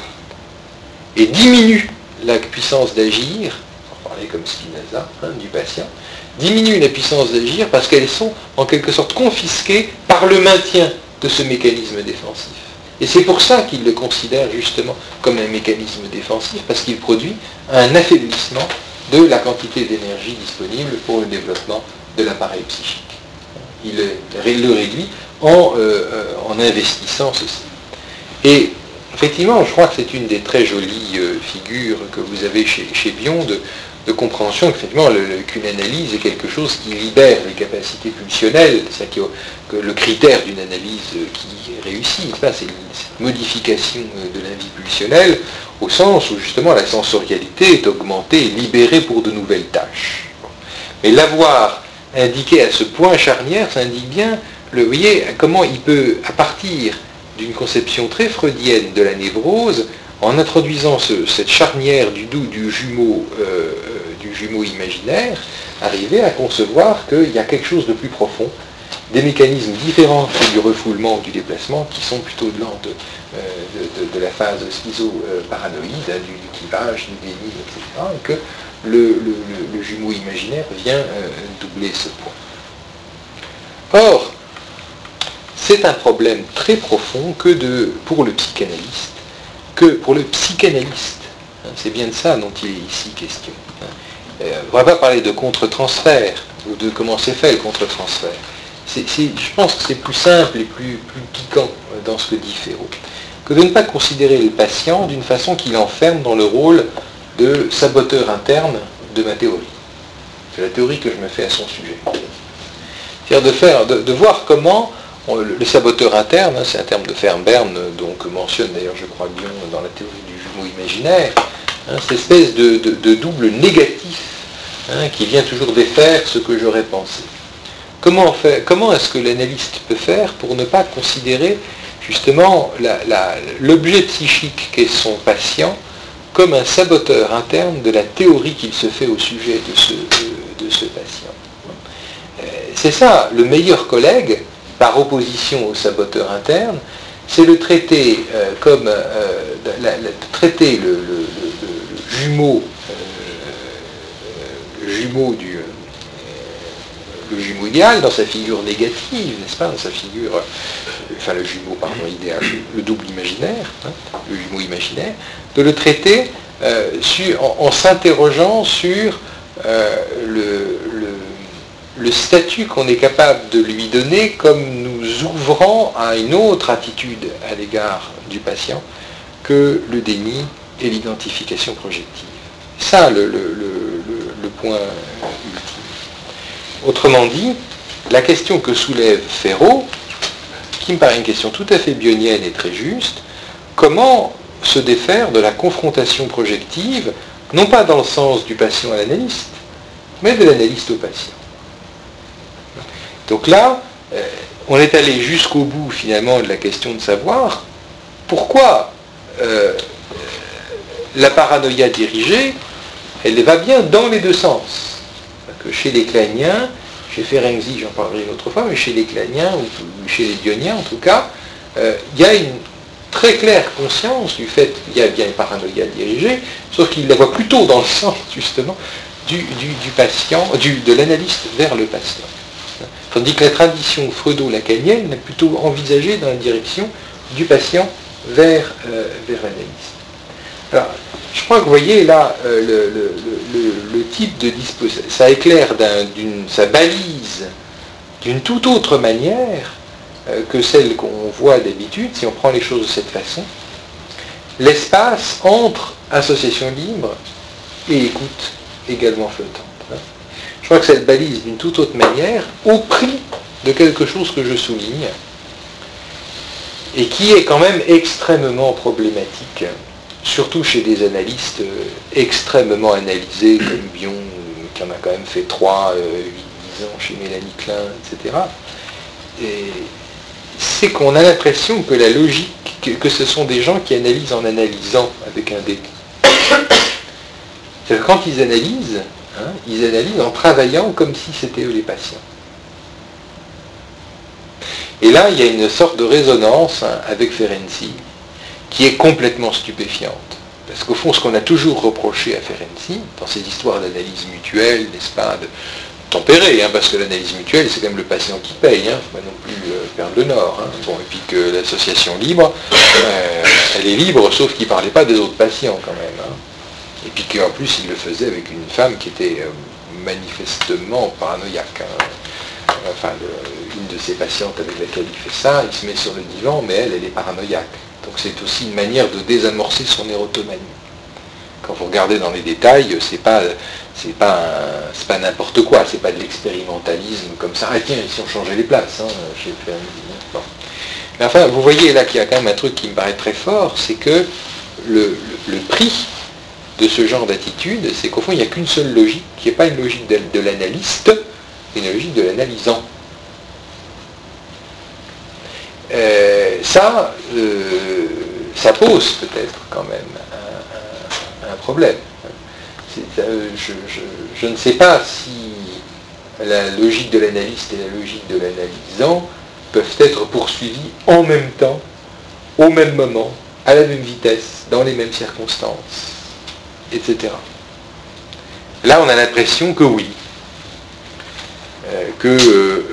et diminuent la puissance d'agir, on parlait comme Spinoza, hein, du patient, diminue la puissance d'agir parce qu'elles sont en quelque sorte confisquées par le maintien de ce mécanisme défensif. Et c'est pour ça qu'il le considère justement comme un mécanisme défensif, parce qu'il produit un affaiblissement de la quantité d'énergie disponible pour le développement de l'appareil psychique. Il le réduit en, euh, en investissant ceci. Et effectivement, je crois que c'est une des très jolies euh, figures que vous avez chez, chez Bion de, de compréhension effectivement, le, le, qu'une analyse est quelque chose qui libère les capacités pulsionnelles, c'est-à-dire que, que le critère d'une analyse qui réussit, c'est, pas, c'est cette modification de la vie pulsionnelle, au sens où justement la sensorialité est augmentée et libérée pour de nouvelles tâches. Mais l'avoir indiqué à ce point charnière, ça indique bien, le, vous voyez, comment il peut, à partir d'une conception très freudienne de la névrose, en introduisant ce, cette charnière du, du, jumeau, euh, du jumeau imaginaire, arriver à concevoir qu'il y a quelque chose de plus profond, des mécanismes différents du refoulement ou du déplacement qui sont plutôt de l'ordre euh, de, de, de la phase schizo-paranoïde, hein, du, du clivage, du déni, et cetera, et que le, le, le, le jumeau imaginaire vient euh, doubler ce point. Or, c'est un problème très profond que de, pour le psychanalyste, que pour le psychanalyste, hein, c'est bien de ça dont il est ici question. Hein. Euh, on ne va pas parler de contre-transfert, ou de comment c'est fait le contre-transfert. C'est, c'est, je pense que c'est plus simple et plus, plus piquant dans ce que dit Ferraud, que de ne pas considérer le patient d'une façon qui l'enferme dans le rôle de saboteur interne de ma théorie. C'est la théorie que je me fais à son sujet. C'est-à-dire de, faire, de, de voir comment on, le, le saboteur interne, hein, c'est un terme de Fernbern, donc que mentionne d'ailleurs, je crois, Bion dans la théorie du jumeau imaginaire, hein, cette espèce de, de, de double négatif hein, qui vient toujours défaire ce que j'aurais pensé. Comment, fait, comment est-ce que l'analyste peut faire pour ne pas considérer justement la, la, l'objet psychique qu'est son patient comme un saboteur interne de la théorie qu'il se fait au sujet de ce, de, de ce patient. C'est ça, le meilleur collègue, par opposition au saboteur interne, c'est le traiter euh, comme euh, la, la, traiter le, le, le, le jumeau, euh, le jumeau du euh, le jumeau idéal dans sa figure négative, n'est-ce pas, dans sa figure, euh, enfin le jumeau pardon idéal, le double imaginaire, hein, le jumeau imaginaire, de le traiter euh, sur, en, en s'interrogeant sur euh, le, le, le statut qu'on est capable de lui donner comme nous ouvrant à une autre attitude à l'égard du patient que le déni et l'identification projective. Ça, le, le, le, le point ultime. Autrement dit, la question que soulève Ferraud, qui me paraît une question tout à fait bionienne et très juste, comment se défaire de la confrontation projective, non pas dans le sens du patient à l'analyste, mais de l'analyste au patient. Donc là, euh, on est allé jusqu'au bout finalement de la question de savoir pourquoi euh, la paranoïa dirigée, elle va bien dans les deux sens. Que chez les Kleiniens, chez Ferenczi, j'en parlerai une autre fois, mais chez les Kleiniens, ou chez les Dioniens en tout cas, euh, il y a une très claire conscience du fait qu'il y a bien une paranoïa dirigée, sauf qu'il la voit plutôt dans le sens, justement, du, du, du patient, du, de l'analyste vers le patient. Tandis que la tradition freudo-lacanienne l'a plutôt envisagée dans la direction du patient vers, euh, vers l'analyste. Alors, je crois que vous voyez là euh, le, le, le, le type de disposition, ça éclaire, d'un, d'une, ça balise d'une toute autre manière euh, que celle qu'on voit d'habitude, si on prend les choses de cette façon, l'espace entre association libre et écoute également flottante. Hein. Je crois que ça le balise d'une toute autre manière au prix de quelque chose que je souligne et qui est quand même extrêmement problématique. Surtout chez des analystes euh, extrêmement analysés, comme Bion, euh, qui en a quand même fait trois, huit, dix ans chez Mélanie Klein, et cetera. Et c'est qu'on a l'impression que la logique, que, que ce sont des gens qui analysent en analysant avec un dé. C'est-à-dire que quand ils analysent, hein, ils analysent en travaillant comme si c'était eux les patients. Et là, il y a une sorte de résonance hein, avec Ferenczi, qui est complètement stupéfiante. Parce qu'au fond, ce qu'on a toujours reproché à Ferenczi, dans ces histoires d'analyse mutuelle, n'est-ce pas, de tempérer, hein, parce que l'analyse mutuelle, c'est quand même le patient qui paye, hein, faut pas non plus euh, perdre le nord. Hein. Bon, et puis que l'association libre, euh, elle est libre, sauf qu'il ne parlait pas des autres patients quand même. Hein. Et puis qu'en plus, il le faisait avec une femme qui était euh, manifestement paranoïaque. Hein. Enfin, le, une de ses patientes avec laquelle il fait ça, il se met sur le divan, mais elle, elle est paranoïaque. Donc c'est aussi une manière de désamorcer son érotomanie. Quand vous regardez dans les détails, c'est pas, c'est pas, un, c'est pas n'importe quoi, c'est pas de l'expérimentalisme comme ça. Ah tiens, ici on changeait les places, hein, chez Ferenczi. Bon. Mais enfin, vous voyez là qu'il y a quand même un truc qui me paraît très fort, c'est que le, le, le prix de ce genre d'attitude, c'est qu'au fond il n'y a qu'une seule logique, qui n'est pas une logique de, de l'analyste, une logique de l'analysant. Euh, ça, euh, ça pose peut-être quand même un, un, un problème. C'est, euh, je, je, je ne sais pas si la logique de l'analyste et la logique de l'analysant peuvent être poursuivies en même temps, au même moment, à la même vitesse, dans les mêmes circonstances, et cetera. Là, on a l'impression que oui, euh, que euh,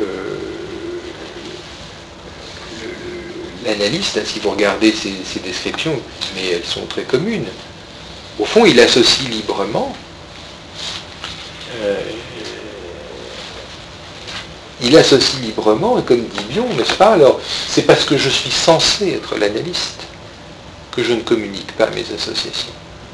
l'analyste, si vous regardez ces, ces descriptions, mais elles sont très communes, au fond, il associe librement, euh, il associe librement, et comme dit Bion, n'est-ce pas, alors, c'est parce que je suis censé être l'analyste que je ne communique pas mes associations.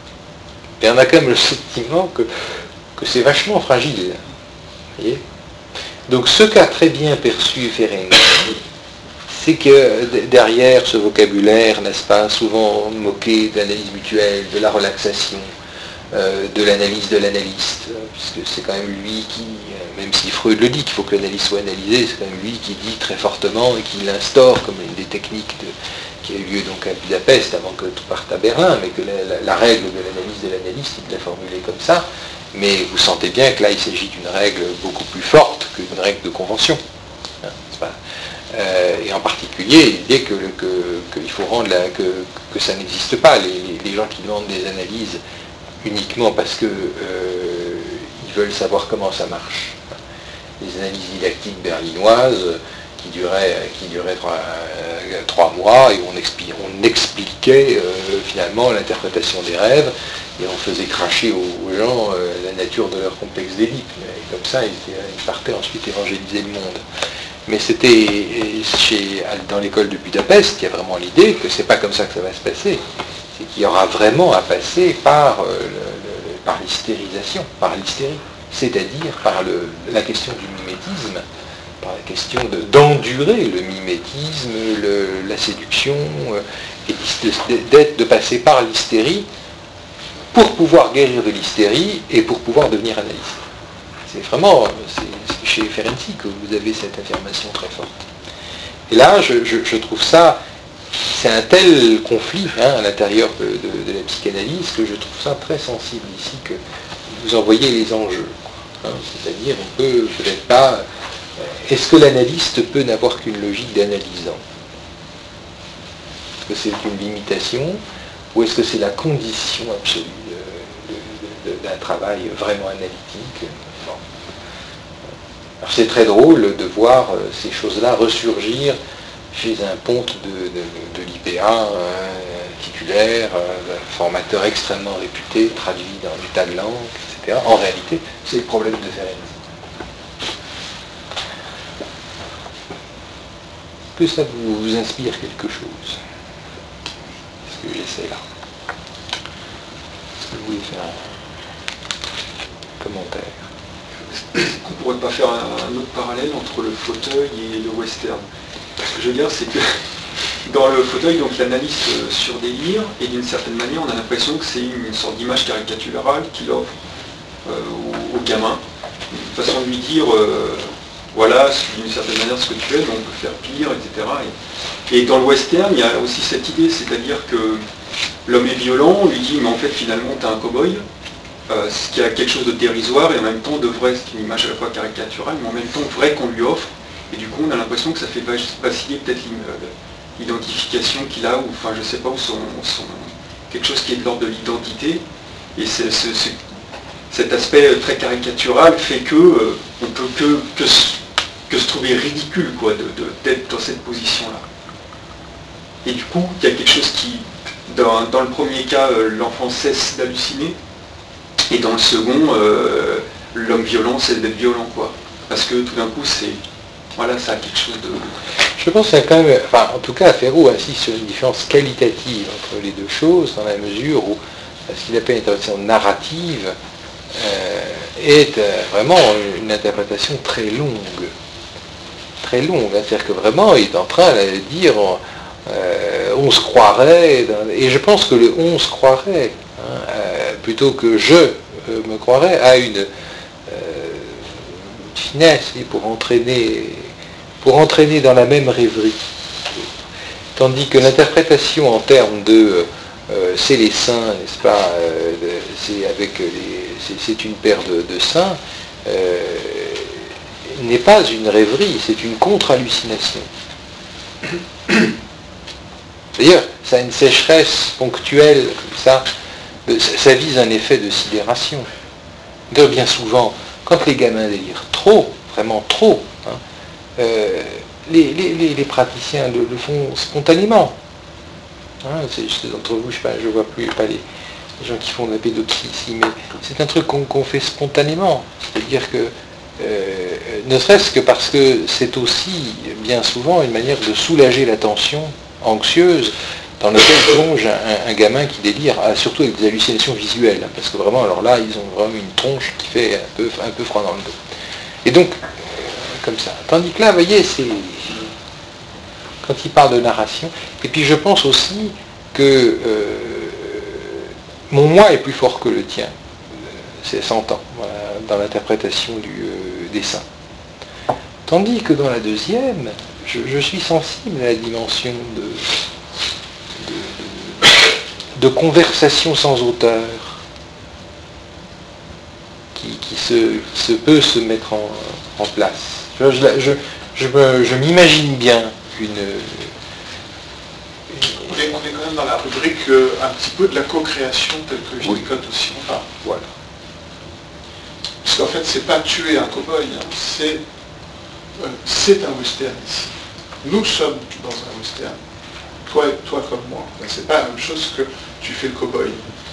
Et on a quand même le sentiment que, que c'est vachement fragile. Vous voyez ? Donc ce qu'a très bien perçu Ferenczi, c'est que derrière ce vocabulaire, n'est-ce pas, souvent moqué de l'analyse mutuelle, de la relaxation, euh, de l'analyse de l'analyste, puisque c'est quand même lui qui, même si Freud le dit qu'il faut que l'analyse soit analysée, c'est quand même lui qui dit très fortement et qui l'instaure comme une des techniques de, qui a eu lieu donc à Budapest avant que tout parte à Berlin, mais que la, la, la règle de l'analyse de l'analyste, il l'a formulée comme ça, mais vous sentez bien que là il s'agit d'une règle beaucoup plus forte qu'une règle de convention. Hein, c'est pas Euh, et en particulier l'idée que, que, qu'il faut rendre la, que, que ça n'existe pas. Les, les gens qui demandent des analyses uniquement parce que euh, ils veulent savoir comment ça marche. Les analyses didactiques berlinoises qui duraient, qui duraient trois, euh, trois mois et on, expli, on expliquait euh, finalement l'interprétation des rêves et on faisait cracher aux, aux gens euh, la nature de leur complexe d'Édipe. Et comme ça, ils, ils partaient ensuite évangéliser le monde. Mais c'était chez, dans l'école de Budapest qu'il y a vraiment l'idée que c'est pas comme ça que ça va se passer. C'est qu'il y aura vraiment à passer par, euh, le, le, par l'hystérisation, par l'hystérie. C'est-à-dire par le, la question du mimétisme, par la question de, d'endurer le mimétisme, le, la séduction, euh, et de, d'être, de passer par l'hystérie pour pouvoir guérir de l'hystérie et pour pouvoir devenir analyste. C'est vraiment, c'est, c'est chez Ferenczi que vous avez cette affirmation très forte. Et là, je, je, je trouve ça, c'est un tel conflit hein, à l'intérieur de, de, de la psychanalyse que je trouve ça très sensible ici, que vous en voyez les enjeux. Hein, c'est-à-dire, on peut peut-être pas... Est-ce que l'analyste peut n'avoir qu'une logique d'analysant ? Est-ce que c'est une limitation ou est-ce que c'est la condition absolue de, de, de, d'un travail vraiment analytique ? Bon. Alors c'est très drôle de voir ces choses-là ressurgir chez un ponte de, de, de l'I P A, un titulaire, un formateur extrêmement réputé, traduit dans des tas de langues, et cetera. En réalité, c'est le problème de Ferenczi. Que ça vous, vous inspire quelque chose? Ce que j'essaie là. Est-ce que vous voulez faire un commentaire? On ne pourrait pas faire un, un autre parallèle entre le fauteuil et le western. Ce que je veux dire, c'est que dans le fauteuil, donc l'analyste surdélire, et d'une certaine manière, on a l'impression que c'est une sorte d'image caricaturale qu'il offre euh, au, au gamin. Une façon de lui dire... Euh, voilà, d'une certaine manière, ce que tu es, mais on peut faire pire, et cetera. Et, et dans le western, il y a aussi cette idée, c'est-à-dire que l'homme est violent, on lui dit, mais en fait, finalement, t'es un cow-boy, euh, ce qui a quelque chose de dérisoire, et en même temps de vrai, c'est une image à la fois caricaturale, mais en même temps vrai qu'on lui offre, et du coup, on a l'impression que ça fait vaciller peut-être l'identification qu'il a, ou enfin, je sais pas, ou son, son, quelque chose qui est de l'ordre de l'identité, et c'est, c'est, c'est, cet aspect très caricatural fait que euh, on peut que, que que se trouver ridicule quoi, de, de, d'être dans cette position-là. Et du coup, il y a quelque chose qui, dans, dans le premier cas, euh, l'enfant cesse d'halluciner, et dans le second, euh, l'homme violent cesse d'être violent, quoi. Parce que tout d'un coup, c'est, voilà, ça a quelque chose de... Je pense qu'il y a quand même, enfin, en tout cas, Ferro insiste sur une différence qualitative entre les deux choses, dans la mesure où ce qu'il appelle une interprétation narrative euh, est euh, vraiment une interprétation très longue. Très longue, hein, c'est-à-dire que vraiment il est en train de dire euh, on se croirait, dans, et je pense que le on se croirait, hein, euh, plutôt que je euh, me croirais, a une, euh, de finesse, et pour entraîner, pour entraîner dans la même rêverie. Tandis que l'interprétation en termes de euh, c'est les saints, n'est-ce pas, euh, c'est avec les, c'est, c'est une paire de, de saints, euh, n'est pas une rêverie, c'est une contre-hallucination. D'ailleurs, ça a une sécheresse ponctuelle, comme ça, ça vise un effet de sidération. D'ailleurs, bien souvent, quand les gamins délirent trop, vraiment trop, hein, euh, les, les, les, les praticiens le, le font spontanément. Hein, c'est juste d'entre vous, je ne vois plus pas les, les gens qui font de la pédopsie ici, mais c'est un truc qu'on, qu'on fait spontanément. C'est-à-dire que, euh, ne serait-ce que parce que c'est aussi, bien souvent, une manière de soulager la tension anxieuse dans laquelle plonge un, un gamin qui délire, surtout avec des hallucinations visuelles, hein, parce que vraiment, alors là, ils ont vraiment une tronche qui fait un peu, un peu froid dans le dos. Et donc, comme ça. Tandis que là, vous voyez, c'est quand il parle de narration. Et puis je pense aussi que euh, mon moi est plus fort que le tien. C'est s'entend, voilà, dans l'interprétation du euh, dessin. Tandis que dans la deuxième, je, je suis sensible à la dimension de, de, de, de conversation sans auteur qui, qui, se, qui se peut se mettre en, en place. Je, je, je, me, je m'imagine bien une... une... On est, on est quand même dans la rubrique euh, un petit peu de la co-création telle que Winnicott oui. aussi en parle. Voilà. Parce qu'en fait, c'est pas tuer un cow-boy, hein, c'est, euh, c'est un western ici. Nous sommes dans un western. Toi, toi comme moi. Ben, c'est pas la même chose que tu fais le cow-boy.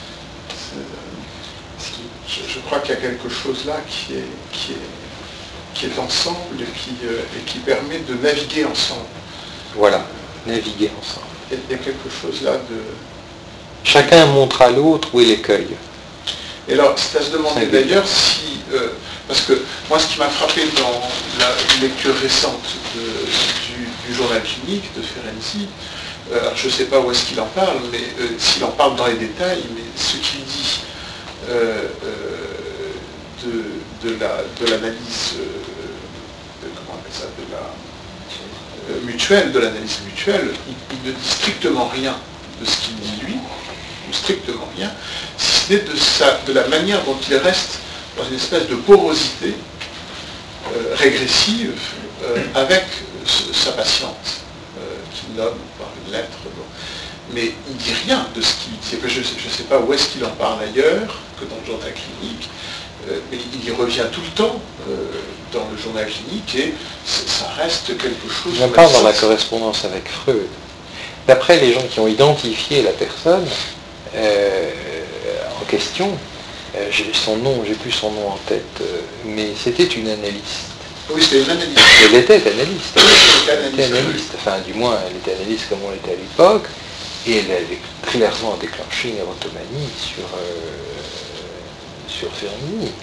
Je, je crois qu'il y a quelque chose là qui est, qui est, qui est ensemble et qui, euh, et qui permet de naviguer ensemble. Voilà, naviguer ensemble. Il y a quelque chose là de... Chacun montre à l'autre où est l'écueil. Et alors, c'est à se demander d'ailleurs si... Euh, parce que moi, ce qui m'a frappé dans la lecture récente de, du, du journal clinique de Ferenczi, euh, alors je ne sais pas où est-ce qu'il en parle, mais euh, s'il en parle dans les détails, mais ce qu'il dit euh, euh, de, de, la, de l'analyse, euh, de, comment on appelle ça, de la... mutuelle, de l'analyse mutuelle, il, il ne dit strictement rien de ce qu'il dit lui, ou strictement rien, si ce n'est de, sa, de la manière dont il reste dans une espèce de porosité euh, régressive euh, avec ce, sa patiente, euh, qu'il nomme par une lettre. Bon. Mais il ne dit rien de ce qu'il dit. Je ne sais pas où est-ce qu'il en parle ailleurs que dans le journal clinique, euh, mais il y revient tout le temps euh, dans le journal clinique et ça reste quelque chose... Je parle dans la correspondance avec Freud. D'après les gens qui ont identifié la personne euh, en question, euh, j'ai son nom, j'ai plus son nom en tête, euh, mais c'était une analyste. Oui, c'était une analyste. Elle était analyste. Elle analyste, était analyste. Enfin, du moins, elle était analyste comme on l'était à l'époque, et elle avait clairement déclenché une érotomanie sur, euh, sur Ferenczi.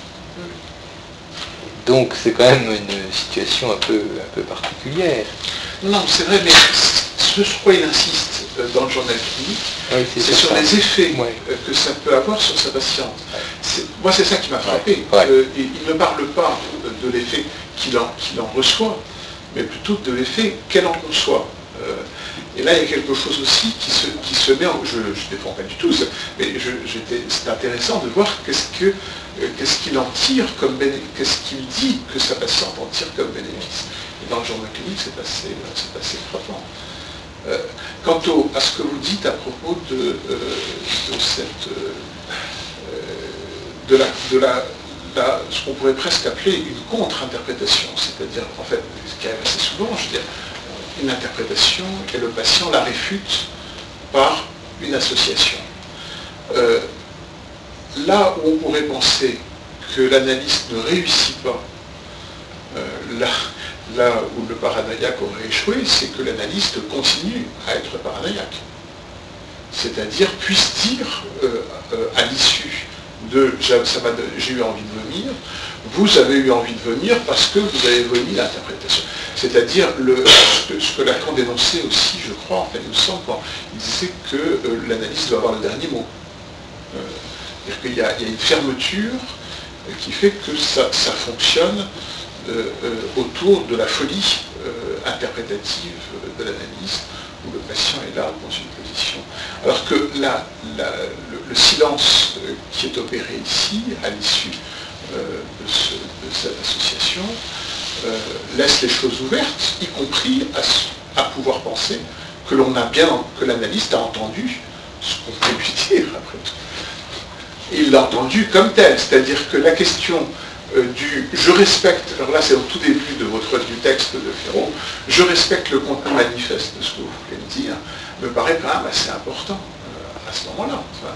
Donc c'est quand même une situation un peu, un peu particulière. Non, c'est vrai, mais ce sur quoi il insiste dans le journal clinique, oui, c'est, c'est sur ça. Les effets ouais. que ça peut avoir sur sa patiente. C'est, moi, c'est ça qui m'a frappé. Ouais. Ouais. Euh, il ne parle pas de l'effet qu'il en, qu'il en reçoit, mais plutôt de l'effet qu'elle en conçoit. Euh, et là, il y a quelque chose aussi qui se, qui se met en... Je ne défends pas du tout, mais je, j'étais, c'est intéressant de voir qu'est-ce, que, euh, qu'est-ce qu'il en tire comme bénéfice, qu'est-ce qu'il dit que sa patiente en tire comme bénéfice. Et dans le journal clinique, c'est assez, c'est assez frappant. Euh, quant au, à ce que vous dites à propos de, euh, de cette... Euh, de la... De la La, ce qu'on pourrait presque appeler une contre-interprétation, c'est-à-dire, en fait, ce qui arrive assez souvent, je veux dire, une interprétation et le patient la réfute par une association. Euh, là où on pourrait penser que l'analyste ne réussit pas, euh, là, là où le paranoïaque aurait échoué, c'est que l'analyste continue à être paranoïaque. C'est-à-dire puisse dire euh, euh, à l'issue de ça m'a, j'ai eu envie de vomir, vous avez eu envie de vomir parce que vous avez vomi l'interprétation. C'est-à-dire le, ce, que, ce que Lacan dénonçait aussi, je crois, en fait, il me semble, quand il disait que euh, l'analyste doit avoir le dernier mot. Euh, c'est-à-dire qu'il y a, il y a une fermeture qui fait que ça, ça fonctionne euh, euh, autour de la folie euh, interprétative de l'analyste, où le patient est là dans une position. Alors que la, la, le, le silence qui est opéré ici, à l'issue euh, de, ce, de cette association, euh, laisse les choses ouvertes, y compris à, à pouvoir penser que l'on a bien, que l'analyste a entendu ce qu'on peut lui dire après tout. Et il l'a entendu comme tel, c'est-à-dire que la question euh, du « je respecte », alors là c'est au tout début de votre du texte de Ferraud, « je respecte le contenu manifeste de ce que vous voulez me dire », me paraît quand même assez important euh, à ce moment-là. Enfin,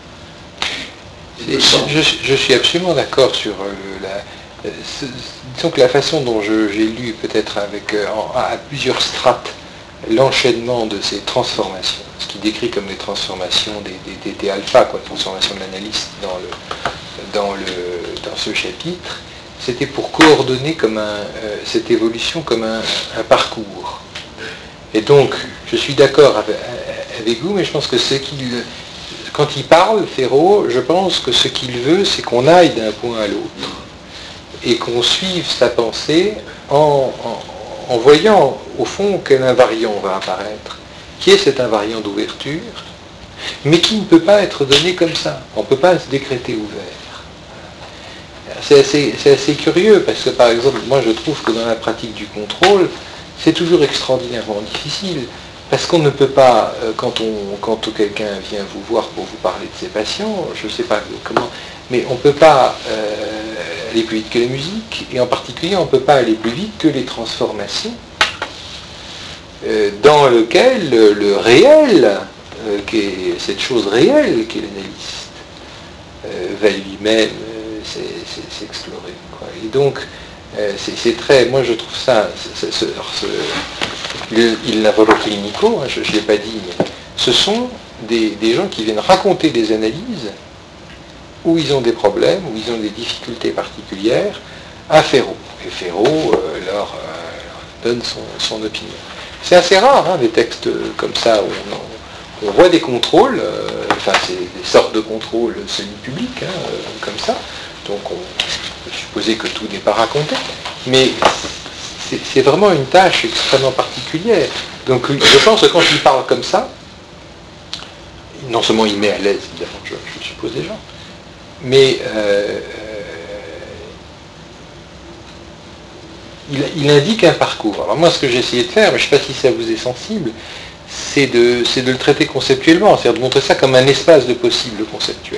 euh, je, je, je suis absolument d'accord sur euh, la... Euh, ce, disons que la façon dont je, j'ai lu peut-être avec euh, en, à plusieurs strates l'enchaînement de ces transformations, ce qui décrit comme des transformations des, des, des, des alpha, quoi, transformation de l'analyste dans, le, dans, le, dans ce chapitre, c'était pour coordonner comme un, euh, cette évolution comme un, un parcours. Et donc, je suis d'accord avec, avec vous, mais je pense que ce qu'il, quand il parle, Ferraud, je pense que ce qu'il veut, c'est qu'on aille d'un point à l'autre et qu'on suive sa pensée en, en en voyant au fond quel invariant va apparaître, qui est cet invariant d'ouverture, mais qui ne peut pas être donné comme ça. On ne peut pas se décréter ouvert. C'est assez, c'est assez curieux, parce que par exemple, moi je trouve que dans la pratique du contrôle, c'est toujours extraordinairement difficile, parce qu'on ne peut pas, quand, on, quand quelqu'un vient vous voir pour vous parler de ses patients, je ne sais pas comment, mais on ne peut pas euh, aller plus vite que la musique, et en particulier on ne peut pas aller plus vite que les transformations, euh, dans lesquelles le, le réel, euh, qui est cette chose réelle qu'est l'analyste, euh, va lui-même euh, s'explorer. Et donc, euh, c'est, c'est très, moi je trouve ça, c'est, c'est, c'est, le, il lavoro clinico, hein, je ne l'ai pas dit, mais ce sont des, des gens qui viennent raconter des analyses où ils ont des problèmes, où ils ont des difficultés particulières, à Ferraud. Et Ferraud euh, leur, euh, leur donne son, son opinion. C'est assez rare, hein, des textes comme ça, où on, on voit des contrôles, euh, enfin c'est des sortes de contrôles semi-publics, hein, euh, comme ça, donc on peut supposer que tout n'est pas raconté, mais c'est, c'est vraiment une tâche extrêmement particulière. Donc je pense que quand il parle comme ça, non seulement il met à l'aise, évidemment, je, je suppose des gens, mais euh, il, il indique un parcours. Alors moi, ce que j'ai essayé de faire, mais je ne sais pas si ça vous est sensible, c'est de, c'est de le traiter conceptuellement, c'est-à-dire de montrer ça comme un espace de possibles conceptuels.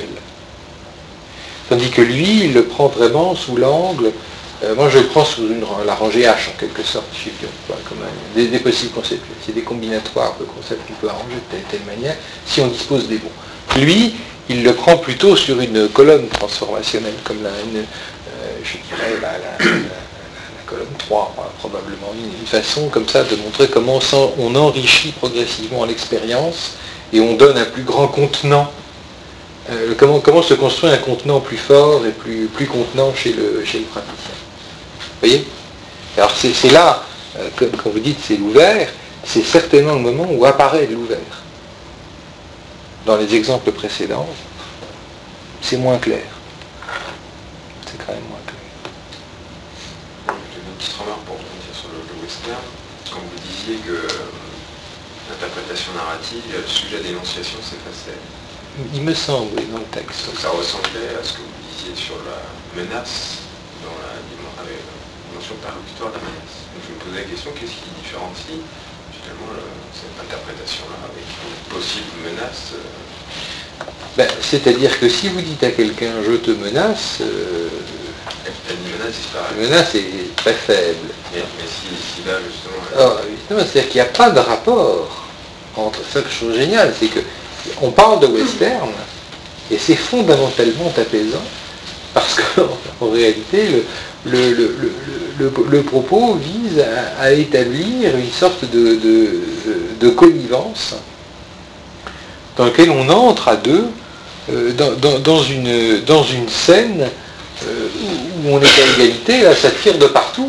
Tandis que lui, il le prend vraiment sous l'angle, euh, moi je le prends sous une, la rangée H en quelque sorte, chez Bion, comme un, des, des possibles conceptuels. C'est des combinatoires de concepts qu'on peut arranger de telle et telle manière, si on dispose des bons. Lui, il le prend plutôt sur une colonne transformationnelle, comme la, une, euh, je dirais la, la, la, la colonne trois, probablement. Une, une façon comme ça de montrer comment on enrichit progressivement l'expérience et on donne un plus grand contenant. Euh, comment, comment se construit un contenant plus fort et plus, plus contenant chez le, chez le praticien. Vous voyez ? Alors c'est, c'est là, euh, que, quand vous dites c'est l'ouvert, c'est certainement le moment où apparaît l'ouvert. Dans les exemples précédents, c'est moins clair. C'est quand même moins clair. J'ai une petite remarque pour rebondir sur le, le western. Quand vous disiez que euh, l'interprétation narrative, le sujet d'énonciation s'effaçait. Il me semble, oui, dans le texte. Donc ça ressemblait à ce que vous disiez sur la menace, dans la dimension perlocutoire de la menace. Donc je me posais la question, qu'est-ce qui différencie finalement le, cette interprétation-là avec une possible menace? Ben, c'est-à-dire que si vous dites à quelqu'un « je te menace euh, », la menace disparaît. La menace est très faible. Mais, mais si, si là justement... Alors, justement, c'est-à-dire qu'il n'y a pas de rapport entre ça, que je trouve génial, c'est que on parle de western et c'est fondamentalement apaisant parce qu'en en réalité le, le, le, le, le, le propos vise à, à établir une sorte de, de, de connivence dans laquelle on entre à deux euh, dans, dans, dans, une, dans une scène euh, où on est à égalité, là ça tire de partout.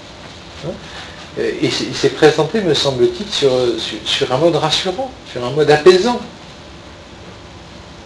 Et c'est, c'est présenté, me semble-t-il, sur, sur, sur un mode rassurant, sur un mode apaisant.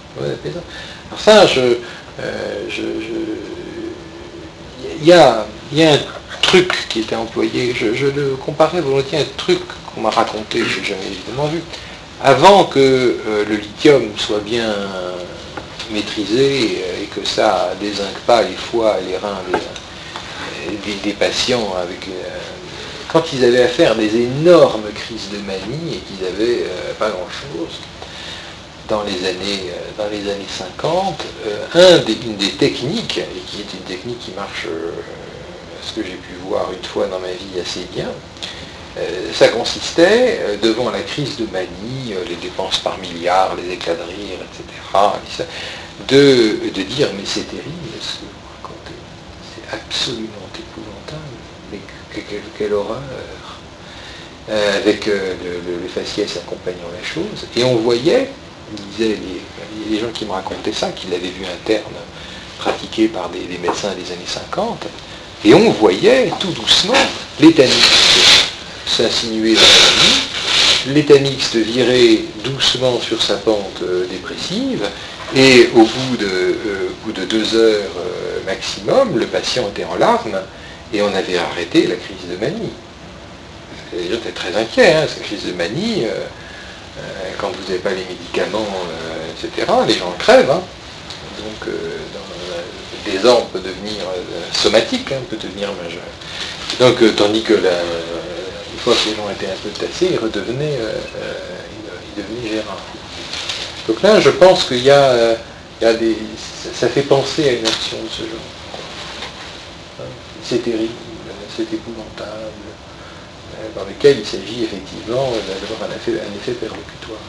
Ouais, apaisant. Alors ça, je, euh, je, je- il y a, il y a un truc qui était employé, je, je le comparais volontiers à un truc qu'on m'a raconté, je n'ai jamais évidemment vu. Avant que euh, le lithium soit bien maîtrisé et, et que ça dézingue pas les foies et les reins des, des, des patients avec euh, quand ils avaient à faire des énormes crises de manie et qu'ils avaient euh, pas grand chose dans les années, euh, dans les années cinquante, euh, un des, une des techniques, et qui est une technique qui marche, euh, ce que j'ai pu voir une fois dans ma vie assez bien, euh, ça consistait, euh, devant la crise de manie, euh, les dépenses par milliard, les éclats de rire, et cetera, de, de dire mais c'est terrible ce que vous racontez, c'est absolument épouvantable, mais que- que- quelle horreur, euh, avec euh, le, le- le faciès accompagnant la chose, et on voyait, disaient les, les gens qui me racontaient ça, qu'ils l'avaient vu interne pratiqué par des, des médecins des années cinquante, et on voyait tout doucement l'étamixte s'insinuer dans la nuit, l'étamixte virer doucement sur sa pente euh, dépressive, et au bout de, euh, au bout de deux heures euh, maximum, le patient était en larmes, et on avait arrêté la crise de manie. Les gens étaient très inquiets, hein, cette crise de manie, euh, euh, quand vous n'avez pas les médicaments, euh, et cetera, les gens crèvent. Hein. Donc, euh, dans, euh, le désordre peut devenir euh, somatique, hein, peut devenir majeur. Donc, euh, tandis que la, une fois que les gens étaient un peu tassés, ils redevenaient, euh, euh, ils, ils devenaient gérants. Donc là, je pense qu'il y a, euh, il y a des, ça, ça fait penser à une action de ce genre. Hein, c'est terrible, c'est épouvantable, dans lequel il s'agit effectivement d'avoir un effet, un effet perlocutoire.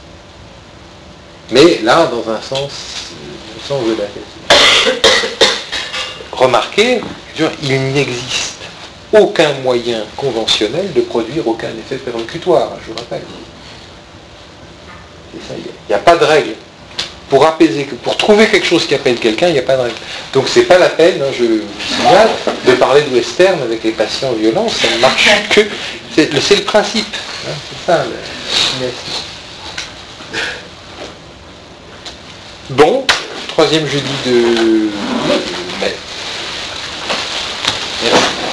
Mais là, dans un sens, le sens de la question. Remarquez, il n'existe aucun moyen conventionnel de produire aucun effet perlocutoire, je vous rappelle. C'est ça, il n'y a, a pas de règle. Pour apaiser, pour trouver quelque chose qui apaise quelqu'un, il n'y a pas de règle. Donc c'est pas la peine, hein, je vous signale, de parler de western avec les patients violents, ça ne marche que. C'est le, c'est le principe. Hein, c'est ça le. Bon, troisième jeudi de mai. Merci.